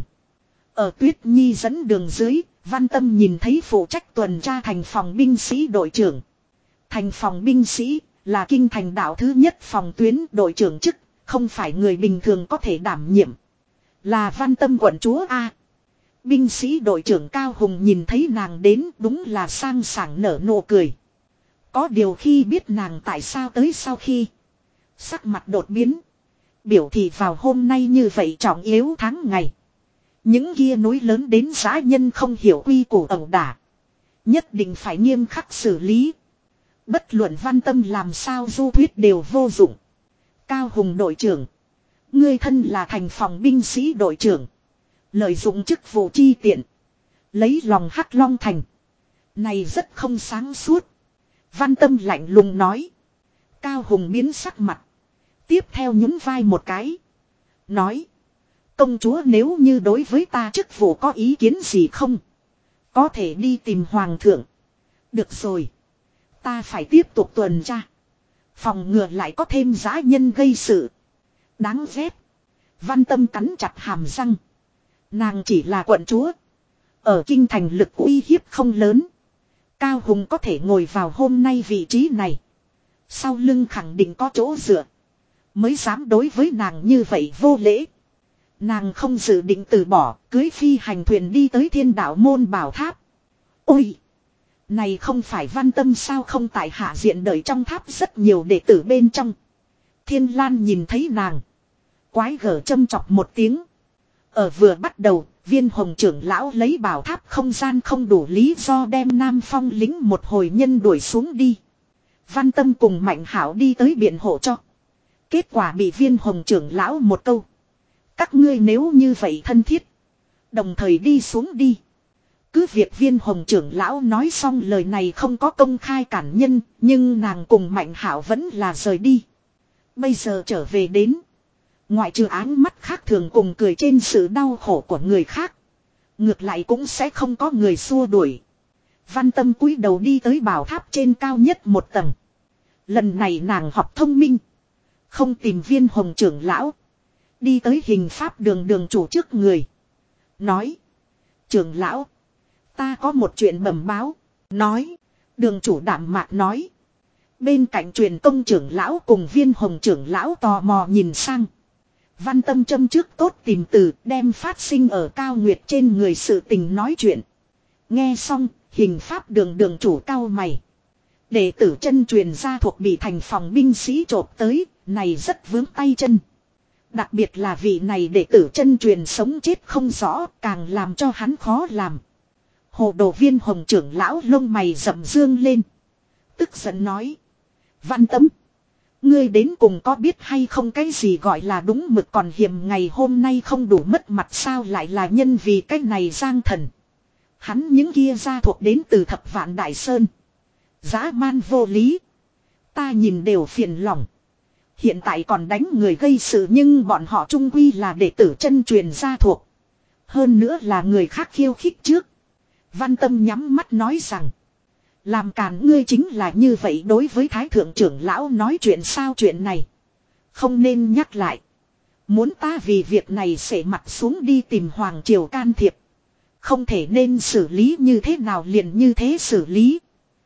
Ở Tuyết Nhi dẫn đường dưới, Văn Tâm nhìn thấy phụ trách tuần tra thành phòng binh sĩ đội trưởng. Thành phòng binh sĩ là kinh thành đạo thứ nhất phòng tuyến, đội trưởng chức, không phải người bình thường có thể đảm nhiệm. Là Văn Tâm quận chúa A. Binh sĩ đội trưởng Cao Hùng nhìn thấy nàng đến đúng là sang sảng nở nụ cười. Có điều khi biết nàng tại sao tới sau khi. Sắc mặt đột biến. Biểu thị vào hôm nay như vậy trọng yếu tháng ngày. Những kia núi lớn đến dã nhân không hiểu quy củ ẩu đả. Nhất định phải nghiêm khắc xử lý. Bất luận Văn Tâm làm sao du thuyết đều vô dụng. Cao Hùng đội trưởng. Ngươi thân là thành phòng binh sĩ đội trưởng. Lợi dụng chức vụ chi tiện. Lấy lòng Hắc Long Thành. Này rất không sáng suốt. Văn Tâm lạnh lùng nói. Cao Hùng biến sắc mặt. Tiếp theo nhún vai một cái. Nói. Công chúa nếu như đối với ta chức vụ có ý kiến gì không? Có thể đi tìm hoàng thượng. Được rồi. Ta phải tiếp tục tuần tra. Phòng ngừa lại có thêm dã nhân gây sự. Đáng ghét. Văn Tâm cắn chặt hàm răng. Nàng chỉ là quận chúa. Ở kinh thành lực uy hiếp không lớn. Cao Hùng có thể ngồi vào hôm nay vị trí này. Sau lưng khẳng định có chỗ dựa. Mới dám đối với nàng như vậy vô lễ. Nàng không dự định từ bỏ, cưới phi hành thuyền đi tới Thiên Đạo Môn Bảo Tháp. Ôi! Này không phải Văn Tâm sao không tại hạ diện đợi trong tháp rất nhiều đệ tử bên trong. Thiên Lan nhìn thấy nàng. Quái gở châm chọc một tiếng. Ở vừa bắt đầu, Viên Hồng trưởng lão lấy bảo tháp không gian không đủ lý do đem Nam Phong lính một hồi nhân đuổi xuống đi. Văn Tâm cùng Mạnh Hảo đi tới biện hộ cho. Kết quả bị Viên Hồng trưởng lão một câu. Các ngươi nếu như vậy thân thiết. Đồng thời đi xuống đi. Cứ việc Viên Hồng trưởng lão nói xong lời này không có công khai cản nhân. Nhưng nàng cùng Mạnh Hảo vẫn là rời đi. Bây giờ trở về đến. Ngoại trừ áng mắt khác thường cùng cười trên sự đau khổ của người khác. Ngược lại cũng sẽ không có người xua đuổi. Văn Tâm cúi đầu đi tới bảo tháp trên cao nhất một tầng. Lần này nàng học thông minh. Không tìm Viên Hồng trưởng lão. Đi tới hình pháp đường đường chủ trước người. Nói. Trưởng lão. Ta có một chuyện bẩm báo. Nói. Đường chủ đảm mạc nói. Bên cạnh truyền công trưởng lão cùng Viên Hồng trưởng lão tò mò nhìn sang. Văn Tâm châm trước tốt tìm từ đem phát sinh ở Cao Nguyệt trên người sự tình nói chuyện. Nghe xong, hình pháp đường đường chủ cao mày. Đệ tử chân truyền ra thuộc bị thành phòng binh sĩ trộp tới, này rất vướng tay chân. Đặc biệt là vị này đệ tử chân truyền sống chết không rõ, càng làm cho hắn khó làm. Hồ Đồ Viên Hồng trưởng lão lông mày rậm dương lên. Tức giận nói. Văn Tâm. Ngươi đến cùng có biết hay không cái gì gọi là đúng mực còn hiểm ngày hôm nay không đủ mất mặt sao lại là nhân vì cái này Giang Thần. Hắn những kia gia thuộc đến từ thập vạn Đại Sơn. Dã man vô lý. Ta nhìn đều phiền lòng. Hiện tại còn đánh người gây sự nhưng bọn họ trung quy là đệ tử chân truyền gia thuộc. Hơn nữa là người khác khiêu khích trước. Văn Tâm nhắm mắt nói rằng. Làm càn ngươi chính là như vậy đối với Thái Thượng trưởng lão nói chuyện sao chuyện này. Không nên nhắc lại. Muốn ta vì việc này sẽ mặt xuống đi tìm Hoàng Triều can thiệp. Không thể nên xử lý như thế nào liền như thế xử lý.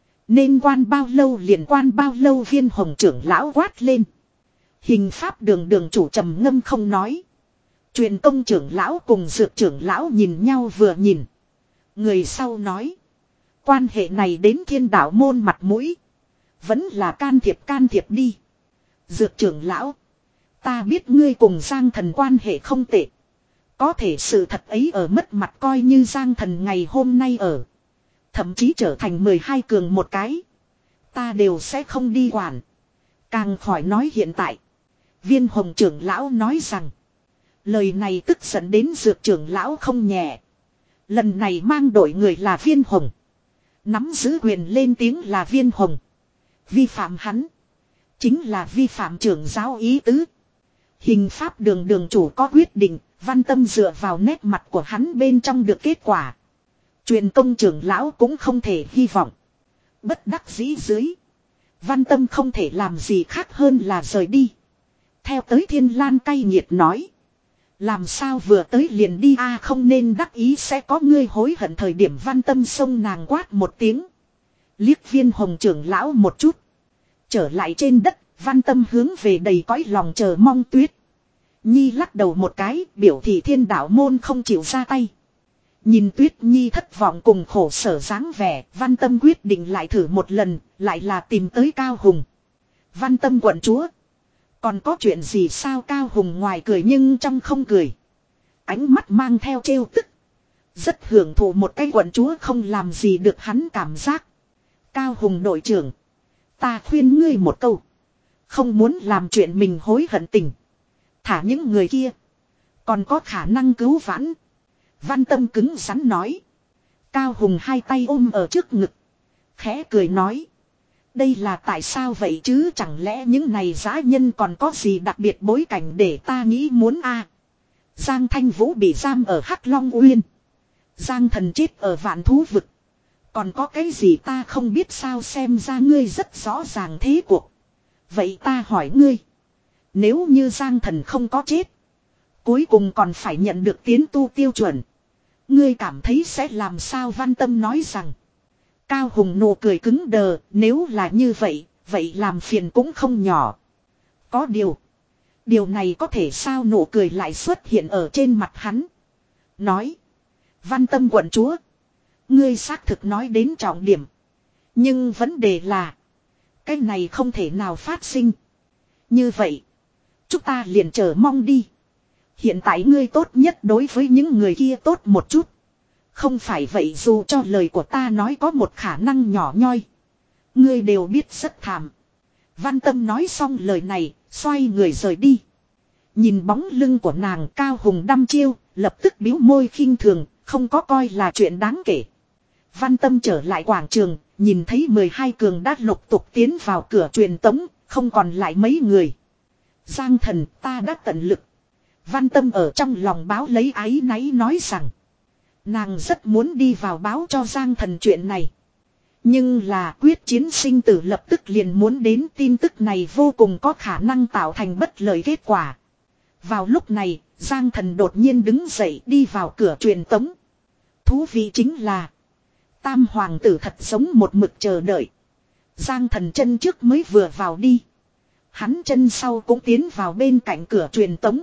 Nên quan bao lâu liền quan bao lâu Viên Hồng trưởng lão quát lên. Hình pháp đường đường chủ trầm ngâm không nói. Truyền công trưởng lão cùng dược trưởng lão nhìn nhau vừa nhìn. Người sau nói. Quan hệ này đến thiên đạo môn mặt mũi. Vẫn là can thiệp can thiệp đi. Dược trưởng lão. Ta biết ngươi cùng Giang Thần quan hệ không tệ. Có thể sự thật ấy ở mất mặt coi như Giang Thần ngày hôm nay ở. Thậm chí trở thành mười hai cường một cái. Ta đều sẽ không đi quản. Càng khỏi nói hiện tại. Viên Hồng trưởng lão nói rằng. Lời này tức giận đến dược trưởng lão không nhẹ. Lần này mang đội người là Viên Hồng. Nắm giữ quyền lên tiếng là Viên Hồng. Vi phạm hắn. Chính là vi phạm trưởng giáo ý tứ. Hình pháp đường đường chủ có quyết định. Văn Tâm dựa vào nét mặt của hắn bên trong được kết quả. Truyền công trưởng lão cũng không thể hy vọng. Bất đắc dĩ dưới. Văn Tâm không thể làm gì khác hơn là rời đi. Theo tới Thiên Lan cay nghiệt nói. Làm sao vừa tới liền đi a không nên đắc ý sẽ có ngươi hối hận thời điểm Văn Tâm xông nàng quát một tiếng. Liếc Viên Hồng trưởng lão một chút. Trở lại trên đất, Văn Tâm hướng về đầy cõi lòng chờ mong Tuyết Nhi lắc đầu một cái, biểu thị thiên đạo môn không chịu ra tay. Nhìn Tuyết Nhi thất vọng cùng khổ sở dáng vẻ, Văn Tâm quyết định lại thử một lần, lại là tìm tới Cao Hùng. Văn Tâm quận chúa. Còn có chuyện gì sao Cao Hùng ngoài cười nhưng trong không cười. Ánh mắt mang theo trêu tức. Rất hưởng thụ một cái quận chúa không làm gì được hắn cảm giác. Cao Hùng đội trưởng. Ta khuyên ngươi một câu. Không muốn làm chuyện mình hối hận tình. Thả những người kia. Còn có khả năng cứu vãn. Văn Tâm cứng rắn nói. Cao Hùng hai tay ôm ở trước ngực. Khẽ cười nói. Đây là tại sao vậy chứ chẳng lẽ những này dã nhân còn có gì đặc biệt bối cảnh để ta nghĩ muốn a à. Giang Thanh Vũ bị giam ở Hắc Long Uyên. Giang Thần chết ở Vạn Thú Vực. Còn có cái gì ta không biết sao xem ra ngươi rất rõ ràng thế cuộc. Vậy ta hỏi ngươi. Nếu như Giang Thần không có chết. Cuối cùng còn phải nhận được tiến tu tiêu chuẩn. Ngươi cảm thấy sẽ làm sao Văn Tâm nói rằng. Cao Hùng nụ cười cứng đờ. Nếu là như vậy. Vậy làm phiền cũng không nhỏ. Có điều. Điều này có thể sao nụ cười lại xuất hiện ở trên mặt hắn. Nói. Văn Tâm quận chúa. Ngươi xác thực nói đến trọng điểm. Nhưng vấn đề là. Cái này không thể nào phát sinh. Như vậy. Chúng ta liền chờ mong đi. Hiện tại ngươi tốt nhất đối với những người kia tốt một chút. Không phải vậy dù cho lời của ta nói có một khả năng nhỏ nhoi. Ngươi đều biết rất thảm. Văn Tâm nói xong lời này, xoay người rời đi. Nhìn bóng lưng của nàng Cao Hùng đăm chiêu, lập tức bĩu môi khinh thường, không có coi là chuyện đáng kể. Văn Tâm trở lại quảng trường, nhìn thấy mười hai cường đã lục tục tiến vào cửa truyền tống, không còn lại mấy người. Giang Thần ta đã tận lực. Văn Tâm ở trong lòng báo lấy áy náy nói rằng. Nàng rất muốn đi vào báo cho Giang Thần chuyện này. Nhưng là quyết chiến sinh tử lập tức liền muốn đến tin tức này vô cùng có khả năng tạo thành bất lợi kết quả. Vào lúc này, Giang Thần đột nhiên đứng dậy đi vào cửa truyền tống. Thú vị chính là Tam hoàng tử thật giống một mực chờ đợi. Giang Thần chân trước mới vừa vào đi. Hắn chân sau cũng tiến vào bên cạnh cửa truyền tống.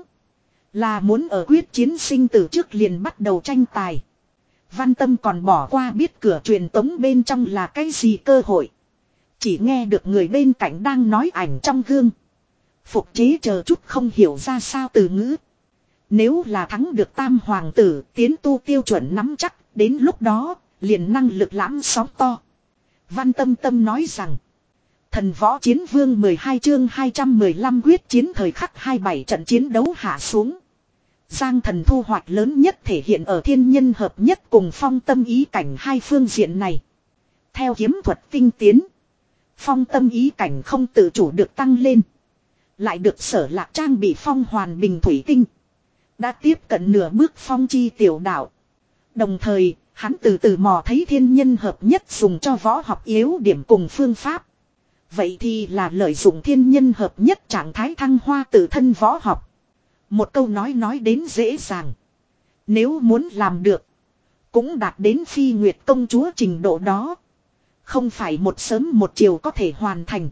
Là muốn ở quyết chiến sinh tử trước liền bắt đầu tranh tài. Văn Tâm còn bỏ qua biết cửa truyền tống bên trong là cái gì cơ hội. Chỉ nghe được người bên cạnh đang nói ảnh trong gương. Phục chế chờ chút không hiểu ra sao từ ngữ. Nếu là thắng được tam hoàng tử tiến tu tiêu chuẩn nắm chắc. Đến lúc đó liền năng lực lãm sóng to. Văn Tâm Tâm nói rằng. Thần võ chiến vương mười hai chương hai trăm mười lăm quyết chiến thời khắc hai mươi bảy trận chiến đấu hạ xuống. Giang Thần thu hoạch lớn nhất thể hiện ở thiên nhân hợp nhất cùng phong tâm ý cảnh hai phương diện này. Theo kiếm thuật tinh tiến, phong tâm ý cảnh không tự chủ được tăng lên. Lại được Sở Lạc trang bị phong hoàn bình thủy tinh. Đã tiếp cận nửa bước phong chi tiểu đạo. Đồng thời, hắn từ từ mò thấy thiên nhân hợp nhất dùng cho võ học yếu điểm cùng phương pháp. Vậy thì là lợi dụng thiên nhân hợp nhất trạng thái thăng hoa tự thân võ học. Một câu nói nói đến dễ dàng. Nếu muốn làm được, cũng đạt đến Phi Nguyệt công chúa trình độ đó. Không phải một sớm một chiều có thể hoàn thành.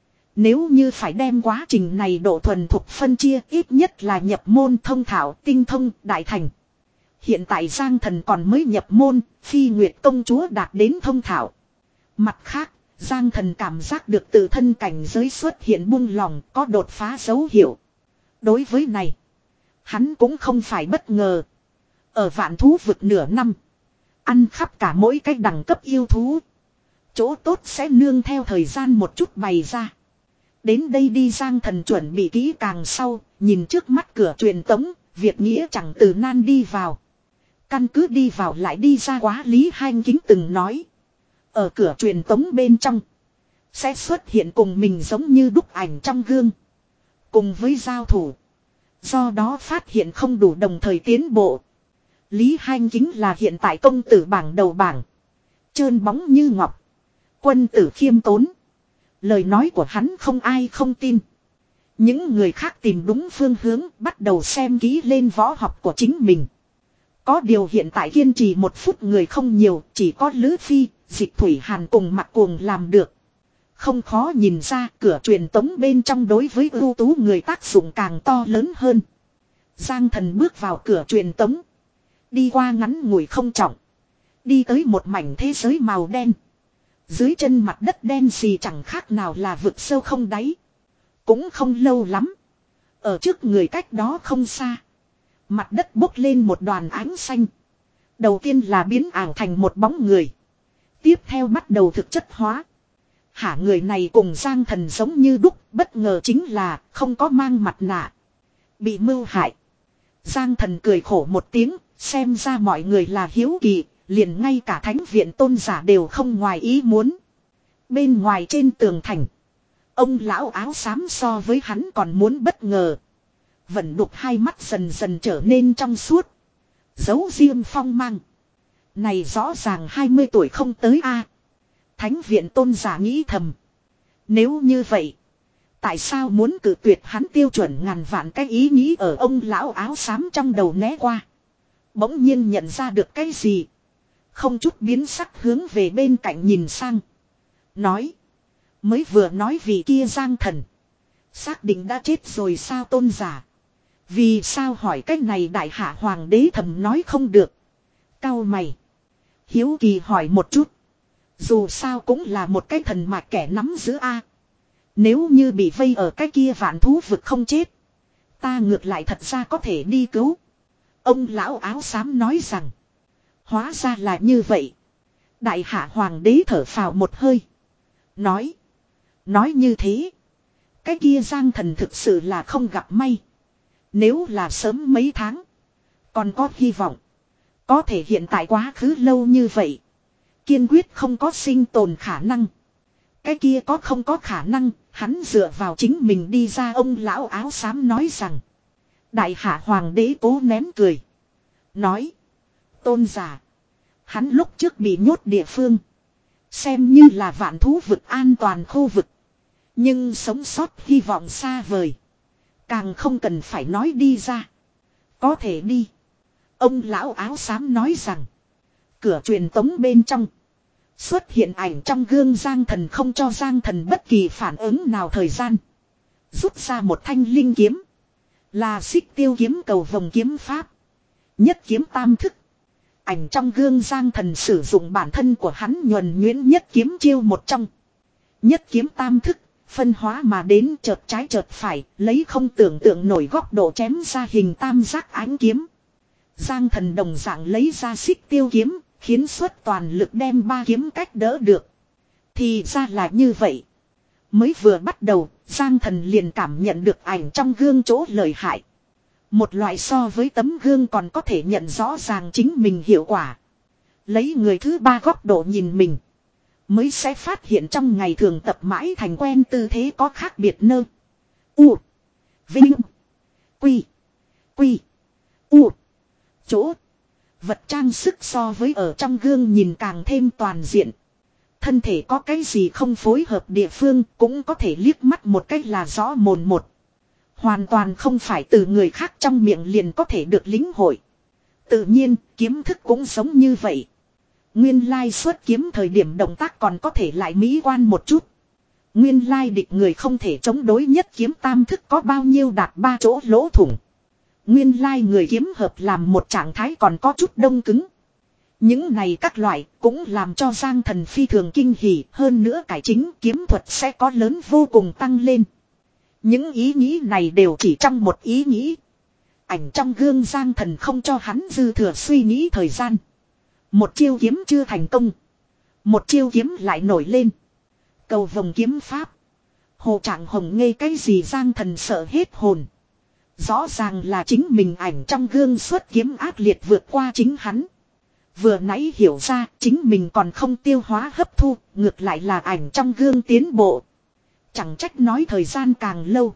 Nếu như phải đem quá trình này độ thuần thục phân chia, ít nhất là nhập môn thông thạo tinh thông đại thành. Hiện tại Giang Thần còn mới nhập môn, Phi Nguyệt công chúa đạt đến thông thạo. Mặt khác, Giang Thần cảm giác được tự thân cảnh giới xuất hiện buông lỏng, có đột phá dấu hiệu. Đối với này, hắn cũng không phải bất ngờ. Ở vạn thú vực nửa năm, ăn khắp cả mỗi cái đẳng cấp yêu thú. Chỗ tốt sẽ nương theo thời gian một chút bày ra. Đến đây đi Giang Thần chuẩn bị kỹ càng sau, nhìn trước mắt cửa truyền tống, việc nghĩa chẳng từ nan đi vào. Căn cứ đi vào lại đi ra quá Lý Hanh Kính từng nói. Ở cửa truyền tống bên trong, sẽ xuất hiện cùng mình giống như đúc ảnh trong gương. Cùng với giao thủ. Do đó phát hiện không đủ đồng thời tiến bộ. Lý Hanh Kính là hiện tại công tử bảng đầu bảng. Trơn bóng như ngọc. Quân tử khiêm tốn. Lời nói của hắn không ai không tin. Những người khác tìm đúng phương hướng, bắt đầu xem kỹ lên võ học của chính mình. Có điều hiện tại kiên trì một phút người không nhiều, chỉ có Lữ Phi, Dịch Thủy Hàn cùng Mặc Cuồng làm được. Không khó nhìn ra cửa truyền tống bên trong đối với ưu tú người tác dụng càng to lớn hơn. Giang Thần bước vào cửa truyền tống. Đi qua ngắn ngủi không trọng. Đi tới một mảnh thế giới màu đen. Dưới chân mặt đất đen xì chẳng khác nào là vực sâu không đáy. Cũng không lâu lắm. Ở trước người cách đó không xa. Mặt đất bốc lên một đoàn ánh xanh. Đầu tiên là biến ảo thành một bóng người. Tiếp theo bắt đầu thực chất hóa. Hả, người này cùng Giang Thần giống như đúc, bất ngờ chính là không có mang mặt nạ. Bị mưu hại. Giang Thần cười khổ một tiếng, xem ra mọi người là hiếu kỳ, liền ngay cả thánh viện tôn giả đều không ngoài ý muốn. Bên ngoài trên tường thành, ông lão áo xám so với hắn còn muốn bất ngờ. Vẫn đục hai mắt dần dần trở nên trong suốt. Giấu riêng phong mang. Này rõ ràng hai mươi tuổi không tới a. Thánh viện tôn giả nghĩ thầm. Nếu như vậy, tại sao muốn cự tuyệt hắn tiêu chuẩn ngàn vạn cái ý nghĩ ở ông lão áo xám trong đầu né qua. Bỗng nhiên nhận ra được cái gì. Không chút biến sắc hướng về bên cạnh nhìn sang. Nói. Mới vừa nói vì kia Giang Thần. Xác định đã chết rồi sao tôn giả. Vì sao hỏi cách này đại hạ hoàng đế thầm nói không được. Cau mày. Hiếu kỳ hỏi một chút. Dù sao cũng là một cái thần mạch kẻ nắm giữ A. Nếu như bị vây ở cái kia vạn thú vực không chết. Ta ngược lại thật ra có thể đi cứu. Ông lão áo xám nói rằng. Hóa ra là như vậy. Đại hạ hoàng đế thở phào một hơi. Nói. Nói như thế. Cái kia Giang Thần thực sự là không gặp may. Nếu là sớm mấy tháng. Còn có hy vọng. Có thể hiện tại quá khứ lâu như vậy. Kiên quyết không có sinh tồn khả năng. Cái kia có không có khả năng. Hắn dựa vào chính mình đi ra, ông lão áo xám nói rằng. Đại hạ hoàng đế cố nén cười. Nói. Tôn giả. Hắn lúc trước bị nhốt địa phương. Xem như là vạn thú vực an toàn khu vực. Nhưng sống sót hy vọng xa vời. Càng không cần phải nói đi ra. Có thể đi. Ông lão áo xám nói rằng. Cửa truyền tống bên trong. Xuất hiện ảnh trong gương Giang Thần, không cho Giang Thần bất kỳ phản ứng nào thời gian. Rút ra một thanh linh kiếm. Là xích tiêu kiếm cầu vòng kiếm pháp. Nhất kiếm tam thức. Ảnh trong gương Giang Thần sử dụng bản thân của hắn nhuần nhuyễn nhất kiếm chiêu một trong. Nhất kiếm tam thức. Phân hóa mà đến chợt trái chợt phải, lấy không tưởng tượng nổi góc độ chém ra hình tam giác ánh kiếm. Giang Thần đồng dạng lấy ra xích tiêu kiếm, khiến xuất toàn lực đem ba kiếm cách đỡ được. Thì ra là như vậy. Mới vừa bắt đầu, Giang Thần liền cảm nhận được ảnh trong gương chỗ lợi hại. Một loại so với tấm gương còn có thể nhận rõ ràng chính mình hiệu quả. Lấy người thứ ba góc độ nhìn mình. Mới sẽ phát hiện trong ngày thường tập mãi thành quen tư thế có khác biệt nơ. U. Vinh. Quy. Quy. U. Chỗ. Vật trang sức so với ở trong gương nhìn càng thêm toàn diện. Thân thể có cái gì không phối hợp địa phương cũng có thể liếc mắt một cách là rõ mồn một. Hoàn toàn không phải từ người khác trong miệng liền có thể được lĩnh hội. Tự nhiên, kiếm thức cũng giống như vậy. Nguyên lai xuất kiếm thời điểm động tác còn có thể lại mỹ quan một chút. Nguyên lai địch người không thể chống đối nhất kiếm tam thức có bao nhiêu đạt ba chỗ lỗ thủng. Nguyên lai người kiếm hợp làm một trạng thái còn có chút đông cứng. Những này các loại cũng làm cho Giang Thần phi thường kinh hỉ, hơn nữa cải chính kiếm thuật sẽ có lớn vô cùng tăng lên. Những ý nghĩ này đều chỉ trong một ý nghĩ. Ảnh trong gương Giang Thần không cho hắn dư thừa suy nghĩ thời gian. Một chiêu kiếm chưa thành công. Một chiêu kiếm lại nổi lên. Cầu vồng kiếm pháp. Hồ Trạng Hồng ngây cái gì Giang Thần sợ hết hồn. Rõ ràng là chính mình ảnh trong gương xuất kiếm ác liệt vượt qua chính hắn. Vừa nãy hiểu ra chính mình còn không tiêu hóa hấp thu, ngược lại là ảnh trong gương tiến bộ. Chẳng trách nói thời gian càng lâu.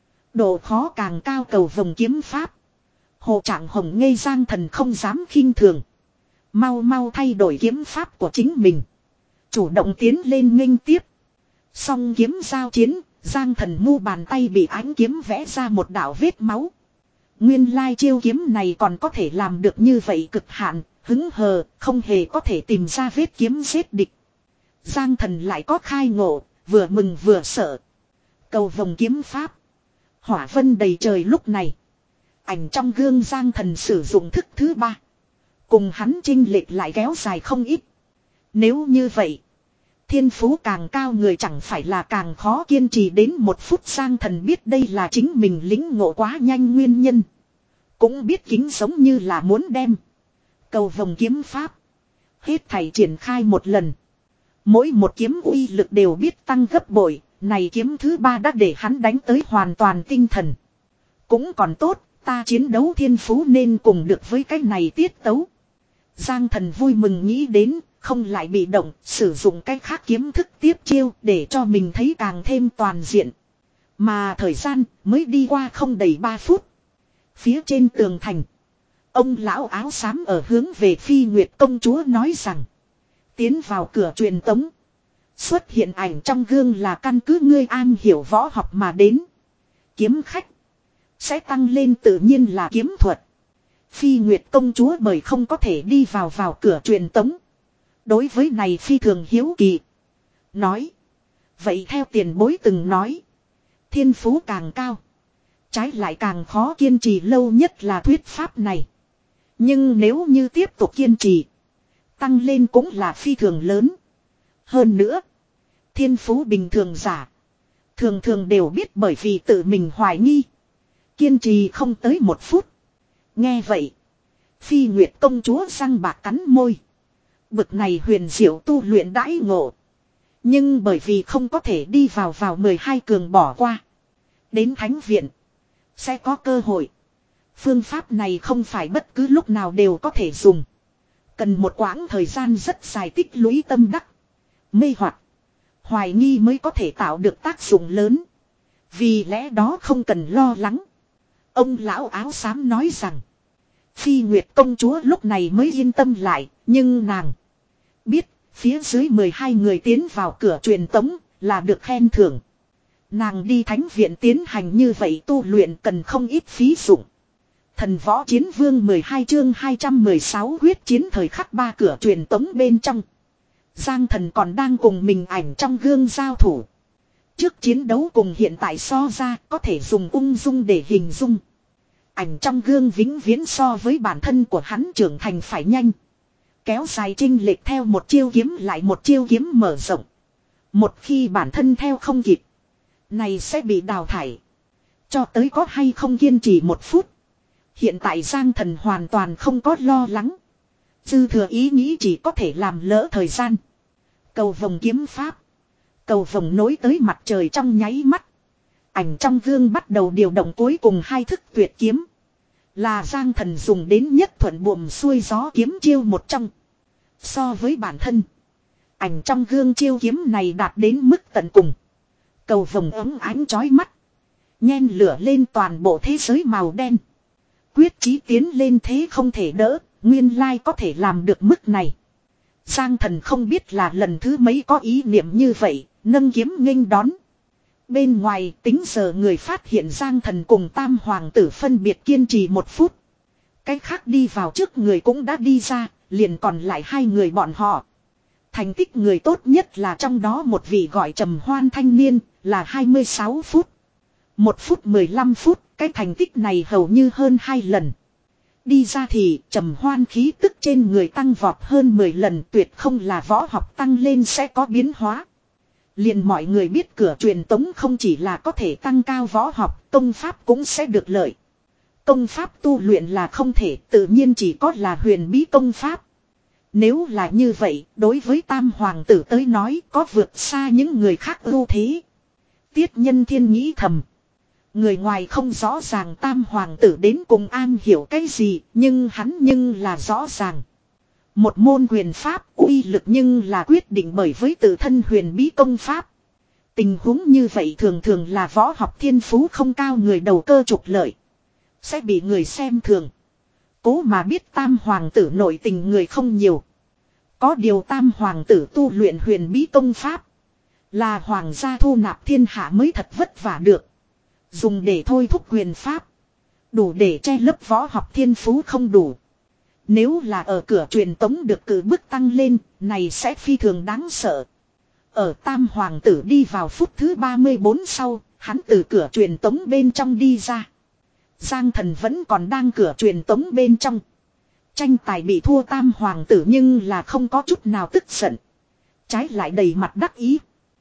Độ khó càng cao cầu vồng kiếm pháp. Hồ Trạng Hồng ngây Giang Thần không dám khinh thường. Mau mau thay đổi kiếm pháp của chính mình. Chủ động tiến lên nghênh tiếp. Song kiếm giao chiến, Giang Thần mu bàn tay bị ánh kiếm vẽ ra một đạo vết máu. Nguyên lai chiêu kiếm này còn có thể làm được như vậy cực hạn, hứng hờ, không hề có thể tìm ra vết kiếm giết địch. Giang Thần lại có khai ngộ, vừa mừng vừa sợ. Cầu vồng kiếm pháp. Hỏa vân đầy trời lúc này. Ảnh trong gương Giang Thần sử dụng thức thứ ba. Cùng hắn chênh lệch lại kéo dài không ít. Nếu như vậy, thiên phú càng cao người chẳng phải là càng khó kiên trì đến một phút. Giang Thần biết đây là chính mình lĩnh ngộ quá nhanh nguyên nhân. Cũng biết kính giống như là muốn đem cầu vồng kiếm pháp hết thảy triển khai một lần. Mỗi một kiếm uy lực đều biết tăng gấp bội. Này kiếm thứ ba đã để hắn đánh tới hoàn toàn tinh thần. Cũng còn tốt, ta chiến đấu thiên phú nên cùng được với cái này tiết tấu. Giang Thần vui mừng nghĩ đến, không lại bị động, sử dụng cách khác kiếm thức tiếp chiêu để cho mình thấy càng thêm toàn diện. Mà thời gian mới đi qua không đầy ba phút. Phía trên tường thành, ông lão áo xám ở hướng về Phi Nguyệt công chúa nói rằng, tiến vào cửa truyền tống. Xuất hiện ảnh trong gương là căn cứ ngươi an hiểu võ học mà đến. Kiếm khách sẽ tăng lên tự nhiên là kiếm thuật. Phi Nguyệt công chúa bởi không có thể đi vào vào cửa truyền tống. Đối với này phi thường hiếu kỳ. Nói. Vậy theo tiền bối từng nói. Thiên phú càng cao. Trái lại càng khó kiên trì lâu nhất là thuyết pháp này. Nhưng nếu như tiếp tục kiên trì. Tăng lên cũng là phi thường lớn. Hơn nữa. Thiên phú bình thường giả. Thường thường đều biết bởi vì tự mình hoài nghi. Kiên trì không tới một phút. Nghe vậy. Phi Nguyệt công chúa răng bạc cắn môi. Bực này huyền diệu tu luyện đãi ngộ. Nhưng bởi vì không có thể đi vào vào mười hai cường bỏ qua. Đến thánh viện. Sẽ có cơ hội. Phương pháp này không phải bất cứ lúc nào đều có thể dùng. Cần một quãng thời gian rất dài tích lũy tâm đắc. Mê hoặc. Hoài nghi mới có thể tạo được tác dụng lớn. Vì lẽ đó không cần lo lắng. Ông lão áo xám nói rằng. Phi Nguyệt công chúa lúc này mới yên tâm lại. Nhưng nàng biết phía dưới mười hai người tiến vào cửa truyền tống là được khen thưởng. Nàng đi thánh viện tiến hành như vậy tu luyện cần không ít phí dụng. Thần võ chiến vương mười hai chương hai trăm mười sáu huyết chiến thời khắc ba cửa truyền tống bên trong. Giang Thần còn đang cùng mình ảnh trong gương giao thủ. Trước chiến đấu cùng hiện tại so ra có thể dùng ung dung để hình dung. Ảnh trong gương vĩnh viễn so với bản thân của hắn trưởng thành phải nhanh. Kéo dài chênh lệch theo một chiêu kiếm lại một chiêu kiếm mở rộng. Một khi bản thân theo không kịp. Này sẽ bị đào thải. Cho tới có hay không kiên trì một phút. Hiện tại Giang Thần hoàn toàn không có lo lắng. Dư thừa ý nghĩ chỉ có thể làm lỡ thời gian. Cầu vồng kiếm pháp. Cầu vồng nối tới mặt trời trong nháy mắt. Ảnh trong gương bắt đầu điều động cuối cùng hai thức tuyệt kiếm. Là Giang Thần dùng đến nhất thuận buồm xuôi gió kiếm chiêu một trong. So với bản thân, ảnh trong gương chiêu kiếm này đạt đến mức tận cùng. Cầu vồng ấm ánh chói mắt, nhen lửa lên toàn bộ thế giới màu đen. Quyết chí tiến lên thế không thể đỡ, nguyên lai có thể làm được mức này. Giang Thần không biết là lần thứ mấy có ý niệm như vậy, nâng kiếm nghênh đón. Bên ngoài tính giờ người phát hiện Giang Thần cùng Tam Hoàng tử phân biệt kiên trì một phút. Cái khác đi vào trước người cũng đã đi ra, liền còn lại hai người bọn họ. Thành tích người tốt nhất là trong đó một vị gọi Trầm Hoan thanh niên, là hai mươi sáu phút. Một phút mười lăm phút, cái thành tích này hầu như hơn hai lần. Đi ra thì Trầm Hoan khí tức trên người tăng vọt hơn mười lần, tuyệt không là võ học tăng lên sẽ có biến hóa. Liền mọi người biết cửa truyền tống không chỉ là có thể tăng cao võ học, công pháp cũng sẽ được lợi. Công pháp tu luyện là không thể, tự nhiên chỉ có là huyền bí công pháp. Nếu là như vậy, đối với Tam Hoàng tử tới nói có vượt xa những người khác ưu thế. Tiết Nhân Thiên nghĩ thầm. Người ngoài không rõ ràng Tam Hoàng tử đến cùng an hiểu cái gì, nhưng hắn nhưng là rõ ràng. Một môn quyền pháp uy lực nhưng là quyết định bởi với tự thân huyền bí công pháp. Tình huống như vậy thường thường là võ học thiên phú không cao người đầu cơ trục lợi. Sẽ bị người xem thường. Cố mà biết Tam Hoàng tử nội tình người không nhiều. Có điều Tam Hoàng tử tu luyện huyền bí công pháp. Là hoàng gia thu nạp thiên hạ mới thật vất vả được. Dùng để thôi thúc quyền pháp. Đủ để che lấp võ học thiên phú không đủ. Nếu là ở cửa truyền tống được cử bước tăng lên, này sẽ phi thường đáng sợ. Ở Tam Hoàng tử đi vào phút thứ ba mươi bốn sau, hắn từ cửa truyền tống bên trong đi ra. Giang Thần vẫn còn đang cửa truyền tống bên trong. Tranh tài bị thua Tam Hoàng tử nhưng là không có chút nào tức giận. Trái lại đầy mặt đắc ý.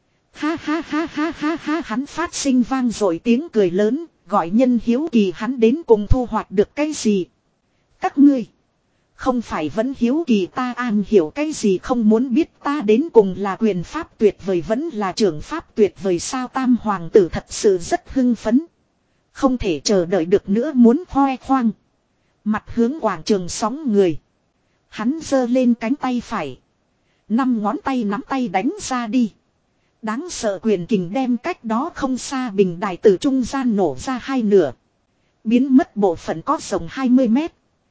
Ha ha ha ha ha ha, hắn phát sinh vang rồi tiếng cười lớn, gọi nhân hiếu kỳ hắn đến cùng thu hoạch được cái gì. Các ngươi không phải vẫn hiếu kỳ ta an hiểu cái gì, không muốn biết ta đến cùng là quyền pháp tuyệt vời vẫn là trường pháp tuyệt vời sao? Tam Hoàng tử thật sự rất hưng phấn. Không thể chờ đợi được nữa muốn khoe khoang. Mặt hướng quảng trường sóng người. Hắn giơ lên cánh tay phải. Năm ngón tay nắm tay đánh ra đi. Đáng sợ quyền kình đem cách đó không xa bình đài từ trung gian nổ ra hai nửa. Biến mất bộ phận có rộng hai mươi mét.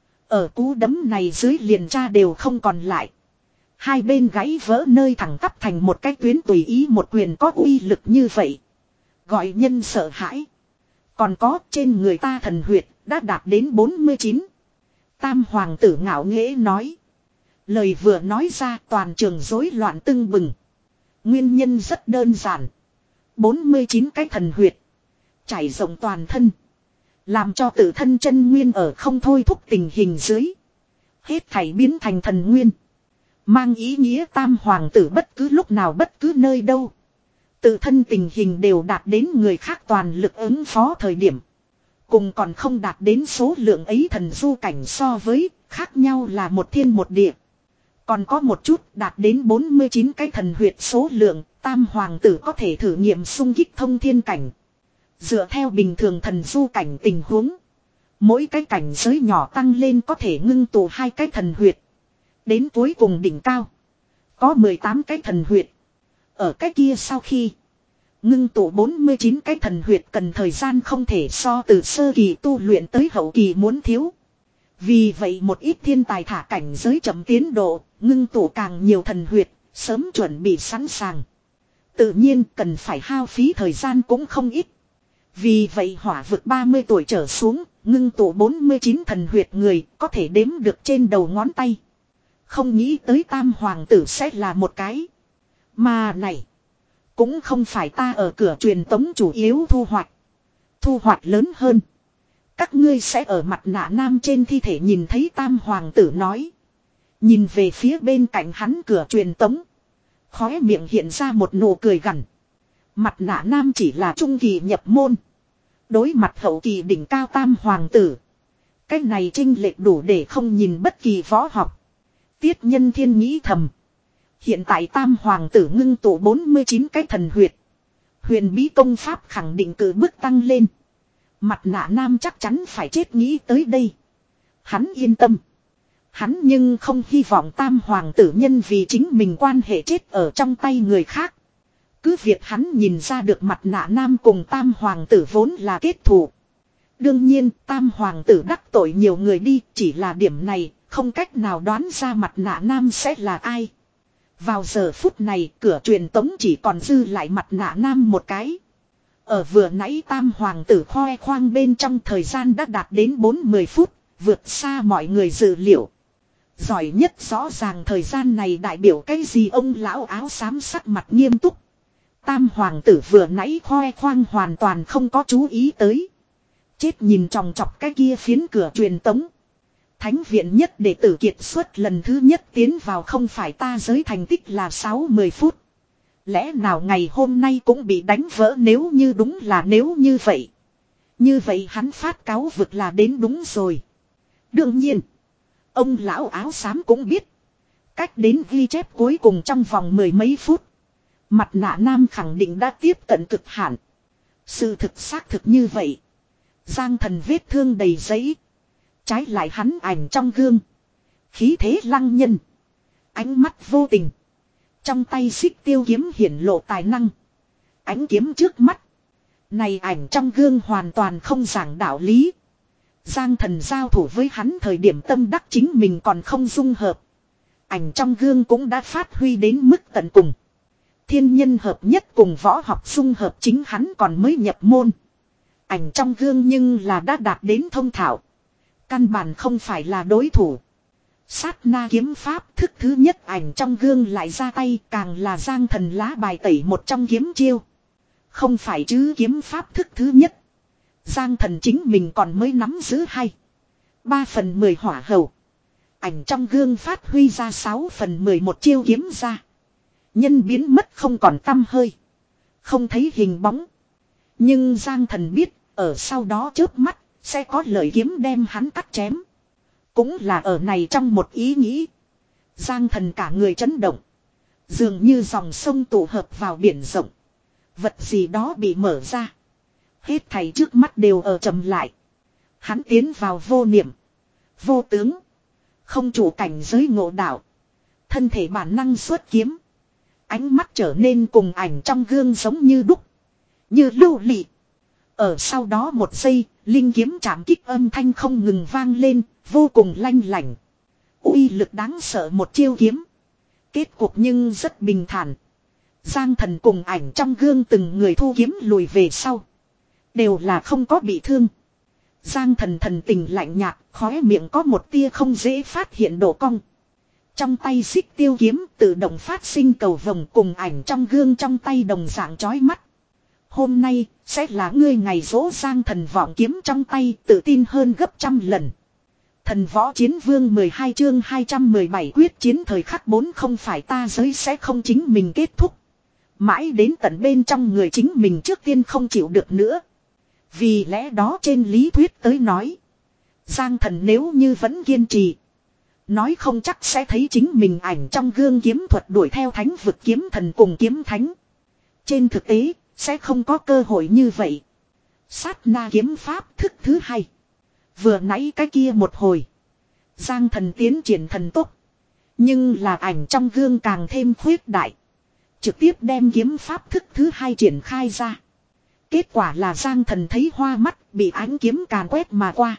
Ở cú đấm này dưới liền tra đều không còn lại. Hai bên gãy vỡ nơi thẳng tắp thành một cái tuyến, tùy ý một quyền có uy lực như vậy. Gọi nhân sợ hãi. Còn có trên người ta thần huyệt đã đạt đến bốn mươi chín. Tam Hoàng tử ngạo nghễ nói. Lời vừa nói ra toàn trường rối loạn tưng bừng. Nguyên nhân rất đơn giản. bốn mươi chín cái thần huyệt. Trải rộng toàn thân. Làm cho tự thân chân nguyên ở không thôi thúc tình hình dưới. Hết thảy biến thành thần nguyên. Mang ý nghĩa Tam Hoàng tử bất cứ lúc nào bất cứ nơi đâu. Tự thân tình hình đều đạt đến người khác toàn lực ứng phó thời điểm. Cùng còn không đạt đến số lượng ấy thần du cảnh so với, khác nhau là một thiên một địa. Còn có một chút đạt đến bốn mươi chín cái thần huyệt số lượng, Tam Hoàng tử có thể thử nghiệm xung kích thông thiên cảnh. Dựa theo bình thường thần du cảnh tình huống, mỗi cái cảnh giới nhỏ tăng lên có thể ngưng tụ hai cái thần huyệt. Đến cuối cùng đỉnh cao, có mười tám cái thần huyệt. Ở cái kia sau khi ngưng tụ bốn mươi chín cái thần huyệt cần thời gian không thể so từ sơ kỳ tu luyện tới hậu kỳ muốn thiếu. Vì vậy một ít thiên tài thả cảnh giới chậm tiến độ, ngưng tụ càng nhiều thần huyệt, sớm chuẩn bị sẵn sàng. Tự nhiên cần phải hao phí thời gian cũng không ít. Vì vậy hỏa vực ba mươi tuổi trở xuống, ngưng tụ bốn mươi chín thần huyệt người có thể đếm được trên đầu ngón tay. Không nghĩ tới Tam Hoàng tử sẽ là một cái. Mà này, cũng không phải ta ở cửa truyền tống chủ yếu thu hoạch. Thu hoạch lớn hơn. Các ngươi sẽ ở mặt nạ nam trên thi thể nhìn thấy. Tam Hoàng tử nói. Nhìn về phía bên cạnh hắn cửa truyền tống. Khóe miệng hiện ra một nụ cười gằn. Mặt nạ nam chỉ là trung kỳ nhập môn. Đối mặt hậu kỳ đỉnh cao Tam Hoàng tử. Cái này chênh lệch đủ để không nhìn bất kỳ võ học. Tiết Nhân Thiên nghĩ thầm. Hiện tại tam hoàng tử ngưng tụ bốn mươi chín cái thần huyệt. Huyền bí công pháp khẳng định cử bước tăng lên. Mặt nạ nam chắc chắn phải chết nghĩ tới đây. Hắn yên tâm. Hắn nhưng không hy vọng tam hoàng tử nhân vì chính mình quan hệ chết ở trong tay người khác. Cứ việc hắn nhìn ra được mặt nạ nam cùng tam hoàng tử vốn là kết thù. Đương nhiên tam hoàng tử đắc tội nhiều người đi, chỉ là điểm này không cách nào đoán ra mặt nạ nam sẽ là ai. Vào giờ phút này cửa truyền tống chỉ còn dư lại mặt nạ nam một cái. Ở vừa nãy tam hoàng tử khoe khoang bên trong thời gian đã đạt đến bốn mươi phút, vượt xa mọi người dự liệu. Giỏi nhất rõ ràng thời gian này đại biểu cái gì, ông lão áo xám sắc mặt nghiêm túc. Tam hoàng tử vừa nãy khoe khoang hoàn toàn không có chú ý tới. Chết nhìn tròng trọc cái kia phiến cửa truyền tống. Thánh viện nhất đệ tử kiệt xuất lần thứ nhất tiến vào không phải ta giới thành tích là sáu mươi phút. Lẽ nào ngày hôm nay cũng bị đánh vỡ, nếu như đúng là nếu như vậy. Như vậy hắn phát cáo vực là đến đúng rồi. Đương nhiên, ông lão áo xám cũng biết. Cách đến ghi chép cuối cùng trong vòng mười mấy phút. Mặt nạ nam khẳng định đã tiếp cận cực hạn. Sự thực xác thực như vậy. Giang Thần vết thương đầy giấy. Trái lại hắn ảnh trong gương. Khí thế lăng nhân. Ánh mắt vô tình. Trong tay xích tiêu kiếm hiển lộ tài năng. Ánh kiếm trước mắt. Này ảnh trong gương hoàn toàn không giảng đạo lý. Giang Thần giao thủ với hắn thời điểm tâm đắc chính mình còn không dung hợp. Ảnh trong gương cũng đã phát huy đến mức tận cùng. Thiên nhân hợp nhất cùng võ học dung hợp chính hắn còn mới nhập môn. Ảnh trong gương nhưng là đã đạt đến thông thạo. Căn bản không phải là đối thủ. Sát na kiếm pháp thức thứ nhất ảnh trong gương lại ra tay, càng là Giang Thần lá bài tẩy một trong kiếm chiêu. Không phải chứ, kiếm pháp thức thứ nhất. Giang Thần chính mình còn mới nắm giữ hay. Ba phần mười hỏa hầu. Ảnh trong gương phát huy ra sáu phần mười một chiêu kiếm ra. Nhân biến mất không còn tăm hơi. Không thấy hình bóng. Nhưng Giang Thần biết, ở sau đó chớp mắt, sẽ có lợi kiếm đem hắn cắt chém. Cũng là ở này trong một ý nghĩ. Giang Thần cả người chấn động. Dường như dòng sông tụ hợp vào biển rộng. Vật gì đó bị mở ra. Hết thảy trước mắt đều ở trầm lại. Hắn tiến vào vô niệm. Vô tướng. Không chủ cảnh giới ngộ đạo. Thân thể bản năng xuất kiếm. Ánh mắt trở nên cùng ảnh trong gương giống như đúc. Như lưu lị. Ở sau đó một giây, linh kiếm chạm kích âm thanh không ngừng vang lên, vô cùng lanh lảnh. Uy lực đáng sợ một chiêu kiếm. Kết cuộc nhưng rất bình thản. Giang Thần cùng ảnh trong gương từng người thu kiếm lùi về sau. Đều là không có bị thương. Giang Thần thần tình lạnh nhạt, khóe miệng có một tia không dễ phát hiện độ cong. Trong tay xích tiêu kiếm tự động phát sinh cầu vồng, cùng ảnh trong gương trong tay đồng dạng chói mắt. Hôm nay sẽ là ngươi ngày dỗ. Giang Thần vọng kiếm trong tay tự tin hơn gấp trăm lần. Thần võ chiến vương mười hai chương hai trăm mười bảy quyết chiến thời khắc bốn, không phải ta giới sẽ không chính mình kết thúc. Mãi đến tận bên trong người chính mình trước tiên không chịu được nữa. Vì lẽ đó trên lý thuyết tới nói, Giang Thần nếu như vẫn kiên trì, nói không chắc sẽ thấy chính mình ảnh trong gương kiếm thuật đuổi theo thánh vực kiếm thần cùng kiếm thánh. Trên thực tế, sẽ không có cơ hội như vậy. Sát na kiếm pháp thức thứ hai. Vừa nãy cái kia một hồi, Giang Thần tiến triển thần tốc. Nhưng là ảnh trong gương càng thêm khuyết đại. Trực tiếp đem kiếm pháp thức thứ hai triển khai ra. Kết quả là Giang Thần thấy hoa mắt, bị ánh kiếm càn quét mà qua.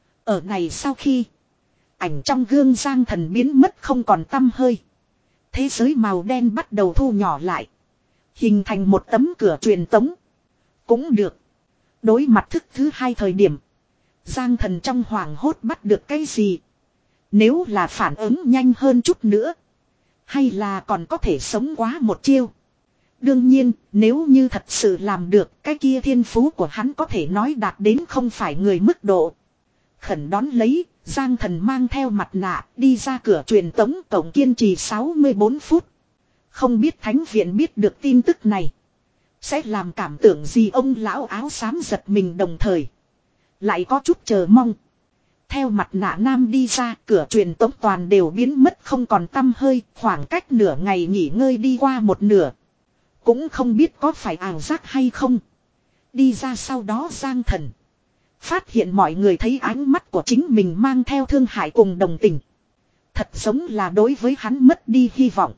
Ở này sau khi, ảnh trong gương Giang Thần biến mất không còn tăm hơi. Thế giới màu đen bắt đầu thu nhỏ lại. Hình thành một tấm cửa truyền tống. Cũng được. Đối mặt thức thứ hai thời điểm, Giang Thần trong hoảng hốt bắt được cái gì. Nếu là phản ứng nhanh hơn chút nữa, hay là còn có thể sống quá một chiêu. Đương nhiên, nếu như thật sự làm được, cái kia thiên phú của hắn có thể nói đạt đến không phải người mức độ. Khẩn đón lấy, Giang Thần mang theo mặt nạ, đi ra cửa truyền tống, tổng kiên trì sáu mươi bốn phút. Không biết thánh viện biết được tin tức này, sẽ làm cảm tưởng gì. Ông lão áo xám giật mình, đồng thời lại có chút chờ mong. Theo mặt nạ nam đi ra, cửa truyền tống toàn đều biến mất không còn tăm hơi, khoảng cách nửa ngày nghỉ ngơi đi qua một nửa. Cũng không biết có phải ảo giác hay không. Đi ra sau đó Giang Thần phát hiện mọi người thấy ánh mắt của chính mình mang theo thương hại cùng đồng tình. Thật giống là đối với hắn mất đi hy vọng.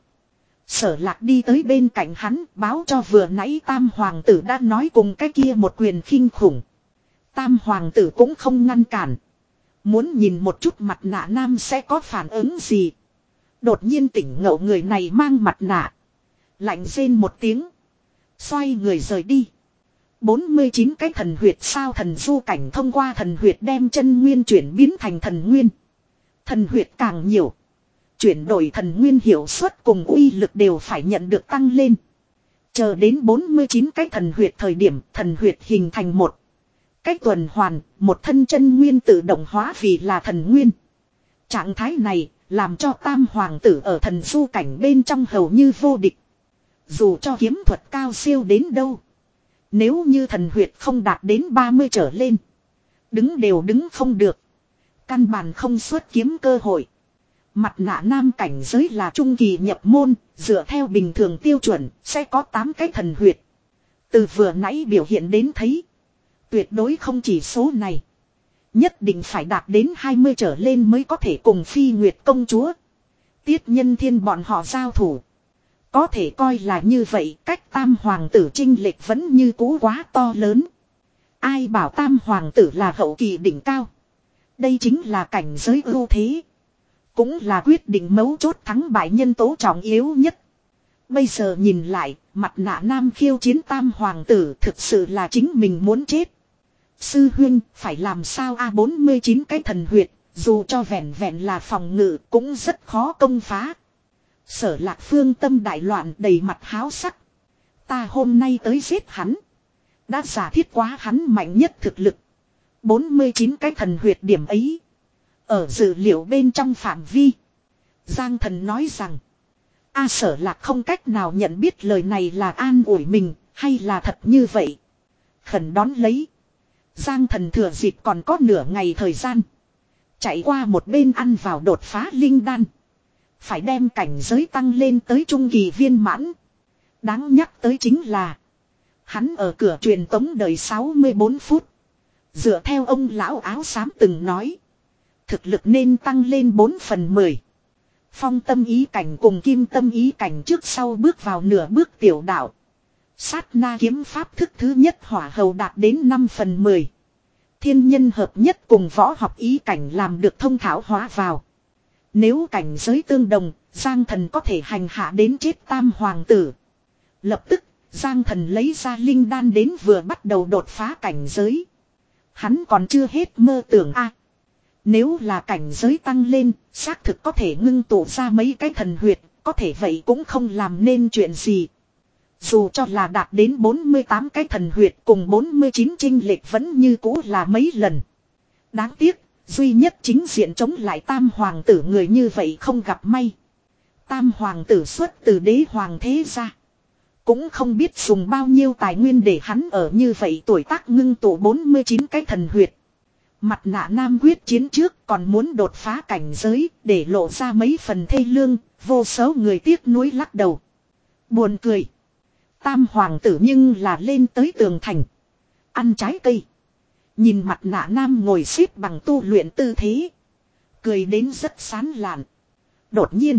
Sở Lạc đi tới bên cạnh hắn, báo cho vừa nãy Tam Hoàng tử đã nói cùng cái kia một quyền khinh khủng. Tam Hoàng tử cũng không ngăn cản. Muốn nhìn một chút mặt nạ nam sẽ có phản ứng gì. Đột nhiên tỉnh ngộ người này mang mặt nạ. Lạnh rên một tiếng. Xoay người rời đi. bốn mươi chín cái thần huyệt sao thần du cảnh thông qua thần huyệt đem chân nguyên chuyển biến thành thần nguyên. Thần huyệt càng nhiều. Chuyển đổi thần nguyên hiệu suất cùng uy lực đều phải nhận được tăng lên. Chờ đến bốn mươi chín cái thần huyệt thời điểm thần huyệt hình thành một. Cách tuần hoàn, một thân chân nguyên tự động hóa vì là thần nguyên. Trạng thái này làm cho Tam Hoàng tử ở thần du cảnh bên trong hầu như vô địch. Dù cho kiếm thuật cao siêu đến đâu. Nếu như thần huyệt không đạt đến ba mươi trở lên. Đứng đều đứng không được. Căn bản không xuất kiếm cơ hội. Mặt nạ nam cảnh giới là trung kỳ nhập môn, dựa theo bình thường tiêu chuẩn, sẽ có tám cái thần huyệt. Từ vừa nãy biểu hiện đến thấy. Tuyệt đối không chỉ số này. Nhất định phải đạt đến hai mươi trở lên mới có thể cùng Phi Nguyệt công chúa. Tiết Nhân Thiên bọn họ giao thủ. Có thể coi là như vậy, cách Tam Hoàng tử chênh lệch vẫn như cũ quá to lớn. Ai bảo Tam Hoàng tử là hậu kỳ đỉnh cao. Đây chính là cảnh giới ưu thế. Cũng là quyết định mấu chốt thắng bại nhân tố trọng yếu nhất. Bây giờ nhìn lại, mặt nạ nam khiêu chiến Tam Hoàng tử thực sự là chính mình muốn chết. Sư huynh, phải làm sao a bốn mươi chín cái thần huyệt, dù cho vẹn vẹn là phòng ngự cũng rất khó công phá. Sở Lạc phương tâm đại loạn đầy mặt háo sắc. Ta hôm nay tới giết hắn. Đã giả thiết quá hắn mạnh nhất thực lực. bốn mươi chín cái thần huyệt điểm ấy. Ở dữ liệu bên trong phạm vi. Giang Thần nói rằng. A Sở Lạc không cách nào nhận biết lời này là an ủi mình hay là thật như vậy. Khẩn đón lấy. Giang Thần thừa dịp còn có nửa ngày thời gian. Chạy qua một bên ăn vào đột phá linh đan. Phải đem cảnh giới tăng lên tới trung kỳ viên mãn. Đáng nhắc tới chính là. Hắn ở cửa truyền tống đời sáu mươi bốn phút. Dựa theo ông lão áo xám từng nói. Thực lực nên tăng lên bốn phần mười. Phong tâm ý cảnh cùng kim tâm ý cảnh trước sau bước vào nửa bước tiểu đạo. Sát na kiếm pháp thức thứ nhất hỏa hầu đạt đến năm phần mười. Thiên nhân hợp nhất cùng võ học ý cảnh làm được thông thảo hóa vào. Nếu cảnh giới tương đồng, Giang Thần có thể hành hạ đến chết Tam Hoàng tử. Lập tức, Giang Thần lấy ra linh đan đến vừa bắt đầu đột phá cảnh giới. Hắn còn chưa hết mơ tưởng a. Nếu là cảnh giới tăng lên, xác thực có thể ngưng tụ ra mấy cái thần huyệt, có thể vậy cũng không làm nên chuyện gì. Dù cho là đạt đến bốn mươi tám cái thần huyệt cùng bốn mươi chín chênh lệch vẫn như cũ là mấy lần. Đáng tiếc, duy nhất chính diện chống lại Tam Hoàng tử người như vậy không gặp may. Tam Hoàng tử xuất từ đế hoàng thế gia. Cũng không biết dùng bao nhiêu tài nguyên để hắn ở như vậy tuổi tác ngưng tụ bốn mươi chín cái thần huyệt. Mặt nạ nam quyết chiến trước còn muốn đột phá cảnh giới để lộ ra mấy phần thê lương, vô số người tiếc nuối lắc đầu. Buồn cười. Tam Hoàng tử nhưng là lên tới tường thành. Ăn trái cây. Nhìn mặt nạ nam ngồi xếp bằng tu luyện tư thế. Cười đến rất sán lạn. Đột nhiên.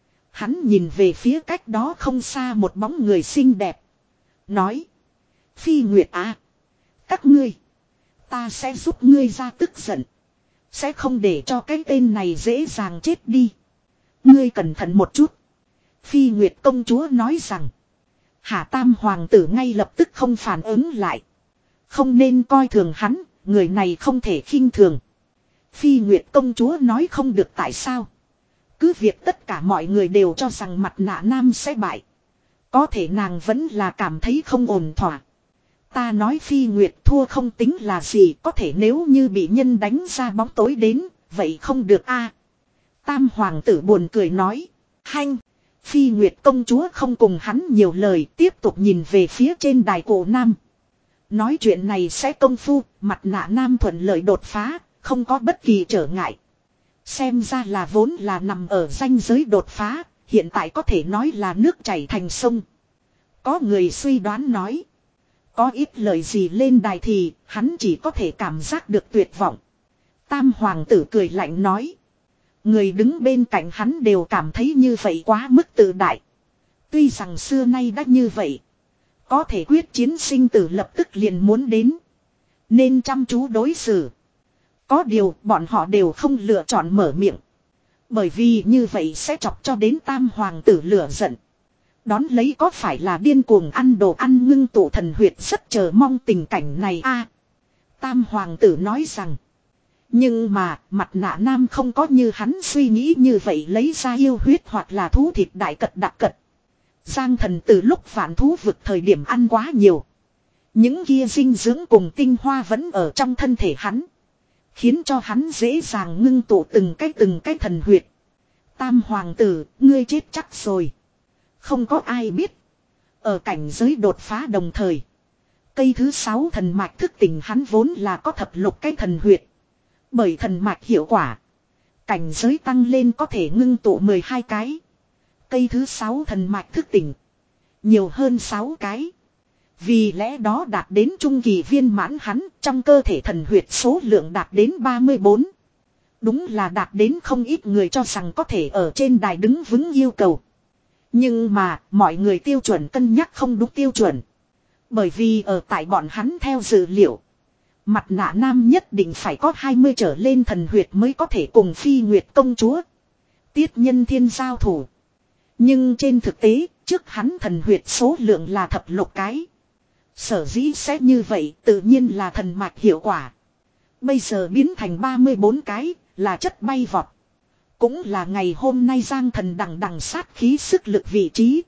Hắn nhìn về phía cách đó không xa một bóng người xinh đẹp. Nói. Phi Nguyệt à. Các ngươi. Ta sẽ giúp ngươi ra tức giận. Sẽ không để cho cái tên này dễ dàng chết đi. Ngươi cẩn thận một chút. Phi Nguyệt công chúa nói rằng. Hà Tam Hoàng tử ngay lập tức không phản ứng lại. Không nên coi thường hắn. Người này không thể khinh thường. Phi Nguyệt công chúa nói không được tại sao. Cứ việc tất cả mọi người đều cho rằng mặt nạ nam sẽ bại. Có thể nàng vẫn là cảm thấy không ổn thỏa. Ta nói Phi Nguyệt thua không tính là gì. Có thể nếu như bị nhân đánh ra bóng tối đến. Vậy không được a. Tam Hoàng tử buồn cười nói. Hanh. Phi Nguyệt công chúa không cùng hắn nhiều lời. Tiếp tục nhìn về phía trên đài cổ nam. Nói chuyện này sẽ công phu. Mặt nạ nam thuận lợi đột phá. không có bất kỳ trở ngại. Xem ra là vốn là nằm ở ranh giới đột phá, hiện tại có thể nói là nước chảy thành sông. Có người suy đoán nói. Có ít lời gì lên đài thì hắn chỉ có thể cảm giác được tuyệt vọng. Tam hoàng tử cười lạnh nói. Người đứng bên cạnh hắn đều cảm thấy như vậy quá mức tự đại. Tuy rằng xưa nay đã như vậy. Có thể quyết chiến sinh tử lập tức liền muốn đến. Nên chăm chú đối xử. Có điều bọn họ đều không lựa chọn mở miệng. Bởi vì như vậy sẽ chọc cho đến tam hoàng tử lửa giận. Đón lấy có phải là điên cuồng ăn đồ ăn ngưng tụ thần huyệt rất chờ mong tình cảnh này a. Tam hoàng tử nói rằng. Nhưng mà mặt nạ nam không có như hắn suy nghĩ như vậy lấy ra yêu huyết hoặc là thú thịt đại cật đặc cật. Giang thần từ lúc vạn thú vực thời điểm ăn quá nhiều. Những kia dinh dưỡng cùng tinh hoa vẫn ở trong thân thể hắn. Khiến cho hắn dễ dàng ngưng tụ từng cái từng cái thần huyệt. Tam hoàng tử, ngươi chết chắc rồi. Không có ai biết. Ở cảnh giới đột phá đồng thời. Cây thứ sáu thần mạch thức tỉnh hắn vốn là có thập lục cái thần huyệt. Bởi thần mạch hiệu quả. Cảnh giới tăng lên có thể ngưng tụ mười hai cái. Cây thứ sáu thần mạch thức tỉnh. Nhiều hơn sáu cái. Vì lẽ đó đạt đến trung kỳ viên mãn hắn trong cơ thể thần huyệt số lượng đạt đến ba mươi bốn. Đúng là đạt đến không ít người cho rằng có thể ở trên đài đứng vững yêu cầu. Nhưng mà mọi người tiêu chuẩn cân nhắc không đúng tiêu chuẩn. Bởi vì ở tại bọn hắn theo dữ liệu. Mặt nạ nam nhất định phải có hai mươi trở lên thần huyệt mới có thể cùng Phi Nguyệt công chúa. Tiết Nhân Thiên giao thủ. Nhưng trên thực tế trước hắn thần huyệt số lượng là thập lục cái. Sở dĩ sẽ như vậy tự nhiên là thần mạch hiệu quả. Bây giờ biến thành ba mươi bốn cái là chất bay vọt. Cũng là ngày hôm nay Giang thần đằng đằng sát khí sức lực vị trí.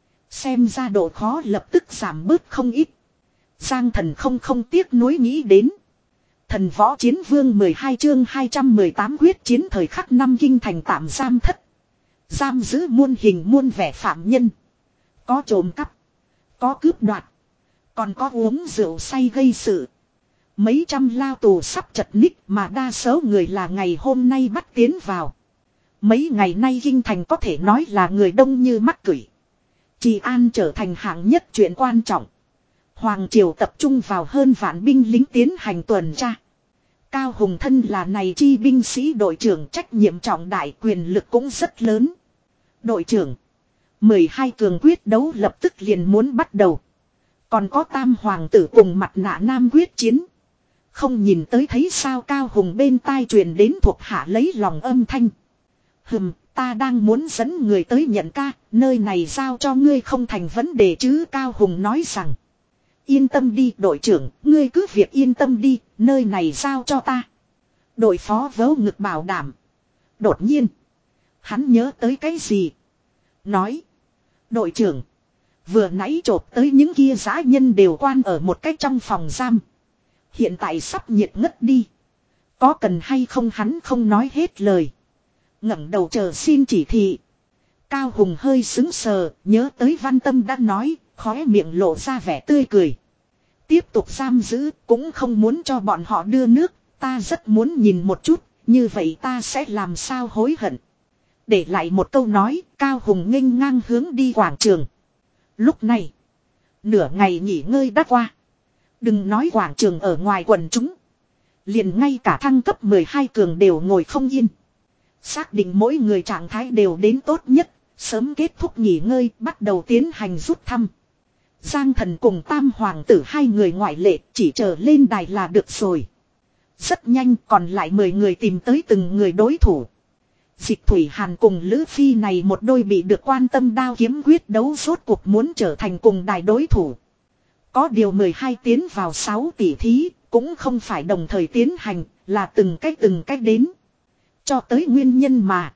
Xem ra độ khó lập tức giảm bớt không ít. Giang thần không không tiếc nuối nghĩ đến. Thần võ chiến vương mười hai chương hai trăm mười tám quyết chiến thời khắc năm kinh thành tạm giam thất. Giam giữ muôn hình muôn vẻ phạm nhân. Có trộm cắp. Có cướp đoạt. Còn có uống rượu say gây sự. Mấy trăm lao tù sắp chật ních mà đa số người là ngày hôm nay bắt tiến vào. Mấy ngày nay kinh thành có thể nói là người đông như mắc cửi. Trị an trở thành hạng nhất chuyện quan trọng. Hoàng triều tập trung vào hơn vạn binh lính tiến hành tuần tra. Cao Hùng thân là này chi binh sĩ đội trưởng trách nhiệm trọng đại quyền lực cũng rất lớn. Đội trưởng. mười hai cường quyết đấu lập tức liền muốn bắt đầu. Còn có tam hoàng tử cùng mặt nạ nam quyết chiến. Không nhìn tới thấy sao Cao Hùng bên tai truyền đến thuộc hạ lấy lòng âm thanh. Hừm, ta đang muốn dẫn người tới nhận ca, nơi này giao cho ngươi không thành vấn đề chứ. Cao Hùng nói rằng. Yên tâm đi đội trưởng, ngươi cứ việc yên tâm đi, nơi này giao cho ta. Đội phó vớ ngực bảo đảm. Đột nhiên, hắn nhớ tới cái gì? Nói, đội trưởng, vừa nãy chộp tới những kia dã nhân đều quan ở một cách trong phòng giam. Hiện tại sắp nhiệt ngất đi. Có cần hay không hắn không nói hết lời. Ngẩng đầu chờ xin chỉ thị. Cao Hùng hơi sững sờ, nhớ tới Văn Tâm đã nói, khóe miệng lộ ra vẻ tươi cười. Tiếp tục giam giữ, cũng không muốn cho bọn họ đưa nước, ta rất muốn nhìn một chút, như vậy ta sẽ làm sao hối hận. Để lại một câu nói, Cao Hùng nghênh ngang hướng đi quảng trường. Lúc này, nửa ngày nghỉ ngơi đã qua. Đừng nói quảng trường ở ngoài quần chúng. Liền ngay cả thăng cấp mười hai cường đều ngồi không yên. Xác định mỗi người trạng thái đều đến tốt nhất, sớm kết thúc nghỉ ngơi, bắt đầu tiến hành rút thăm. Giang thần cùng tam hoàng tử hai người ngoại lệ chỉ chờ lên đài là được rồi. Rất nhanh còn lại mười người tìm tới từng người đối thủ. Dịch Thủy Hàn cùng Lữ Phi này một đôi bị được quan tâm đao kiếm quyết đấu rốt cuộc muốn trở thành cùng đài đối thủ. Có điều mười hai tiến vào sáu tỷ thí, cũng không phải đồng thời tiến hành, là từng cách từng cách đến. Cho tới nguyên nhân mà.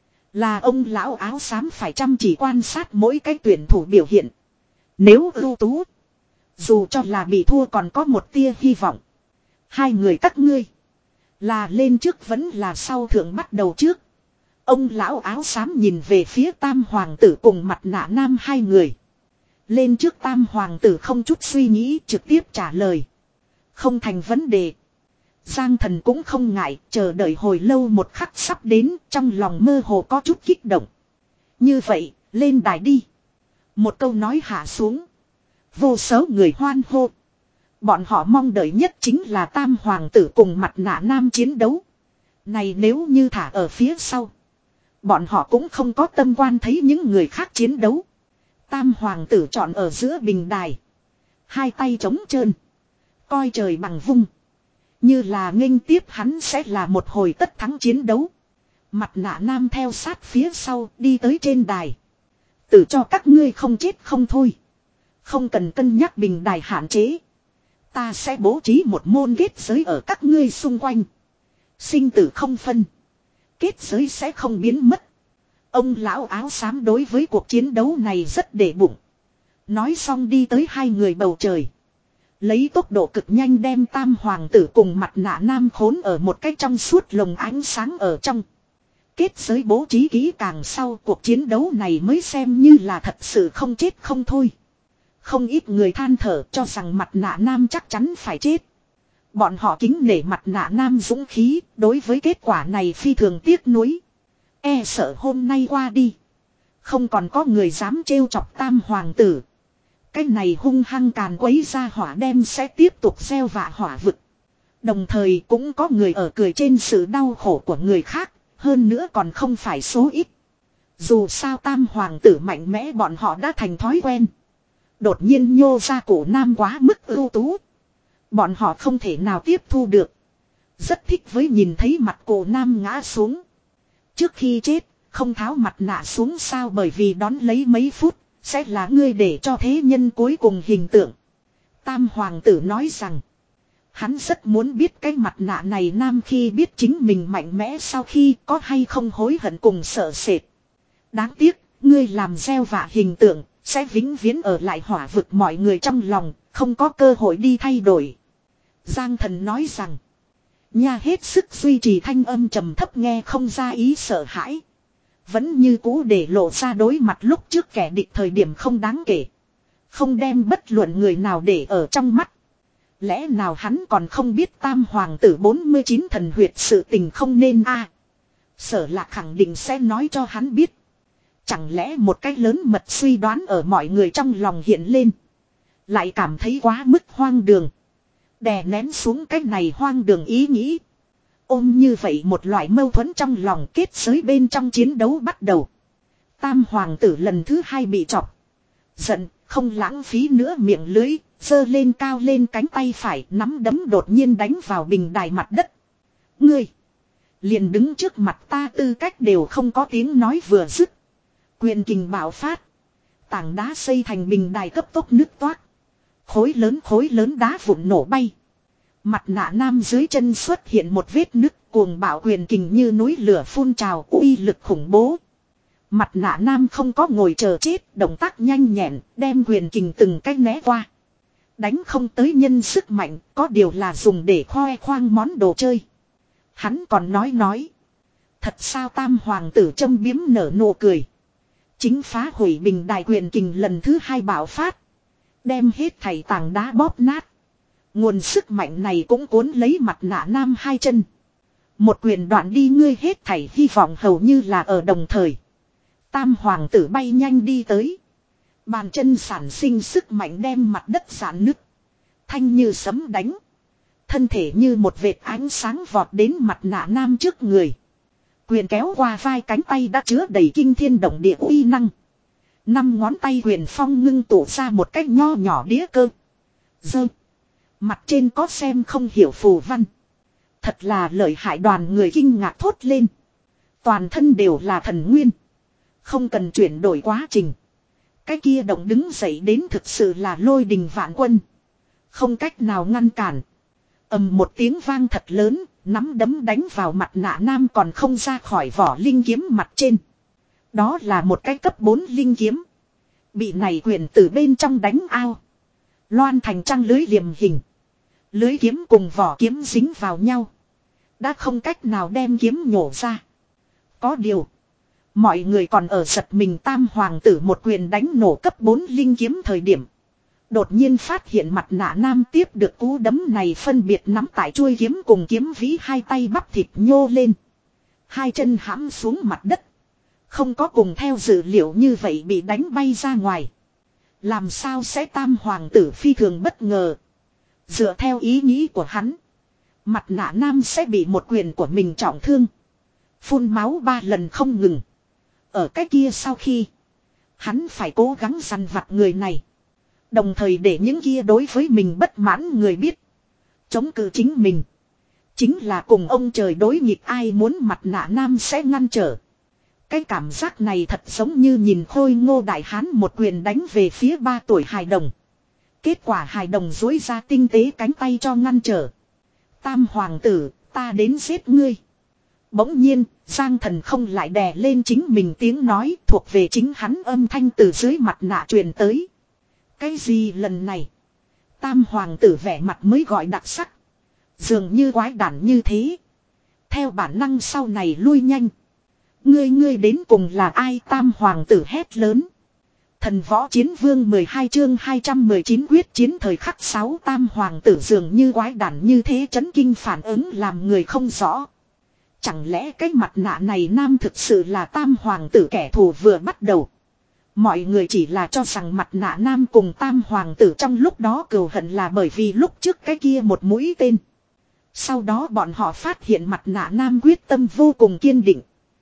Là ông lão áo xám phải chăm chỉ quan sát mỗi cái tuyển thủ biểu hiện. Nếu ưu tú. Dù cho là bị thua còn có một tia hy vọng. Hai người các ngươi. Là lên trước vẫn là sau thượng bắt đầu trước. Ông lão áo xám nhìn về phía tam hoàng tử cùng mặt nạ nam hai người. Lên trước tam hoàng tử không chút suy nghĩ trực tiếp trả lời. Không thành vấn đề. Giang Thần cũng không ngại, chờ đợi hồi lâu một khắc sắp đến, trong lòng mơ hồ có chút kích động. Như vậy, lên đài đi. Một câu nói hạ xuống. Vô số người hoan hô. Bọn họ mong đợi nhất chính là Tam Hoàng tử cùng Mặt Nạ Nam chiến đấu. Này nếu như thả ở phía sau. Bọn họ cũng không có tâm quan thấy những người khác chiến đấu. Tam Hoàng tử chọn ở giữa bình đài. Hai tay trống trơn. Coi trời bằng vung. Như là nghênh tiếp hắn sẽ là một hồi tất thắng chiến đấu. Mặt Nạ Nam theo sát phía sau đi tới trên đài. Tự cho các ngươi không chết không thôi. Không cần cân nhắc bình đài hạn chế. Ta sẽ bố trí một môn kết giới ở các ngươi xung quanh. Sinh tử không phân. Kết giới sẽ không biến mất. Ông lão áo xám đối với cuộc chiến đấu này rất để bụng. Nói xong đi tới hai người bầu trời. Lấy tốc độ cực nhanh đem Tam Hoàng tử cùng Mặt Nạ Nam khốn ở một cái trong suốt lồng ánh sáng ở trong. Kết giới bố trí kỹ càng sau cuộc chiến đấu này mới xem như là thật sự không chết không thôi. Không ít người than thở cho rằng Mặt Nạ Nam chắc chắn phải chết. Bọn họ kính nể Mặt Nạ Nam dũng khí, đối với kết quả này phi thường tiếc nuối. E sợ hôm nay qua đi. Không còn có người dám trêu chọc Tam Hoàng tử. Cái này hung hăng càn quấy ra hỏa đem sẽ tiếp tục gieo vạ hỏa vực. Đồng thời cũng có người ở cười trên sự đau khổ của người khác, hơn nữa còn không phải số ít. Dù sao Tam Hoàng tử mạnh mẽ bọn họ đã thành thói quen. Đột nhiên nhô ra cổ nam quá mức ưu tú. Bọn họ không thể nào tiếp thu được. Rất thích với nhìn thấy mặt cổ nam ngã xuống. Trước khi chết, không tháo mặt nạ xuống sao bởi vì đón lấy mấy phút, sẽ là ngươi để cho thế nhân cuối cùng hình tượng. Tam Hoàng tử nói rằng, hắn rất muốn biết cái mặt nạ này nam khi biết chính mình mạnh mẽ sau khi có hay không hối hận cùng sợ sệt. Đáng tiếc, ngươi làm gieo vạ hình tượng, sẽ vĩnh viễn ở lại hỏa vực mọi người trong lòng, không có cơ hội đi thay đổi. Giang Thần nói rằng, nha hết sức duy trì thanh âm trầm thấp nghe không ra ý sợ hãi. Vẫn như cũ để lộ ra đối mặt lúc trước kẻ địch thời điểm không đáng kể. Không đem bất luận người nào để ở trong mắt. Lẽ nào hắn còn không biết Tam Hoàng tử bốn mươi chín thần huyệt sự tình không nên a à, Sở Lạc khẳng định sẽ nói cho hắn biết. Chẳng lẽ một cái lớn mật suy đoán ở mọi người trong lòng hiện lên. Lại cảm thấy quá mức hoang đường. Đè nén xuống cái này hoang đường ý nghĩ. Ôm như vậy một loại mâu thuẫn trong lòng kết giới bên trong chiến đấu bắt đầu. Tam Hoàng tử lần thứ hai bị chọc. Giận, không lãng phí nữa miệng lưới, giơ lên cao lên cánh tay phải nắm đấm đột nhiên đánh vào bình đài mặt đất. Ngươi, liền đứng trước mặt ta tư cách đều không có tiếng nói vừa dứt. Quyền kình bạo phát. Tảng đá xây thành bình đài cấp tốc nứt toát. Khối lớn khối lớn đá vụn nổ bay. Mặt nạ nam dưới chân xuất hiện một vết nứt cuồng bạo quyền kình như núi lửa phun trào uy lực khủng bố. Mặt nạ nam không có ngồi chờ chết, động tác nhanh nhẹn, đem quyền kình từng cách né qua. Đánh không tới nhân sức mạnh, có điều là dùng để khoe khoang món đồ chơi. Hắn còn nói nói. Thật sao Tam Hoàng tử châm biếm nở nụ cười. Chính phá hủy bình đài quyền kình lần thứ hai bạo phát. Đem hết thảy tảng đá bóp nát. Nguồn sức mạnh này cũng cuốn lấy mặt nạ nam hai chân. Một quyền đoạn đi ngươi hết thảy hy vọng hầu như là ở đồng thời. Tam Hoàng tử bay nhanh đi tới. Bàn chân sản sinh sức mạnh đem mặt đất giãn nứt. Thanh như sấm đánh. Thân thể như một vệt ánh sáng vọt đến mặt nạ nam trước người. Quyền kéo qua vai cánh tay đã chứa đầy kinh thiên động địa uy năng. Năm ngón tay quyền phong ngưng tụ ra một cách nho nhỏ đĩa cơ. Dơ. Mặt trên có xem không hiểu phù văn. Thật là lợi hại đoàn người kinh ngạc thốt lên. Toàn thân đều là thần nguyên. Không cần chuyển đổi quá trình. Cái kia động đứng dậy đến thực sự là lôi đình vạn quân. Không cách nào ngăn cản. Ầm một tiếng vang thật lớn, nắm đấm đánh vào mặt nạ nam còn không ra khỏi vỏ linh kiếm mặt trên. Đó là một cái cấp bốn linh kiếm. Bị này quyền từ bên trong đánh ao. Loan thành trăng lưới liềm hình. Lưới kiếm cùng vỏ kiếm dính vào nhau. Đã không cách nào đem kiếm nhổ ra. Có điều. Mọi người còn ở giật mình Tam Hoàng tử một quyền đánh nổ cấp bốn linh kiếm thời điểm. Đột nhiên phát hiện mặt nạ nam tiếp được cú đấm này phân biệt nắm tại chuôi kiếm cùng kiếm vĩ hai tay bắp thịt nhô lên. Hai chân hãm xuống mặt đất. Không có cùng theo dự liệu như vậy bị đánh bay ra ngoài. Làm sao sẽ tam hoàng tử phi thường bất ngờ. Dựa theo ý nghĩ của hắn. Mặt nạ nam sẽ bị một quyền của mình trọng thương. Phun máu ba lần không ngừng. Ở cái kia sau khi. Hắn phải cố gắng săn vặt người này. Đồng thời để những kia đối với mình bất mãn người biết. Chống cự chính mình. Chính là cùng ông trời đối nghịch, ai muốn mặt nạ nam sẽ ngăn trở. Cái cảm giác này thật giống như nhìn Khôi Ngô đại hán một quyền đánh về phía ba tuổi hài đồng. Kết quả hài đồng duỗi ra tinh tế cánh tay cho ngăn trở. Tam hoàng tử, ta đến giết ngươi. Bỗng nhiên, Giang Thần không lại đè lên chính mình tiếng nói, thuộc về chính hắn âm thanh từ dưới mặt nạ truyền tới. Cái gì lần này? Tam hoàng tử vẻ mặt mới gọi đặc sắc. Dường như quái đản như thế. Theo bản năng sau này lui nhanh. Ngươi ngươi đến cùng là ai? Tam hoàng tử hét lớn. Thần võ chiến vương mười hai chương hai trăm mười chín quyết chiến thời khắc sáu. Tam hoàng tử dường như quái đản như thế, chấn kinh phản ứng làm người không rõ. Chẳng lẽ cái mặt nạ này nam thực sự là tam hoàng tử kẻ thù vừa bắt đầu. Mọi người chỉ là cho rằng mặt nạ nam cùng tam hoàng tử trong lúc đó cừu hận là bởi vì lúc trước cái kia một mũi tên. Sau đó bọn họ phát hiện mặt nạ nam quyết tâm vô cùng kiên định.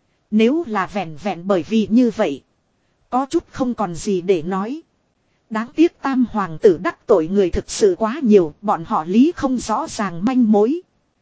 Nếu là vẹn vẹn bởi vì như vậy, có chút không còn gì để nói. Đáng tiếc tam hoàng tử đắc tội người thực sự quá nhiều, bọn họ lý không rõ ràng manh mối.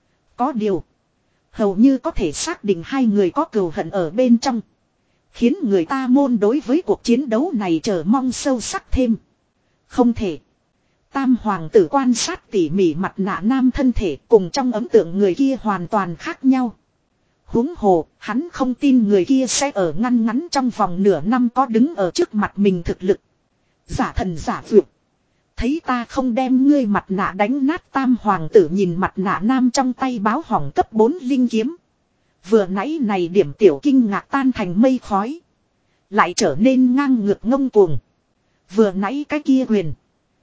Có điều, hầu như có thể xác định hai người có cừu hận ở bên trong. Khiến người ta môn đối với cuộc chiến đấu này chờ mong sâu sắc thêm. Không thể. Tam hoàng tử quan sát tỉ mỉ mặt nạ nam thân thể cùng trong ấn tượng người kia hoàn toàn khác nhau. Huống hồ, hắn không tin người kia sẽ ở ngăn ngắn trong vòng nửa năm có đứng ở trước mặt mình thực lực. Giả thần giả vượt. Thấy ta không đem ngươi mặt nạ đánh nát. Tam hoàng tử nhìn mặt nạ nam trong tay báo hỏng cấp bốn linh kiếm. Vừa nãy này điểm tiểu kinh ngạc tan thành mây khói. Lại trở nên ngang ngược ngông cuồng. Vừa nãy cái kia quyền.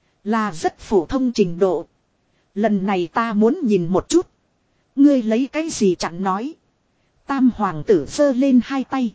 Là rất phổ thông trình độ. Lần này ta muốn nhìn một chút. Ngươi lấy cái gì chẳng nói. Tam hoàng tử giơ lên hai tay.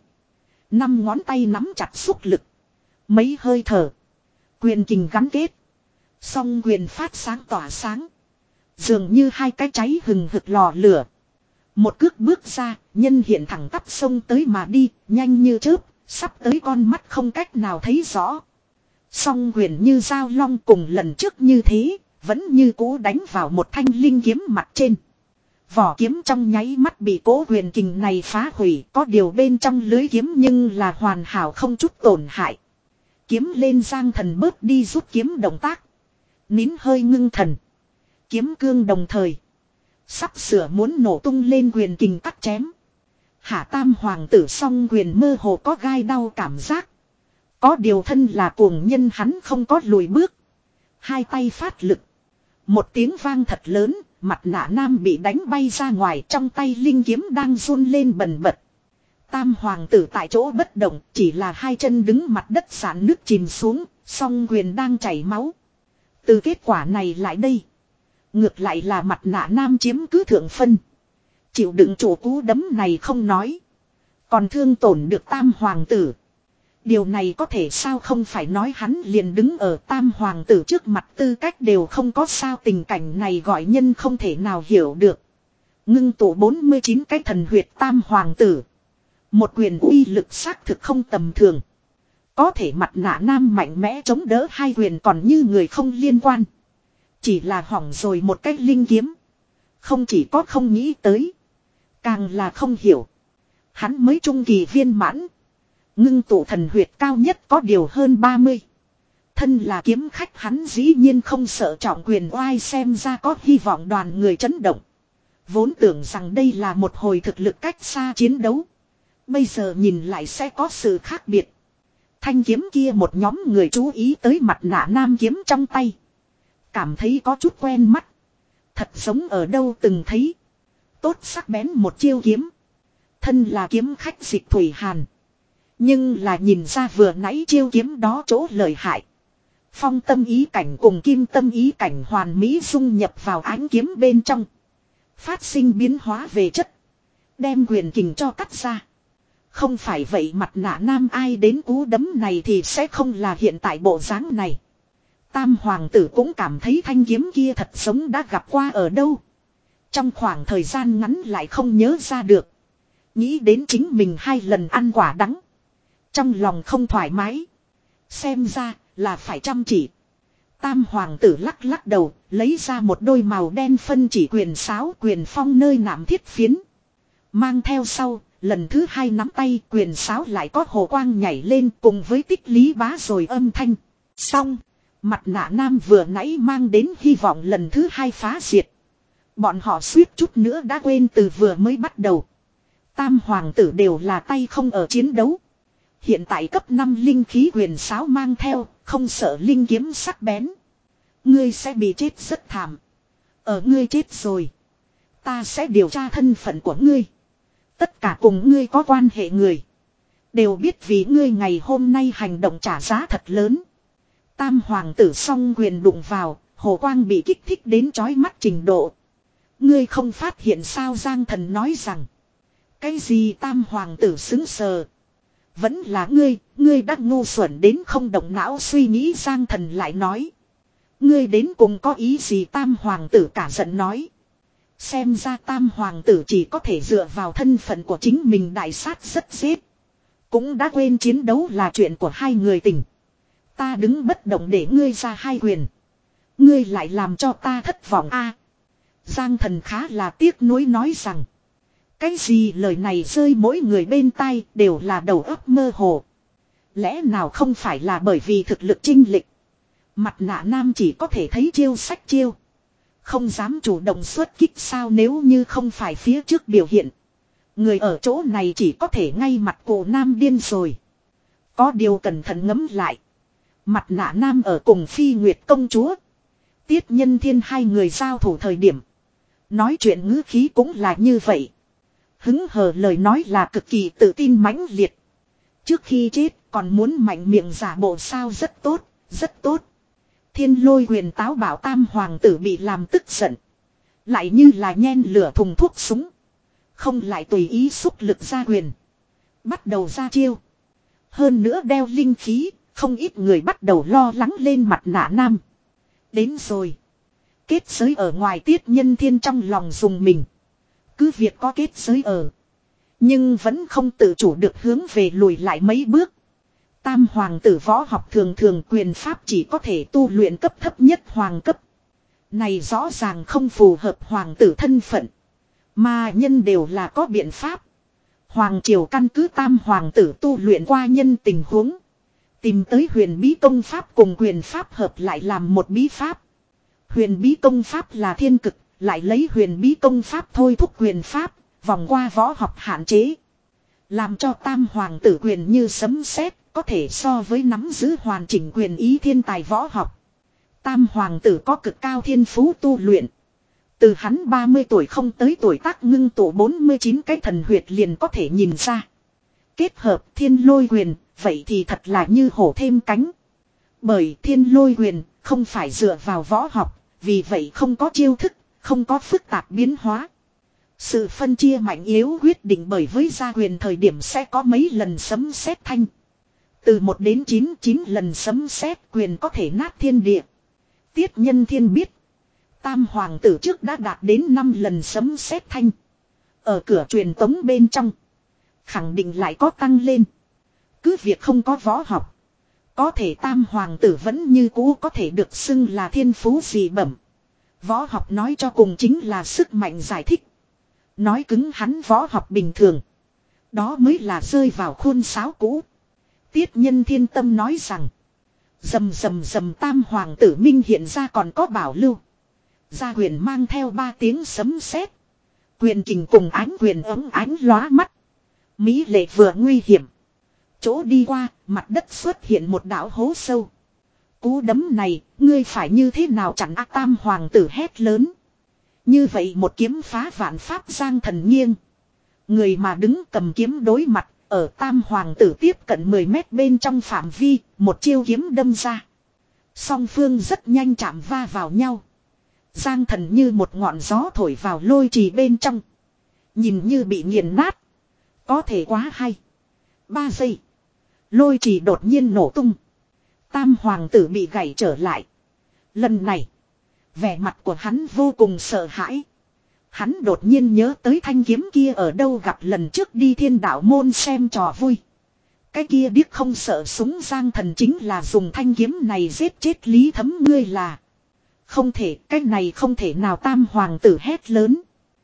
Năm ngón tay nắm chặt xúc lực. Mấy hơi thở. Quyền kình gắn kết. Song quyền phát sáng tỏa sáng. Dường như hai cái cháy hừng hực lò lửa. Một cước bước ra, nhân hiện thẳng tắp sông tới mà đi, nhanh như chớp, sắp tới con mắt không cách nào thấy rõ. Song quyền như dao long cùng lần trước như thế, vẫn như cố đánh vào một thanh linh kiếm mặt trên. Vỏ kiếm trong nháy mắt bị cố quyền kình này phá hủy, có điều bên trong lưới kiếm nhưng là hoàn hảo không chút tổn hại. Kiếm lên Giang Thần bớt đi rút kiếm động tác. Nín hơi ngưng thần. Kiếm cương đồng thời. Sắp sửa muốn nổ tung lên quyền kình cắt chém. Hạ tam hoàng tử song quyền mơ hồ có gai đau cảm giác. Có điều thân là cuồng nhân hắn không có lùi bước. Hai tay phát lực. Một tiếng vang thật lớn, mặt nạ nam bị đánh bay ra ngoài, trong tay linh kiếm đang run lên bần bật. Tam hoàng tử tại chỗ bất động, chỉ là hai chân đứng mặt đất sạn nước chìm xuống, song quyền đang chảy máu. Từ kết quả này lại đây. Ngược lại là mặt nạ nam chiếm cứ thượng phân. Chịu đựng chủ cú đấm này không nói. Còn thương tổn được tam hoàng tử. Điều này có thể sao không phải nói hắn liền đứng ở tam hoàng tử trước mặt, tư cách đều không có, sao tình cảnh này gọi nhân không thể nào hiểu được. Ngưng tụ bốn mươi chín cái thần huyệt tam hoàng tử. Một quyền uy lực xác thực không tầm thường. Có thể mặt nạ nam mạnh mẽ chống đỡ hai quyền còn như người không liên quan. Chỉ là hỏng rồi một cái linh kiếm. Không chỉ có không nghĩ tới. Càng là không hiểu. Hắn mới trung kỳ viên mãn. Ngưng tụ thần huyệt cao nhất có điều hơn ba mươi. Thân là kiếm khách hắn dĩ nhiên không sợ trọng quyền oai, xem ra có hy vọng đoàn người chấn động. Vốn tưởng rằng đây là một hồi thực lực cách xa chiến đấu. Bây giờ nhìn lại sẽ có sự khác biệt. Thanh kiếm kia một nhóm người chú ý tới mặt nạ nam kiếm trong tay. Cảm thấy có chút quen mắt. Thật giống ở đâu từng thấy. Tốt sắc bén một chiêu kiếm. Thân là kiếm khách Dịch Thủy Hàn. Nhưng là nhìn ra vừa nãy chiêu kiếm đó chỗ lợi hại. Phong tâm ý cảnh cùng kim tâm ý cảnh hoàn mỹ dung nhập vào ánh kiếm bên trong. Phát sinh biến hóa về chất. Đem quyền kình cho cắt ra. Không phải vậy mặt nạ nam ai đến cú đấm này thì sẽ không là hiện tại bộ dáng này. Tam hoàng tử cũng cảm thấy thanh kiếm kia thật giống đã gặp qua ở đâu. Trong khoảng thời gian ngắn lại không nhớ ra được. Nghĩ đến chính mình hai lần ăn quả đắng. Trong lòng không thoải mái. Xem ra là phải chăm chỉ. Tam hoàng tử lắc lắc đầu, lấy ra một đôi màu đen phân chỉ quyền sáo quyền phong nơi nạm thiết phiến. Mang theo sau, lần thứ hai nắm tay quyền sáo lại có hồ quang nhảy lên cùng với tích lý bá rồi âm thanh. Xong, mặt nạ nam vừa nãy mang đến hy vọng lần thứ hai phá diệt. Bọn họ suýt chút nữa đã quên từ vừa mới bắt đầu. Tam hoàng tử đều là tay không ở chiến đấu. Hiện tại cấp năm linh khí quyền sáo mang theo, không sợ linh kiếm sắc bén. Ngươi sẽ bị chết rất thảm. Ở ngươi chết rồi. Ta sẽ điều tra thân phận của ngươi. Tất cả cùng ngươi có quan hệ người. Đều biết vì ngươi ngày hôm nay hành động trả giá thật lớn. Tam hoàng tử song quyền đụng vào, hồ quang bị kích thích đến chói mắt trình độ. Ngươi không phát hiện sao Giang Thần nói rằng. Cái gì tam hoàng tử xứng sờ. Vẫn là ngươi, ngươi đã ngu xuẩn đến không động não suy nghĩ Giang Thần lại nói. Ngươi đến cùng có ý gì tam hoàng tử cả giận nói. Xem ra tam hoàng tử chỉ có thể dựa vào thân phận của chính mình đại sát rất giết. Cũng đã quên chiến đấu là chuyện của hai người tình. Ta đứng bất động để ngươi ra hai quyền. Ngươi lại làm cho ta thất vọng a. Giang Thần khá là tiếc nuối nói rằng. Cái gì lời này rơi mỗi người bên tai đều là đầu óc mơ hồ. Lẽ nào không phải là bởi vì thực lực chênh lệch. Mặt nạ nam chỉ có thể thấy chiêu sách chiêu. Không dám chủ động xuất kích sao nếu như không phải phía trước biểu hiện. Người ở chỗ này chỉ có thể ngay mặt cổ nam điên rồi. Có điều cẩn thận ngẫm lại. Mặt nạ nam ở cùng Phi Nguyệt công chúa. Tiết Nhân Thiên hai người giao thủ thời điểm. Nói chuyện ngữ khí cũng là như vậy. Hứng hờ lời nói là cực kỳ tự tin mãnh liệt. Trước khi chết còn muốn mạnh miệng giả bộ sao rất tốt, rất tốt. Thiên Lôi quyền táo bảo tam hoàng tử bị làm tức giận. Lại như là nhen lửa thùng thuốc súng. Không lại tùy ý xúc lực ra quyền. Bắt đầu ra chiêu. Hơn nữa đeo linh khí, không ít người bắt đầu lo lắng lên mặt nạ nam. Đến rồi. Kết giới ở ngoài Tiết Nhân Thiên trong lòng dùng mình. Cứ việc có kết giới ở. Nhưng vẫn không tự chủ được hướng về lùi lại mấy bước. Tam hoàng tử võ học thường thường quyền pháp chỉ có thể tu luyện cấp thấp nhất hoàng cấp. Này rõ ràng không phù hợp hoàng tử thân phận. Mà nhân đều là có biện pháp. Hoàng triều căn cứ tam hoàng tử tu luyện qua nhân tình huống. Tìm tới huyền bí công pháp cùng quyền pháp hợp lại làm một bí pháp. Huyền bí công pháp là thiên cực, lại lấy huyền bí công pháp thôi thúc quyền pháp, vòng qua võ học hạn chế. Làm cho tam hoàng tử quyền như sấm sét, có thể so với nắm giữ hoàn chỉnh quyền ý thiên tài võ học. Tam hoàng tử có cực cao thiên phú tu luyện. Từ hắn ba mươi tuổi không tới tuổi tác ngưng tụ bốn mươi chín cái thần huyệt liền có thể nhìn ra. Kết hợp thiên lôi quyền, vậy thì thật là như hổ thêm cánh. Bởi thiên lôi quyền không phải dựa vào võ học, vì vậy không có chiêu thức, không có phức tạp biến hóa. Sự phân chia mạnh yếu quyết định bởi với gia quyền thời điểm sẽ có mấy lần sấm sét thanh. Từ một đến chín, chín lần sấm sét quyền có thể nát thiên địa. Tiết Nhân Thiên biết. Tam hoàng tử trước đã đạt đến năm lần sấm sét thanh. Ở cửa truyền tống bên trong. Khẳng định lại có tăng lên. Cứ việc không có võ học. Có thể tam hoàng tử vẫn như cũ có thể được xưng là thiên phú dị bẩm. Võ học nói cho cùng chính là sức mạnh giải thích. Nói cứng hắn võ học bình thường. Đó mới là rơi vào khuôn sáo cũ. Tiết Nhân Thiên tâm nói rằng. Dầm dầm dầm tam hoàng tử minh hiện ra còn có bảo lưu. Gia quyền mang theo ba tiếng sấm sét. Quyền kình cùng ánh quyền ấm ánh lóa mắt. Mỹ lệ vừa nguy hiểm. Chỗ đi qua, mặt đất xuất hiện một đảo hố sâu. Cú đấm này, ngươi phải như thế nào chặn ác tam hoàng tử hét lớn. Như vậy một kiếm phá vạn pháp Giang Thần nghiêng. Người mà đứng cầm kiếm đối mặt, ở tam hoàng tử tiếp cận mười mét bên trong phạm vi, một chiêu kiếm đâm ra. Song phương rất nhanh chạm va vào nhau. Giang Thần như một ngọn gió thổi vào lôi trì bên trong. Nhìn như bị nghiền nát. Có thể quá hay. Ba giây. Lôi trì đột nhiên nổ tung. Tam hoàng tử bị gãy trở lại. Lần này. Vẻ mặt của hắn vô cùng sợ hãi. Hắn đột nhiên nhớ tới thanh kiếm kia ở đâu gặp lần trước đi Thiên Đạo môn xem trò vui. Cái kia điếc không sợ súng Giang Thần chính là dùng thanh kiếm này giết chết Lý Thấm ngươi là. Không thể, cái này không thể nào. Tam hoàng tử hét lớn.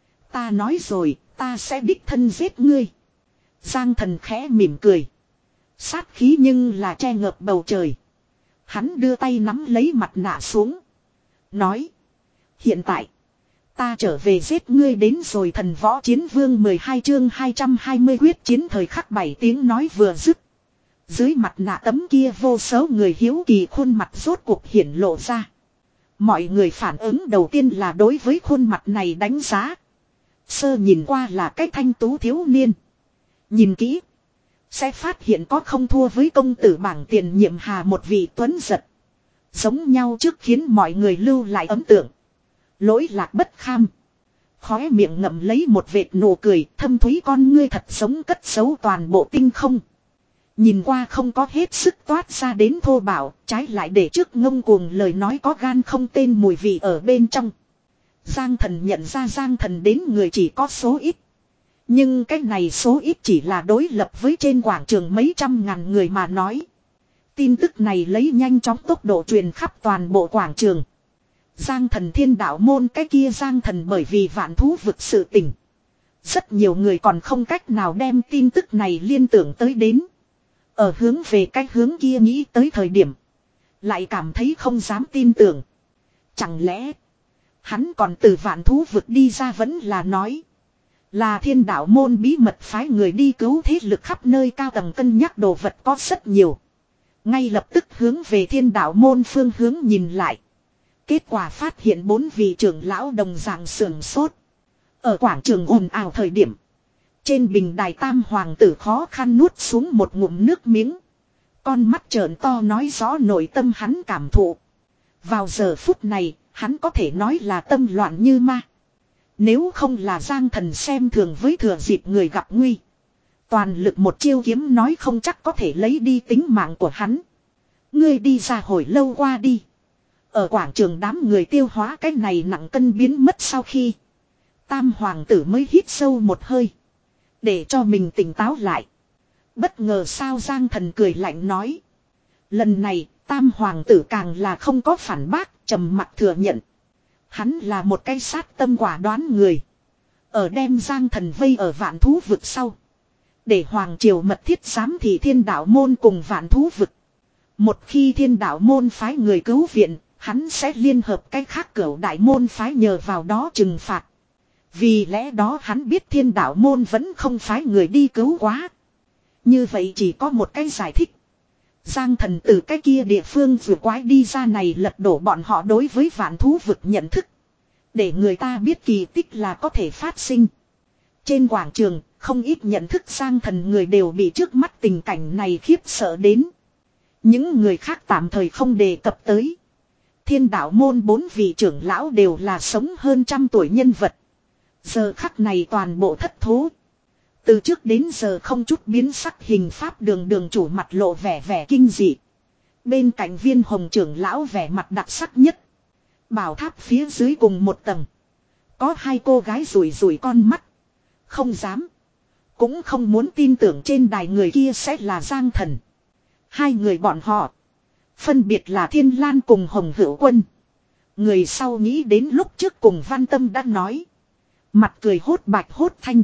Ta nói rồi, ta sẽ đích thân giết ngươi. Giang Thần khẽ mỉm cười. Sát khí nhưng là che ngợp bầu trời. Hắn đưa tay nắm lấy mặt nạ xuống. Nói. Hiện tại. Ta trở về giết ngươi đến rồi. Thần Võ Chiến Vương mười hai chương hai trăm hai mươi quyết chiến thời khắc bảy tiếng nói vừa dứt. Dưới mặt nạ tấm kia vô số người hiếu kỳ khuôn mặt rốt cuộc hiển lộ ra. Mọi người phản ứng đầu tiên là đối với khuôn mặt này đánh giá. Sơ nhìn qua là cái thanh tú thiếu niên. Nhìn kỹ. Sẽ phát hiện có không thua với công tử bảng tiền nhiệm Hà một vị tuấn giật. Giống nhau trước khiến mọi người lưu lại ấn tượng. Lỗi lạc bất kham. Khóe miệng ngậm lấy một vệt nụ cười, thâm thúy con ngươi thật sống cất giấu toàn bộ tinh không. Nhìn qua không có hết sức toát ra đến thô bạo, trái lại để trước ngông cuồng lời nói có gan không tên mùi vị ở bên trong. Giang Thần nhận ra Giang Thần đến người chỉ có số ít. Nhưng cái này số ít chỉ là đối lập với trên quảng trường mấy trăm ngàn người mà nói. Tin tức này lấy nhanh chóng tốc độ truyền khắp toàn bộ quảng trường. Giang Thần Thiên Đạo môn cái kia Giang Thần bởi vì vạn thú vực sự tình. Rất nhiều người còn không cách nào đem tin tức này liên tưởng tới đến. Ở hướng về cái hướng kia nghĩ tới thời điểm. Lại cảm thấy không dám tin tưởng. Chẳng lẽ hắn còn từ vạn thú vực đi ra vẫn là nói. Là Thiên Đạo môn bí mật phái người đi cứu thế lực khắp nơi cao tầng cân nhắc đồ vật có rất nhiều. Ngay lập tức hướng về Thiên Đạo môn phương hướng nhìn lại. Kết quả phát hiện bốn vị trưởng lão đồng dạng sườn sốt. Ở quảng trường ồn ào thời điểm. Trên bình đài Tam hoàng tử khó khăn nuốt xuống một ngụm nước miếng. Con mắt trợn to nói rõ nội tâm hắn cảm thụ. Vào giờ phút này, hắn có thể nói là tâm loạn như ma. Nếu không là Giang Thần xem thường với thừa dịp người gặp nguy. Toàn lực một chiêu kiếm nói không chắc có thể lấy đi tính mạng của hắn. Ngươi đi ra hồi lâu qua đi. Ở quảng trường đám người tiêu hóa cái này nặng cân biến mất sau khi. Tam hoàng tử mới hít sâu một hơi. Để cho mình tỉnh táo lại. Bất ngờ sao Giang Thần cười lạnh nói. Lần này Tam hoàng tử càng là không có phản bác, trầm mặc thừa nhận. Hắn là một cái sát tâm quả đoán người. Ở đem Giang Thần vây ở vạn thú vực sau. Để hoàng triều mật thiết giám thị Thiên Đạo môn cùng vạn thú vực. Một khi Thiên Đạo môn phái người cứu viện, hắn sẽ liên hợp cái khác cửu đại môn phái nhờ vào đó trừng phạt. Vì lẽ đó hắn biết Thiên Đạo môn vẫn không phái người đi cứu quá. Như vậy chỉ có một cái giải thích. Giang Thần từ cái kia địa phương vừa quái đi ra này lật đổ bọn họ đối với vạn thú vực nhận thức. Để người ta biết kỳ tích là có thể phát sinh. Trên quảng trường, không ít nhận thức Giang Thần người đều bị trước mắt tình cảnh này khiếp sợ đến. Những người khác tạm thời không đề cập tới. Thiên Đạo môn bốn vị trưởng lão đều là sống hơn trăm tuổi nhân vật. Giờ khắc này toàn bộ thất thố. Từ trước đến giờ không chút biến sắc hình pháp đường đường chủ mặt lộ vẻ vẻ kinh dị. Bên cạnh Viên Hồng trưởng lão vẻ mặt đặc sắc nhất. Bảo tháp phía dưới cùng một tầng. Có hai cô gái rủi rủi con mắt. Không dám. Cũng không muốn tin tưởng trên đài người kia sẽ là Giang Thần. Hai người bọn họ. Phân biệt là Thiên Lan cùng Hồng Hữu Quân. Người sau nghĩ đến lúc trước cùng Văn Tâm đã nói. Mặt cười hốt bạch hốt thanh.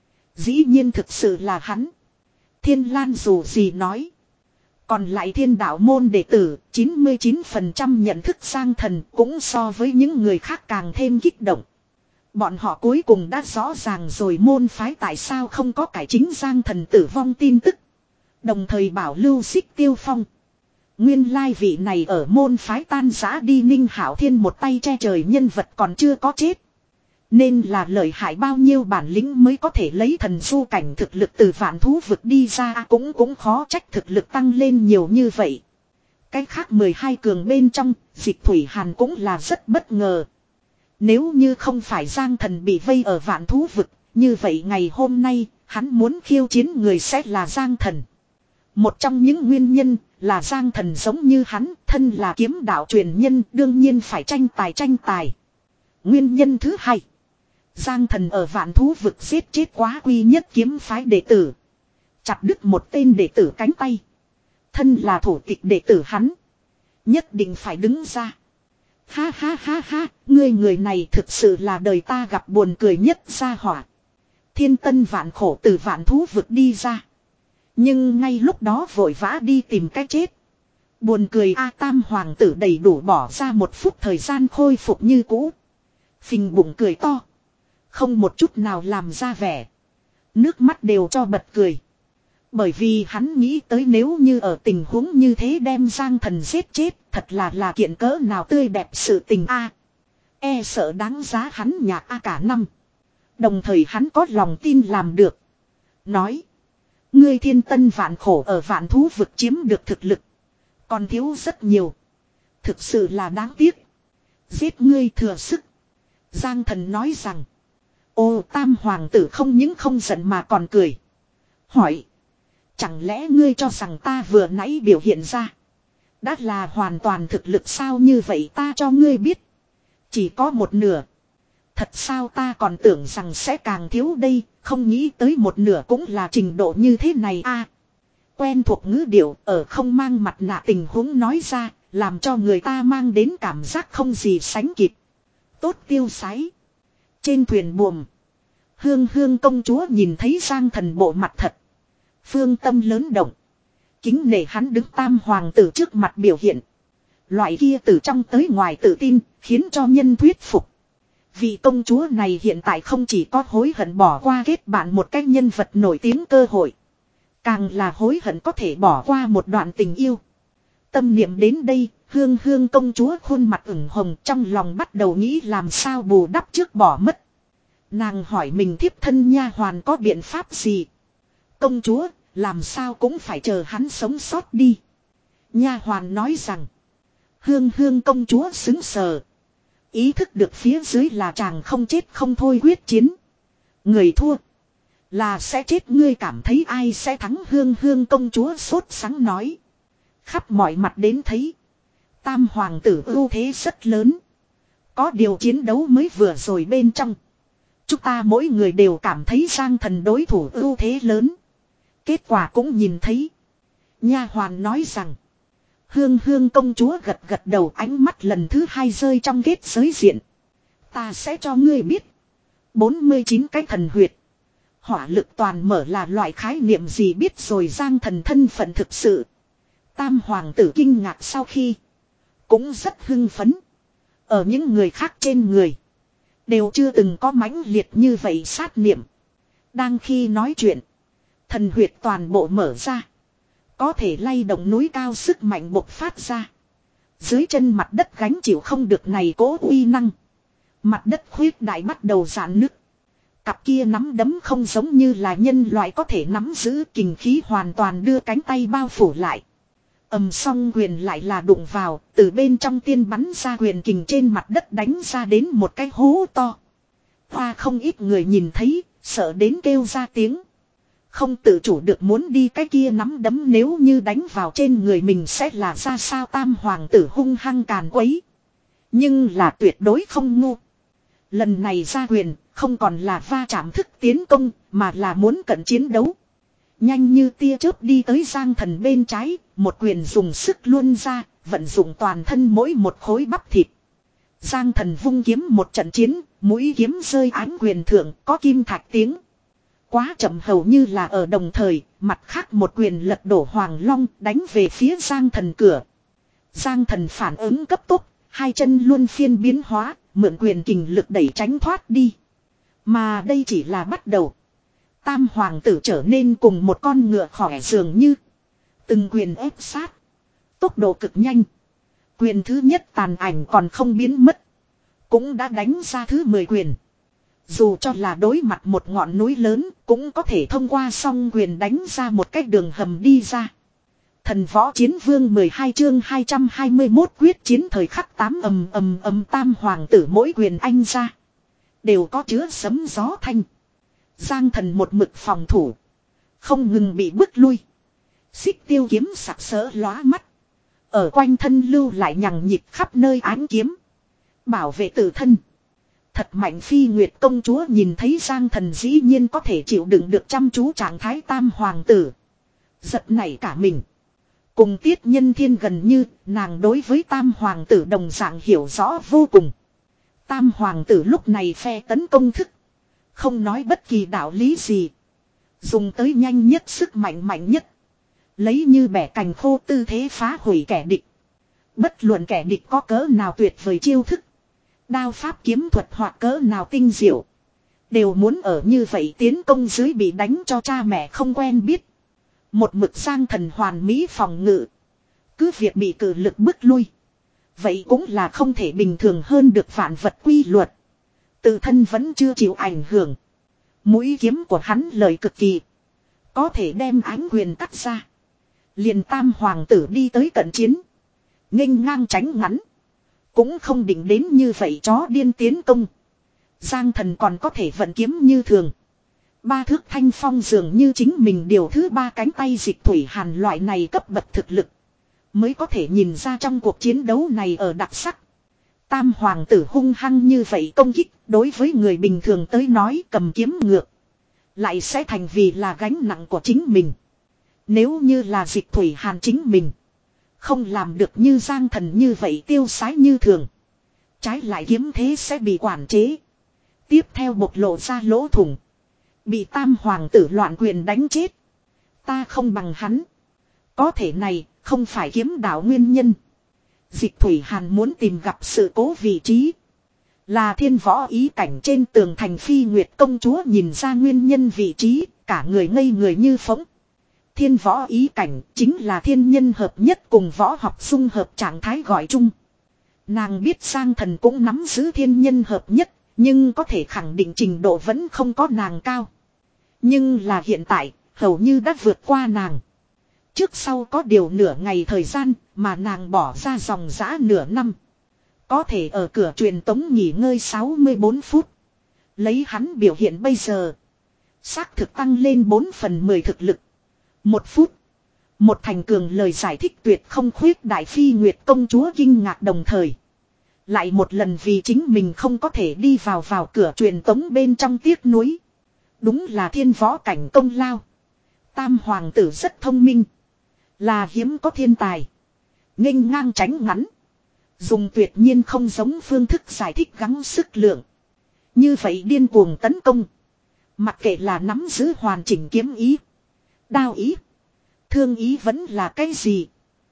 Dĩ nhiên thực sự là hắn. Thiên Lan dù gì nói. Còn lại Thiên Đạo môn đệ tử chín mươi chín phần trăm nhận thức Giang Thần cũng so với những người khác càng thêm kích động. Bọn họ cuối cùng đã rõ ràng rồi môn phái tại sao không có cải chính Giang Thần tử vong tin tức. Đồng thời bảo lưu Xích Tiêu Phong. Nguyên lai vị này ở môn phái tan rã đi Ninh Hảo Thiên một tay che trời nhân vật còn chưa có chết. Nên là lợi hại bao nhiêu bản lĩnh mới có thể lấy thần du cảnh thực lực từ vạn thú vực đi ra cũng cũng khó trách thực lực tăng lên nhiều như vậy. Cái khác mười hai cường bên trong, Dịch Thủy Hàn cũng là rất bất ngờ. Nếu như không phải Giang Thần bị vây ở vạn thú vực, như vậy ngày hôm nay, hắn muốn khiêu chiến người sẽ là Giang Thần. Một trong những nguyên nhân là Giang Thần giống như hắn, thân là kiếm đạo truyền nhân, đương nhiên phải tranh tài tranh tài. Nguyên nhân thứ hai, Giang Thần ở vạn thú vực giết chết quá quy nhất kiếm phái đệ tử. Chặt đứt một tên đệ tử cánh tay. Thân là thủ tịch đệ tử hắn, nhất định phải đứng ra. Ha ha ha ha, ngươi người này thực sự là đời ta gặp buồn cười nhất gia hỏa. Thiên Tân vạn khổ từ vạn thú vực đi ra. Nhưng ngay lúc đó vội vã đi tìm cái chết. Buồn cười A Tam hoàng tử đầy đủ bỏ ra một phút thời gian khôi phục như cũ. Phình bụng cười to. Không một chút nào làm ra vẻ. Nước mắt đều cho bật cười. Bởi vì hắn nghĩ tới nếu như ở tình huống như thế đem Giang Thần giết chết, thật là là kiện cỡ nào tươi đẹp sự tình a. E sợ đáng giá hắn nhạc a cả năm. Đồng thời hắn có lòng tin làm được. Nói. Ngươi Thiên Tân vạn khổ ở vạn thú vực chiếm được thực lực. Còn thiếu rất nhiều. Thực sự là đáng tiếc. Giết ngươi thừa sức. Giang Thần nói rằng. Ô Tam hoàng tử không những không giận mà còn cười. Hỏi. Chẳng lẽ ngươi cho rằng ta vừa nãy biểu hiện ra. Đã là hoàn toàn thực lực sao như vậy ta cho ngươi biết. Chỉ có một nửa. Thật sao ta còn tưởng rằng sẽ càng thiếu đây. Không nghĩ tới một nửa cũng là trình độ như thế này a. Quen thuộc ngữ điệu ở không mang mặt nạ tình huống nói ra. Làm cho người ta mang đến cảm giác không gì sánh kịp. Tốt tiêu sái. Trên thuyền buồm. Hương Hương công chúa nhìn thấy Giang Thần bộ mặt thật. Phương tâm lớn động. Kính nể hắn đứng Tam hoàng tử trước mặt biểu hiện. Loại kia từ trong tới ngoài tự tin, khiến cho nhân thuyết phục. Vị công chúa này hiện tại không chỉ có hối hận bỏ qua kết bạn một cái nhân vật nổi tiếng cơ hội. Càng là hối hận có thể bỏ qua một đoạn tình yêu. Tâm niệm đến đây, Hương Hương công chúa khuôn mặt ửng hồng trong lòng bắt đầu nghĩ làm sao bù đắp trước bỏ mất. Nàng hỏi mình thiếp thân nha hoàn có biện pháp gì. Công chúa, làm sao cũng phải chờ hắn sống sót đi. Nha hoàn nói rằng. Hương Hương công chúa xứng sờ. Ý thức được phía dưới là chàng không chết không thôi quyết chiến. Người thua. Là sẽ chết ngươi cảm thấy ai sẽ thắng Hương Hương công chúa sốt sắng nói. Khắp mọi mặt đến thấy. Tam hoàng tử ưu thế rất lớn. Có điều chiến đấu mới vừa rồi bên trong. Chúng ta mỗi người đều cảm thấy Giang Thần đối thủ ưu thế lớn. Kết quả cũng nhìn thấy. Nha hoàn nói rằng. Hương Hương công chúa gật gật đầu ánh mắt lần thứ hai rơi trong kết giới diện. Ta sẽ cho ngươi biết. bốn mươi chín cái thần huyệt. Hỏa lực toàn mở là loại khái niệm gì biết rồi Giang Thần thân phận thực sự. Tam hoàng tử kinh ngạc sau khi. Cũng rất hưng phấn. Ở những người khác trên người. Đều chưa từng có mãnh liệt như vậy sát niệm. Đang khi nói chuyện. Thần huyệt toàn bộ mở ra. Có thể lay động núi cao sức mạnh bộc phát ra. Dưới chân mặt đất gánh chịu không được này cố uy năng. Mặt đất khuyết đại bắt đầu giãn nứt. Cặp kia nắm đấm không giống như là nhân loại có thể nắm giữ kình khí hoàn toàn đưa cánh tay bao phủ lại. Ầm song quyền lại là đụng vào, từ bên trong tiên bắn ra quyền kình trên mặt đất đánh ra đến một cái hố to. Hoa không ít người nhìn thấy, sợ đến kêu ra tiếng. Không tự chủ được muốn đi cái kia nắm đấm nếu như đánh vào trên người mình sẽ là ra sao Tam hoàng tử hung hăng càn quấy. Nhưng là tuyệt đối không ngu. Lần này ra quyền, không còn là va chạm thức tiến công, mà là muốn cận chiến đấu. Nhanh như tia chớp đi tới Giang Thần bên trái, một quyền dùng sức luôn ra, vận dụng toàn thân mỗi một khối bắp thịt. Giang Thần vung kiếm một trận chiến, mũi kiếm rơi ánh quyền thượng, có kim thạch tiếng. Quá chậm hầu như là ở đồng thời, mặt khác một quyền lật đổ Hoàng Long đánh về phía Giang Thần cửa. Giang Thần phản ứng cấp tốc, hai chân luôn phiên biến hóa, mượn quyền kình lực đẩy tránh thoát đi. Mà đây chỉ là bắt đầu. Tam hoàng tử trở nên cùng một con ngựa khỏe dường như. Từng quyền ép sát. Tốc độ cực nhanh. Quyền thứ nhất tàn ảnh còn không biến mất. Cũng đã đánh ra thứ mười quyền. Dù cho là đối mặt một ngọn núi lớn cũng có thể thông qua song quyền đánh ra một cái đường hầm đi ra. Thần võ chiến vương mười hai chương hai trăm hai mươi mốt quyết chiến thời khắc tám ầm ầm ầm tam hoàng tử mỗi quyền anh ra. Đều có chứa sấm gió thanh. Giang thần một mực phòng thủ. Không ngừng bị bức lui. Xích tiêu kiếm sặc sỡ lóa mắt. Ở quanh thân lưu lại nhằng nhịp khắp nơi ánh kiếm. Bảo vệ tự thân. Thật mạnh Phi Nguyệt công chúa nhìn thấy Giang thần dĩ nhiên có thể chịu đựng được chăm chú trạng thái tam hoàng tử. Giật nảy cả mình. Cùng Tiết Nhân Thiên gần như nàng đối với tam hoàng tử đồng dạng hiểu rõ vô cùng. Tam hoàng tử lúc này phe tấn công thức. Không nói bất kỳ đạo lý gì. Dùng tới nhanh nhất sức mạnh mạnh nhất. Lấy như bẻ cành khô tư thế phá hủy kẻ địch. Bất luận kẻ địch có cỡ nào tuyệt vời chiêu thức. Đao pháp kiếm thuật hoặc cỡ nào tinh diệu. Đều muốn ở như vậy tiến công dưới bị đánh cho cha mẹ không quen biết. Một mực Giang thần hoàn mỹ phòng ngự. Cứ việc bị cử lực bức lui. Vậy cũng là không thể bình thường hơn được vạn vật quy luật. Tự thân vẫn chưa chịu ảnh hưởng. Mũi kiếm của hắn lời cực kỳ. Có thể đem ánh quyền cắt ra. Liền tam hoàng tử đi tới cận chiến. Nghênh ngang tránh ngắn. Cũng không định đến như vậy chó điên tiến công. Giang thần còn có thể vận kiếm như thường. Ba thước thanh phong dường như chính mình điều thứ ba cánh tay dịch thủy hàn loại này cấp bậc thực lực. Mới có thể nhìn ra trong cuộc chiến đấu này ở đặc sắc. Tam hoàng tử hung hăng như vậy công kích đối với người bình thường tới nói cầm kiếm ngược. Lại sẽ thành vì là gánh nặng của chính mình. Nếu như là dịch thủy hàn chính mình. Không làm được như Giang thần như vậy tiêu sái như thường. Trái lại kiếm thế sẽ bị quản chế. Tiếp theo bộc lộ ra lỗ thủng. Bị tam hoàng tử loạn quyền đánh chết. Ta không bằng hắn. Có thể này không phải kiếm đạo nguyên nhân. Dịch thủy hàn muốn tìm gặp sự cố vị trí. Là thiên võ ý cảnh trên tường thành Phi Nguyệt công chúa nhìn ra nguyên nhân vị trí. Cả người ngây người như phóng. Thiên võ ý cảnh chính là thiên nhân hợp nhất cùng võ học xung hợp trạng thái gọi chung. Nàng biết Giang thần cũng nắm giữ thiên nhân hợp nhất. Nhưng có thể khẳng định trình độ vẫn không có nàng cao. Nhưng là hiện tại, hầu như đã vượt qua nàng. Trước sau có điều nửa ngày thời gian mà nàng bỏ ra dòng dã nửa năm. Có thể ở cửa truyền tống nghỉ ngơi sáu mươi bốn phút. Lấy hắn biểu hiện bây giờ. Xác thực tăng lên bốn phần mười thực lực. Một phút. Một thành cường lời giải thích tuyệt không khuyết đại Phi Nguyệt công chúa kinh ngạc đồng thời. Lại một lần vì chính mình không có thể đi vào vào cửa truyền tống bên trong tiếc nuối. Đúng là thiên võ cảnh công lao. Tam hoàng tử rất thông minh. Là hiếm có thiên tài. Nghênh ngang tránh ngắn. Dùng tuyệt nhiên không giống phương thức giải thích gắng sức lượng. Như vậy điên cuồng tấn công. Mặc kệ là nắm giữ hoàn chỉnh kiếm ý. Đao ý. Thương ý vẫn là cái gì.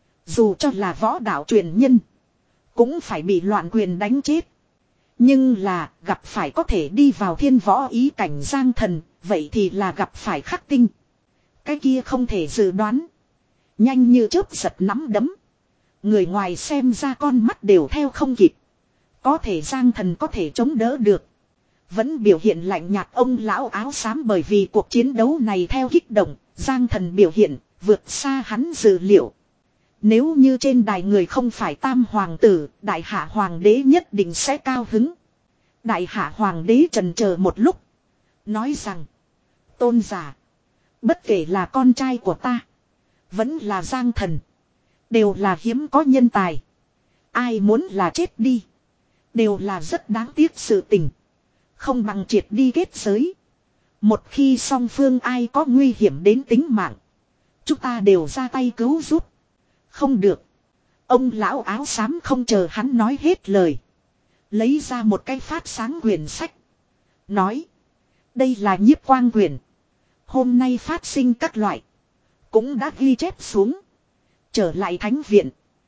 Dù cho là võ đạo truyền nhân. Cũng phải bị loạn quyền đánh chết. Nhưng là gặp phải có thể đi vào thiên võ ý cảnh Giang thần. Vậy thì là gặp phải khắc tinh. Cái kia không thể dự đoán. Nhanh như chớp giật nắm đấm. Người ngoài xem ra con mắt đều theo không kịp. Có thể Giang thần có thể chống đỡ được. Vẫn biểu hiện lạnh nhạt ông lão áo xám bởi vì cuộc chiến đấu này theo kích động. Giang thần biểu hiện vượt xa hắn dự liệu. Nếu như trên đài người không phải tam hoàng tử, đại hạ hoàng đế nhất định sẽ cao hứng. Đại hạ hoàng đế trần chờ một lúc. Nói rằng, tôn giả, bất kể là con trai của ta, vẫn là Giang thần, đều là hiếm có nhân tài. Ai muốn là chết đi, đều là rất đáng tiếc sự tình. Không bằng triệt đi kết giới. Một khi song phương ai có nguy hiểm đến tính mạng, chúng ta đều ra tay cứu giúp. Không được. Ông lão áo xám không chờ hắn nói hết lời. Lấy ra một cái phát sáng quyển sách. Nói. Đây là nhiếp quang quyển. Hôm nay phát sinh các loại. Cũng đã ghi chép xuống. Trở lại thánh viện.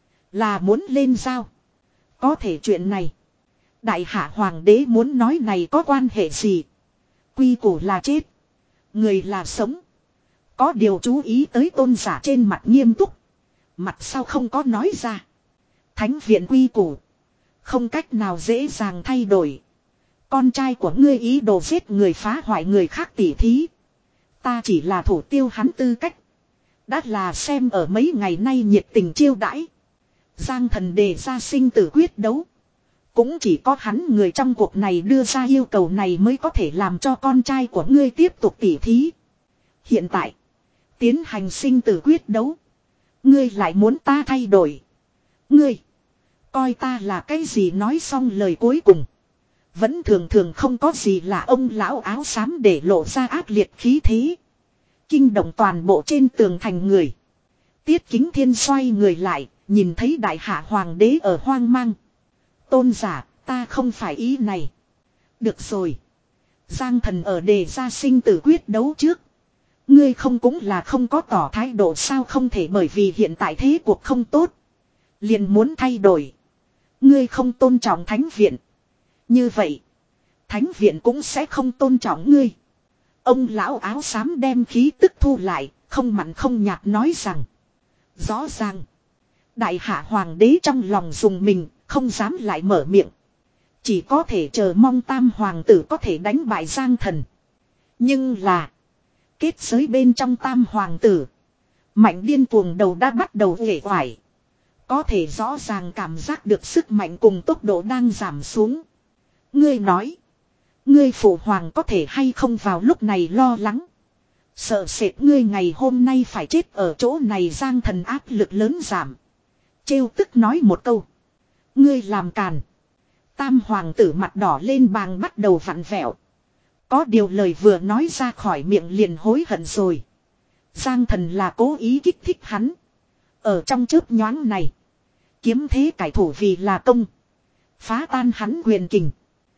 Là muốn lên giao. Có thể chuyện này. Đại hạ hoàng đế muốn nói này có quan hệ gì. Quy củ là chết. Người là sống. Có điều chú ý tới tôn giả trên mặt nghiêm túc. Mặt sau không có nói ra. Thánh viện quy củ. Không cách nào dễ dàng thay đổi. Con trai của ngươi ý đồ giết người phá hoại người khác tỉ thí. Ta chỉ là thủ tiêu hắn tư cách. Đã là xem ở mấy ngày nay nhiệt tình chiêu đãi. Giang Thần đề ra sinh tử quyết đấu. Cũng chỉ có hắn người trong cuộc này đưa ra yêu cầu này mới có thể làm cho con trai của ngươi tiếp tục tỉ thí. Hiện tại, tiến hành sinh tử quyết đấu. Ngươi lại muốn ta thay đổi. Ngươi, coi ta là cái gì? Nói xong lời cuối cùng. Vẫn thường thường không có gì là ông lão áo xám để lộ ra ác liệt khí thế. Kinh động toàn bộ trên tường thành người. Tiết Kính Thiên xoay người lại, nhìn thấy đại hạ hoàng đế ở hoang mang. Tôn giả, ta không phải ý này. Được rồi. Giang Thần ở đề ra sinh tử quyết đấu trước. Ngươi không cũng là không có tỏ thái độ sao? Không thể bởi vì hiện tại thế cuộc không tốt. Liền muốn thay đổi. Ngươi không tôn trọng thánh viện. Như vậy, thánh viện cũng sẽ không tôn trọng ngươi. Ông lão áo xám đem khí tức thu lại, không mặn không nhạt nói rằng. Rõ ràng, đại hạ hoàng đế trong lòng dùng mình, không dám lại mở miệng. Chỉ có thể chờ mong tam hoàng tử có thể đánh bại Giang Thần. Nhưng là, kết giới bên trong tam hoàng tử, mạnh điên cuồng đầu đã bắt đầu uể oải. Có thể rõ ràng cảm giác được sức mạnh cùng tốc độ đang giảm xuống. Ngươi nói, ngươi phụ hoàng có thể hay không vào lúc này lo lắng. Sợ sệt ngươi ngày hôm nay phải chết ở chỗ này. Giang Thần áp lực lớn giảm. Trêu tức nói một câu. Ngươi làm càn. Tam hoàng tử mặt đỏ lên, bàng bắt đầu vặn vẹo. Có điều lời vừa nói ra khỏi miệng liền hối hận rồi. Giang Thần là cố ý kích thích hắn. Ở trong chớp nhoáng này, kiếm thế cải thủ vì là công. Phá tan hắn quyền kình.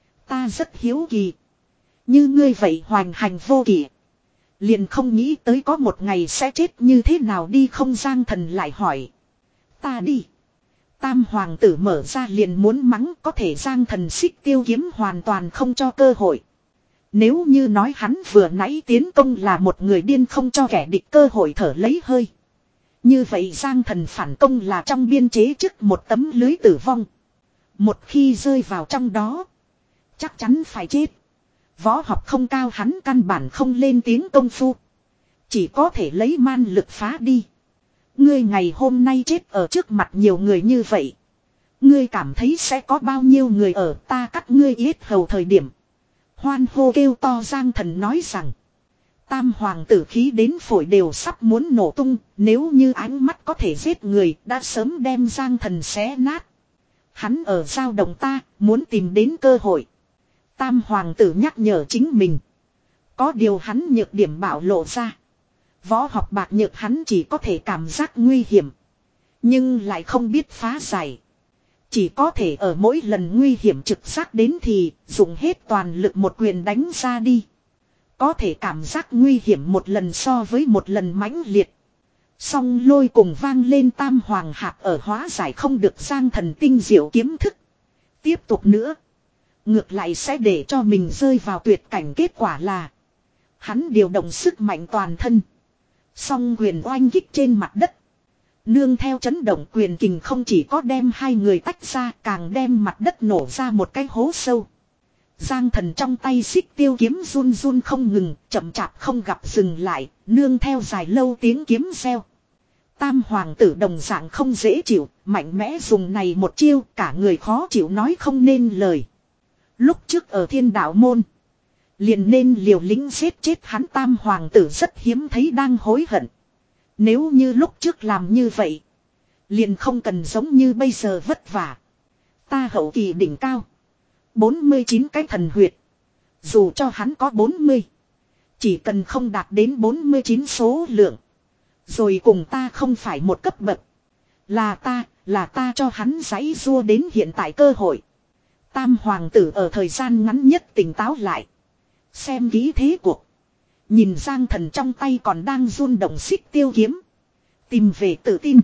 Ta rất hiếu kỳ. Như ngươi vậy hoành hành vô kỷ, liền không nghĩ tới có một ngày sẽ chết như thế nào đi không? Giang Thần lại hỏi. Ta đi. Tam hoàng tử mở ra liền muốn mắng, có thể Giang Thần Xích Tiêu kiếm hoàn toàn không cho cơ hội. Nếu như nói hắn vừa nãy tiến công là một người điên không cho kẻ địch cơ hội thở lấy hơi. Như vậy Giang Thần phản công là trong biên chế trước một tấm lưới tử vong. Một khi rơi vào trong đó, chắc chắn phải chết. Võ học không cao hắn căn bản không lên tiếng công phu. Chỉ có thể lấy man lực phá đi. Ngươi ngày hôm nay chết ở trước mặt nhiều người như vậy. Ngươi cảm thấy sẽ có bao nhiêu người ở ta cắt ngươi yết hầu thời điểm. Hoan hô kêu to. Giang Thần nói rằng. Tam hoàng tử khí đến phổi đều sắp muốn nổ tung. Nếu như ánh mắt có thể giết người đã sớm đem Giang Thần xé nát. Hắn ở dao động ta muốn tìm đến cơ hội. Tam hoàng tử nhắc nhở chính mình. Có điều hắn nhược điểm bạo lộ ra. Võ học bạc nhược hắn chỉ có thể cảm giác nguy hiểm. Nhưng lại không biết phá giải. Chỉ có thể ở mỗi lần nguy hiểm trực giác đến thì dùng hết toàn lực một quyền đánh ra đi. Có thể cảm giác nguy hiểm một lần so với một lần mãnh liệt. Song lôi cùng vang lên. Tam hoàng hạt ở hóa giải không được Giang Thần tinh diệu kiếm thức. Tiếp tục nữa, ngược lại sẽ để cho mình rơi vào tuyệt cảnh. Kết quả là hắn điều động sức mạnh toàn thân, song quyền oanh kích trên mặt đất. Nương theo chấn động quyền kình không chỉ có đem hai người tách ra, càng đem mặt đất nổ ra một cái hố sâu. Giang Thần trong tay xích tiêu kiếm run run không ngừng, chậm chạp không gặp dừng lại, nương theo dài lâu tiếng kiếm reo. Tam hoàng tử đồng dạng không dễ chịu, mạnh mẽ dùng này một chiêu, cả người khó chịu nói không nên lời. Lúc trước ở Thiên Đạo Môn, liền nên liều lĩnh giết chết hắn. Tam hoàng tử rất hiếm thấy đang hối hận. Nếu như lúc trước làm như vậy, liền không cần giống như bây giờ vất vả. Ta hậu kỳ đỉnh cao, bốn mươi chín cái thần huyệt. Dù cho hắn có bốn mươi, chỉ cần không đạt đến bốn mươi chín số lượng, rồi cùng ta không phải một cấp bậc. Là ta, là ta cho hắn giãy giụa đến hiện tại cơ hội. Tam hoàng tử ở thời gian ngắn nhất tỉnh táo lại. Xem kỹ thế cuộc. Nhìn Giang Thần trong tay còn đang run động xích tiêu kiếm. Tìm về tự tin.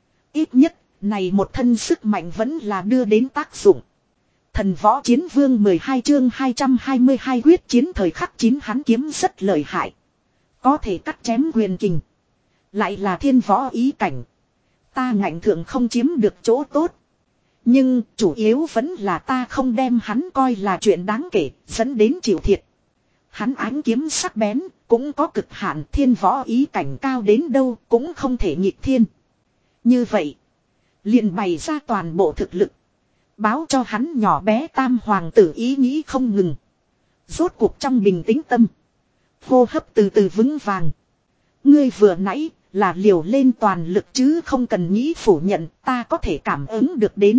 Ít nhất, này một thân sức mạnh vẫn là đưa đến tác dụng. Thần võ chiến vương mười hai chương hai trăm hai mươi hai quyết chiến thời khắc chín. Hắn kiếm rất lợi hại. Có thể cắt chém quyền kình. Lại là thiên võ ý cảnh. Ta ngạnh thượng không chiếm được chỗ tốt. Nhưng chủ yếu vẫn là ta không đem hắn coi là chuyện đáng kể, dẫn đến chịu thiệt. Hắn ánh kiếm sắc bén, cũng có cực hạn, thiên võ ý cảnh cao đến đâu cũng không thể nghịch thiên. Như vậy, liền bày ra toàn bộ thực lực. Báo cho hắn nhỏ bé tam hoàng tử ý nghĩ không ngừng. Rốt cuộc trong bình tĩnh tâm. Hô hấp từ từ vững vàng. Ngươi vừa nãy là liều lên toàn lực chứ không cần nghĩ phủ nhận, ta có thể cảm ứng được đến.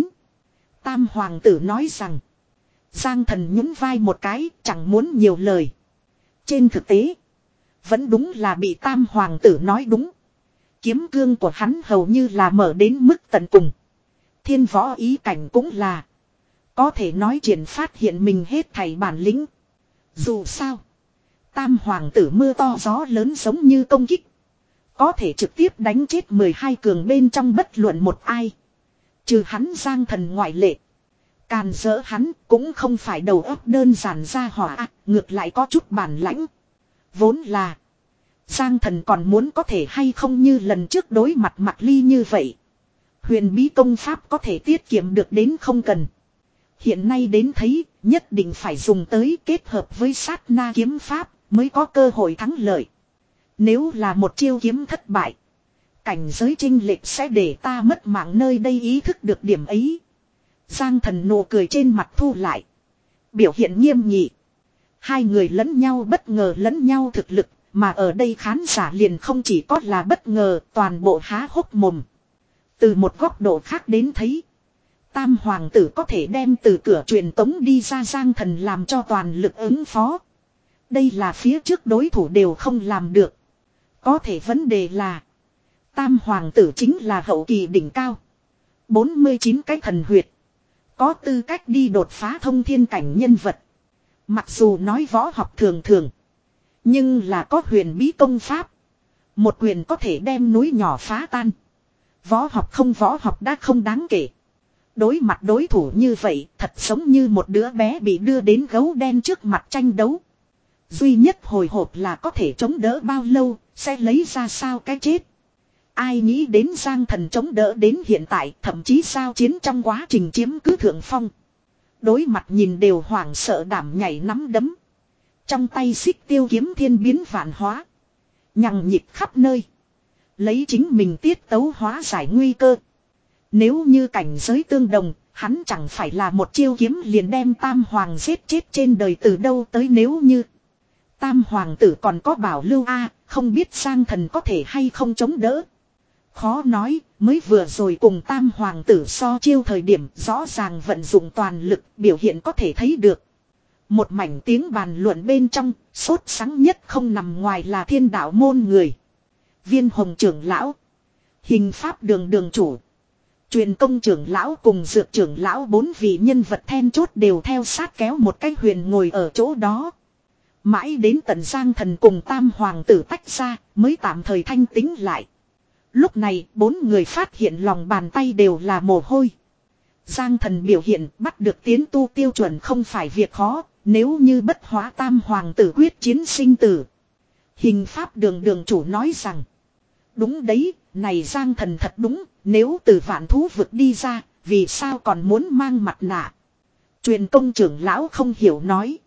Tam hoàng tử nói rằng. Giang Thần nhún vai một cái, chẳng muốn nhiều lời. Trên thực tế, vẫn đúng là bị tam hoàng tử nói đúng. Kiếm cương của hắn hầu như là mở đến mức tận cùng. Thiên võ ý cảnh cũng là. Có thể nói triển phát hiện mình hết thảy bản lĩnh. Dù sao, tam hoàng tử mưa to gió lớn giống như công kích. Có thể trực tiếp đánh chết mười hai cường bên trong bất luận một ai. Trừ hắn Giang Thần ngoại lệ. Càn dỡ hắn cũng không phải đầu óc đơn giản ra hỏa, ngược lại có chút bản lãnh. Vốn là Giang Thần còn muốn có thể hay không như lần trước đối mặt Mạc Ly như vậy. Huyền bí công pháp có thể tiết kiệm được đến không cần. Hiện nay đến thấy nhất định phải dùng tới kết hợp với sát na kiếm pháp mới có cơ hội thắng lợi. Nếu là một chiêu kiếm thất bại, cảnh giới chênh lệch sẽ để ta mất mạng nơi đây. Ý thức được điểm ấy, Giang Thần nụ cười trên mặt thu lại, biểu hiện nghiêm nghị. Hai người lẫn nhau bất ngờ lẫn nhau thực lực, mà ở đây khán giả liền không chỉ có là bất ngờ, toàn bộ há hốc mồm. Từ một góc độ khác đến thấy, tam hoàng tử có thể đem từ cửa truyền tống đi ra Giang Thần làm cho toàn lực ứng phó. Đây là phía trước đối thủ đều không làm được. Có thể vấn đề là, tam hoàng tử chính là hậu kỳ đỉnh cao. bốn mươi chín cái thần huyệt. Có tư cách đi đột phá thông thiên cảnh nhân vật. Mặc dù nói võ học thường thường, nhưng là có huyền bí công pháp. Một quyền có thể đem núi nhỏ phá tan. Võ học không võ học đã không đáng kể. Đối mặt đối thủ như vậy, thật giống như một đứa bé bị đưa đến gấu đen trước mặt tranh đấu. Duy nhất hồi hộp là có thể chống đỡ bao lâu, sẽ lấy ra sao cái chết. Ai nghĩ đến Giang Thần chống đỡ đến hiện tại, thậm chí sao chiến trong quá trình chiếm cứ thượng phong. Đối mặt nhìn đều hoảng sợ đảm nhảy nắm đấm. Trong tay xích tiêu kiếm thiên biến vạn hóa. Nhằng nhịp khắp nơi. Lấy chính mình tiết tấu hóa giải nguy cơ. Nếu như cảnh giới tương đồng, hắn chẳng phải là một chiêu kiếm liền đem tam hoàng giết chết trên đời từ đâu tới. Nếu như tam hoàng tử còn có bảo lưu a, không biết Giang Thần có thể hay không chống đỡ. Khó nói, mới vừa rồi cùng tam hoàng tử so chiêu thời điểm rõ ràng vận dụng toàn lực, biểu hiện có thể thấy được. Một mảnh tiếng bàn luận bên trong, sốt sắng nhất không nằm ngoài là Thiên Đạo môn người. Viên Hồng trưởng lão, Hình Pháp đường đường chủ, Truyền Công trưởng lão cùng Dược trưởng lão, bốn vị nhân vật then chốt đều theo sát kéo một cái huyền ngồi ở chỗ đó. Mãi đến tận Giang Thần cùng tam hoàng tử tách ra mới tạm thời thanh tĩnh lại. Lúc này bốn người phát hiện lòng bàn tay đều là mồ hôi. Giang Thần biểu hiện bắt được tiến tu tiêu chuẩn không phải việc khó, nếu như bất hóa tam hoàng tử quyết chiến sinh tử. Hình Pháp đường đường chủ nói rằng, đúng đấy, này Giang Thần thật đúng, nếu từ vạn thú vực đi ra, vì sao còn muốn mang mặt nạ. Truyền Công trưởng lão không hiểu nói,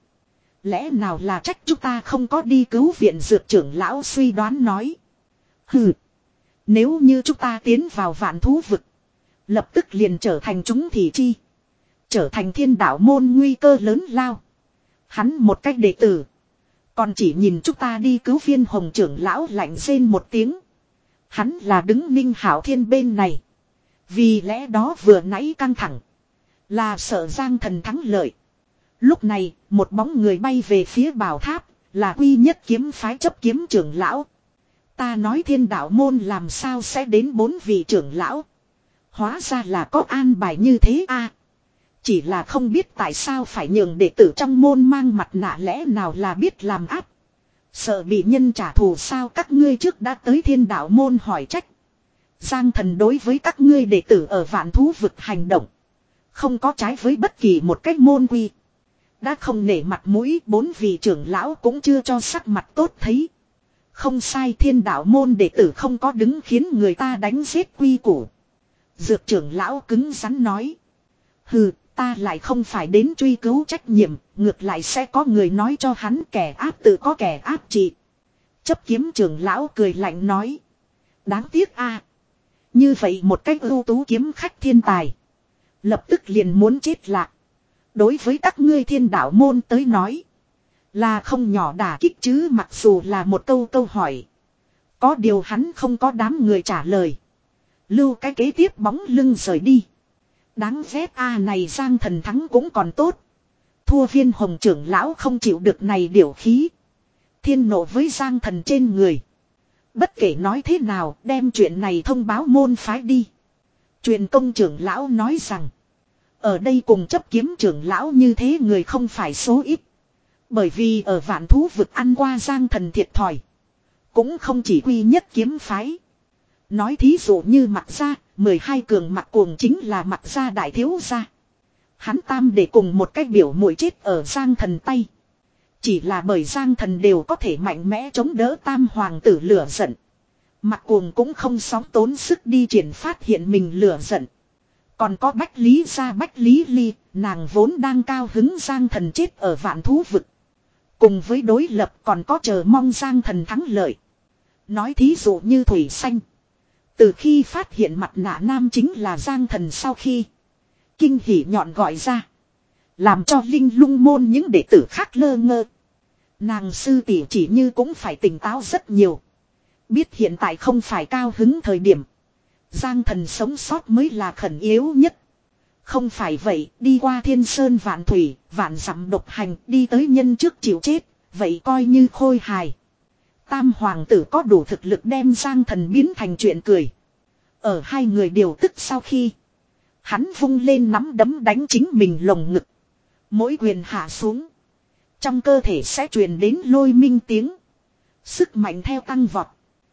lẽ nào là trách chúng ta không có đi cứu viện. Dược trưởng lão suy đoán nói, hừ, nếu như chúng ta tiến vào vạn thú vực, lập tức liền trở thành chúng thị chi, trở thành Thiên Đạo môn nguy cơ lớn lao. Hắn một cách đệ tử, còn chỉ nhìn chúng ta đi cứu. Viên Hồng trưởng lão lạnh rên một tiếng. Hắn là đứng Ninh Hạo Thiên bên này, vì lẽ đó vừa nãy căng thẳng, là sợ Giang Thần thắng lợi. Lúc này, một bóng người bay về phía bảo tháp, là Quy Nhất kiếm phái chấp kiếm trưởng lão. Ta nói Thiên Đạo môn làm sao sẽ đến bốn vị trưởng lão. Hóa ra là có an bài như thế a. Chỉ là không biết tại sao phải nhường đệ tử trong môn mang mặt nạ, lẽ nào là biết làm áp. Sợ bị nhân trả thù sao. Các ngươi trước đã tới Thiên Đạo môn hỏi trách. Giang Thần đối với các ngươi đệ tử ở vạn thú vực hành động, không có trái với bất kỳ một cách môn quy. Đã không nể mặt mũi, bốn vị trưởng lão cũng chưa cho sắc mặt tốt thấy. Không sai, Thiên Đạo môn đệ tử không có đứng khiến người ta đánh giết quy củ. Dược trưởng lão cứng rắn nói, hừ, ta lại không phải đến truy cứu trách nhiệm, ngược lại sẽ có người nói cho hắn kẻ áp tự có kẻ áp trị. Chấp kiếm trưởng lão cười lạnh nói. Đáng tiếc a, như vậy một cách ưu tú kiếm khách thiên tài. Lập tức liền muốn chết lạc. Đối với các ngươi thiên đạo môn tới nói. Là không nhỏ đả kích chứ, mặc dù là một câu câu hỏi. Có điều hắn không có đám người trả lời. Lưu cái kế tiếp bóng lưng rời đi. Đáng ghét a, này Giang Thần thắng cũng còn tốt. Thua Viên Hồng trưởng lão không chịu được này điều khí. Thiên nộ với Giang Thần trên người. Bất kể nói thế nào, đem chuyện này thông báo môn phái đi. Truyền công trưởng lão nói rằng. Ở đây cùng chấp kiếm trưởng lão như thế người không phải số ít. Bởi vì ở vạn thú vực ăn qua Giang Thần thiệt thòi. Cũng không chỉ quy nhất kiếm phái. Nói thí dụ như Mặc Gia, mười hai cường Mặc Cuồng chính là Mặc Gia đại thiếu gia. Hắn tam để cùng một cách biểu muội chết ở Giang Thần tay. Chỉ là bởi Giang Thần đều có thể mạnh mẽ chống đỡ tam hoàng tử lửa giận. Mặc Cuồng cũng không sóng tốn sức đi triển phát hiện mình lửa giận. Còn có Bách Lý Gia Bách Lý Ly, nàng vốn đang cao hứng Giang Thần chết ở vạn thú vực. Cùng với đối lập còn có chờ mong Giang Thần thắng lợi. Nói thí dụ như Thủy Xanh. Từ khi phát hiện mặt nạ nam chính là Giang Thần sau khi kinh hỉ nhọn gọi ra. Làm cho Linh Lung môn những đệ tử khác lơ ngơ. Nàng sư tỷ chỉ như cũng phải tỉnh táo rất nhiều. Biết hiện tại không phải cao hứng thời điểm. Giang Thần sống sót mới là khẩn yếu nhất. Không phải vậy, đi qua thiên sơn vạn thủy, vạn dặm độc hành, đi tới nhân trước chịu chết, vậy coi như khôi hài. Tam hoàng tử có đủ thực lực đem Giang Thần biến thành chuyện cười. Ở hai người điều tức sau khi hắn vung lên nắm đấm đánh chính mình lồng ngực. Mỗi quyền hạ xuống, trong cơ thể sẽ truyền đến lôi minh tiếng. Sức mạnh theo tăng vọt.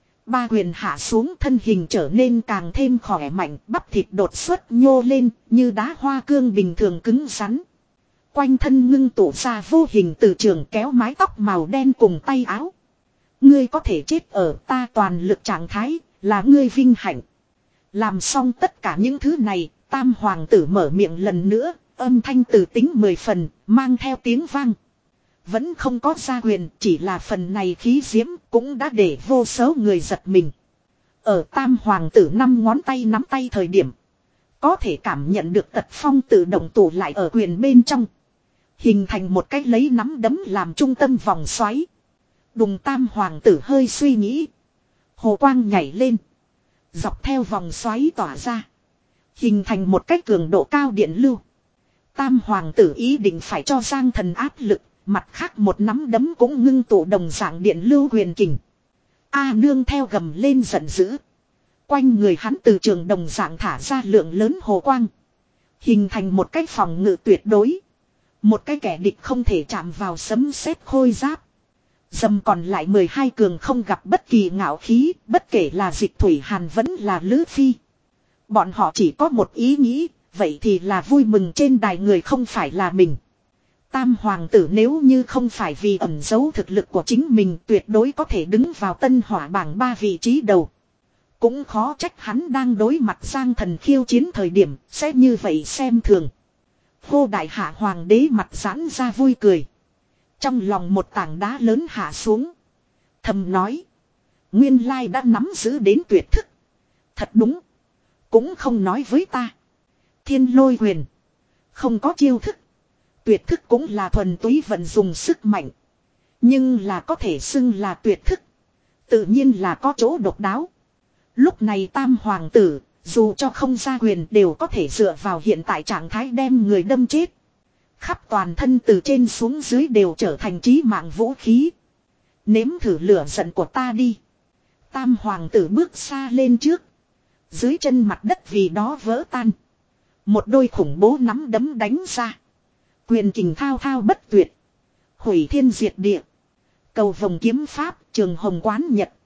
Ba quyền hạ xuống, thân hình trở nên càng thêm khỏe mạnh, bắp thịt đột xuất nhô lên như đá hoa cương bình thường cứng rắn. Quanh thân ngưng tụ ra vô hình từ trường kéo mái tóc màu đen cùng tay áo. Ngươi có thể chết ở ta toàn lực trạng thái, là ngươi vinh hạnh. Làm xong tất cả những thứ này, tam hoàng tử mở miệng lần nữa, âm thanh từ tính mười phần, mang theo tiếng vang. Vẫn không có gia quyền, chỉ là phần này khí diễm cũng đã để vô số người giật mình. Ở tam hoàng tử năm ngón tay nắm tay thời điểm, có thể cảm nhận được tật phong tự động tụ lại ở quyền bên trong. Hình thành một cách lấy nắm đấm làm trung tâm vòng xoáy. Đùng tam hoàng tử hơi suy nghĩ. Hồ quang nhảy lên. Dọc theo vòng xoáy tỏa ra. Hình thành một cách cường độ cao điện lưu. Tam hoàng tử ý định phải cho Giang Thần áp lực. Mặt khác một nắm đấm cũng ngưng tụ đồng dạng điện lưu quyền kình. A nương theo gầm lên giận dữ. Quanh người hắn từ trường đồng dạng thả ra lượng lớn hồ quang. Hình thành một cái phòng ngự tuyệt đối. Một cái kẻ địch không thể chạm vào sấm sét khôi giáp. Dầm còn lại mười hai cường không gặp bất kỳ ngạo khí, bất kể là Dịch Thủy Hàn vẫn là Lữ Phi. Bọn họ chỉ có một ý nghĩ, vậy thì là vui mừng trên đài người không phải là mình. Tam hoàng tử nếu như không phải vì ẩn giấu thực lực của chính mình tuyệt đối có thể đứng vào tân hỏa bảng ba vị trí đầu. Cũng khó trách hắn đang đối mặt Giang Thần khiêu chiến thời điểm sẽ như vậy xem thường. Hô đại hạ hoàng đế mặt giãn ra vui cười. Trong lòng một tảng đá lớn hạ xuống. Thầm nói. Nguyên lai đã nắm giữ đến tuyệt thức. Thật đúng. Cũng không nói với ta. Thiên lôi quyền. Không có chiêu thức. Tuyệt thức cũng là thuần túy vận dùng sức mạnh. Nhưng là có thể xưng là tuyệt thức. Tự nhiên là có chỗ độc đáo. Lúc này tam hoàng tử, dù cho không ra quyền đều có thể dựa vào hiện tại trạng thái đem người đâm chết. Khắp toàn thân từ trên xuống dưới đều trở thành chí mạng vũ khí. Nếm thử lửa giận của ta đi. Tam hoàng tử bước xa lên trước. Dưới chân mặt đất vì đó vỡ tan. Một đôi khủng bố nắm đấm đánh ra. Quyền kình thao thao bất tuyệt. Hủy thiên diệt địa. Cầu vồng kiếm pháp, trường hồng quán nhật.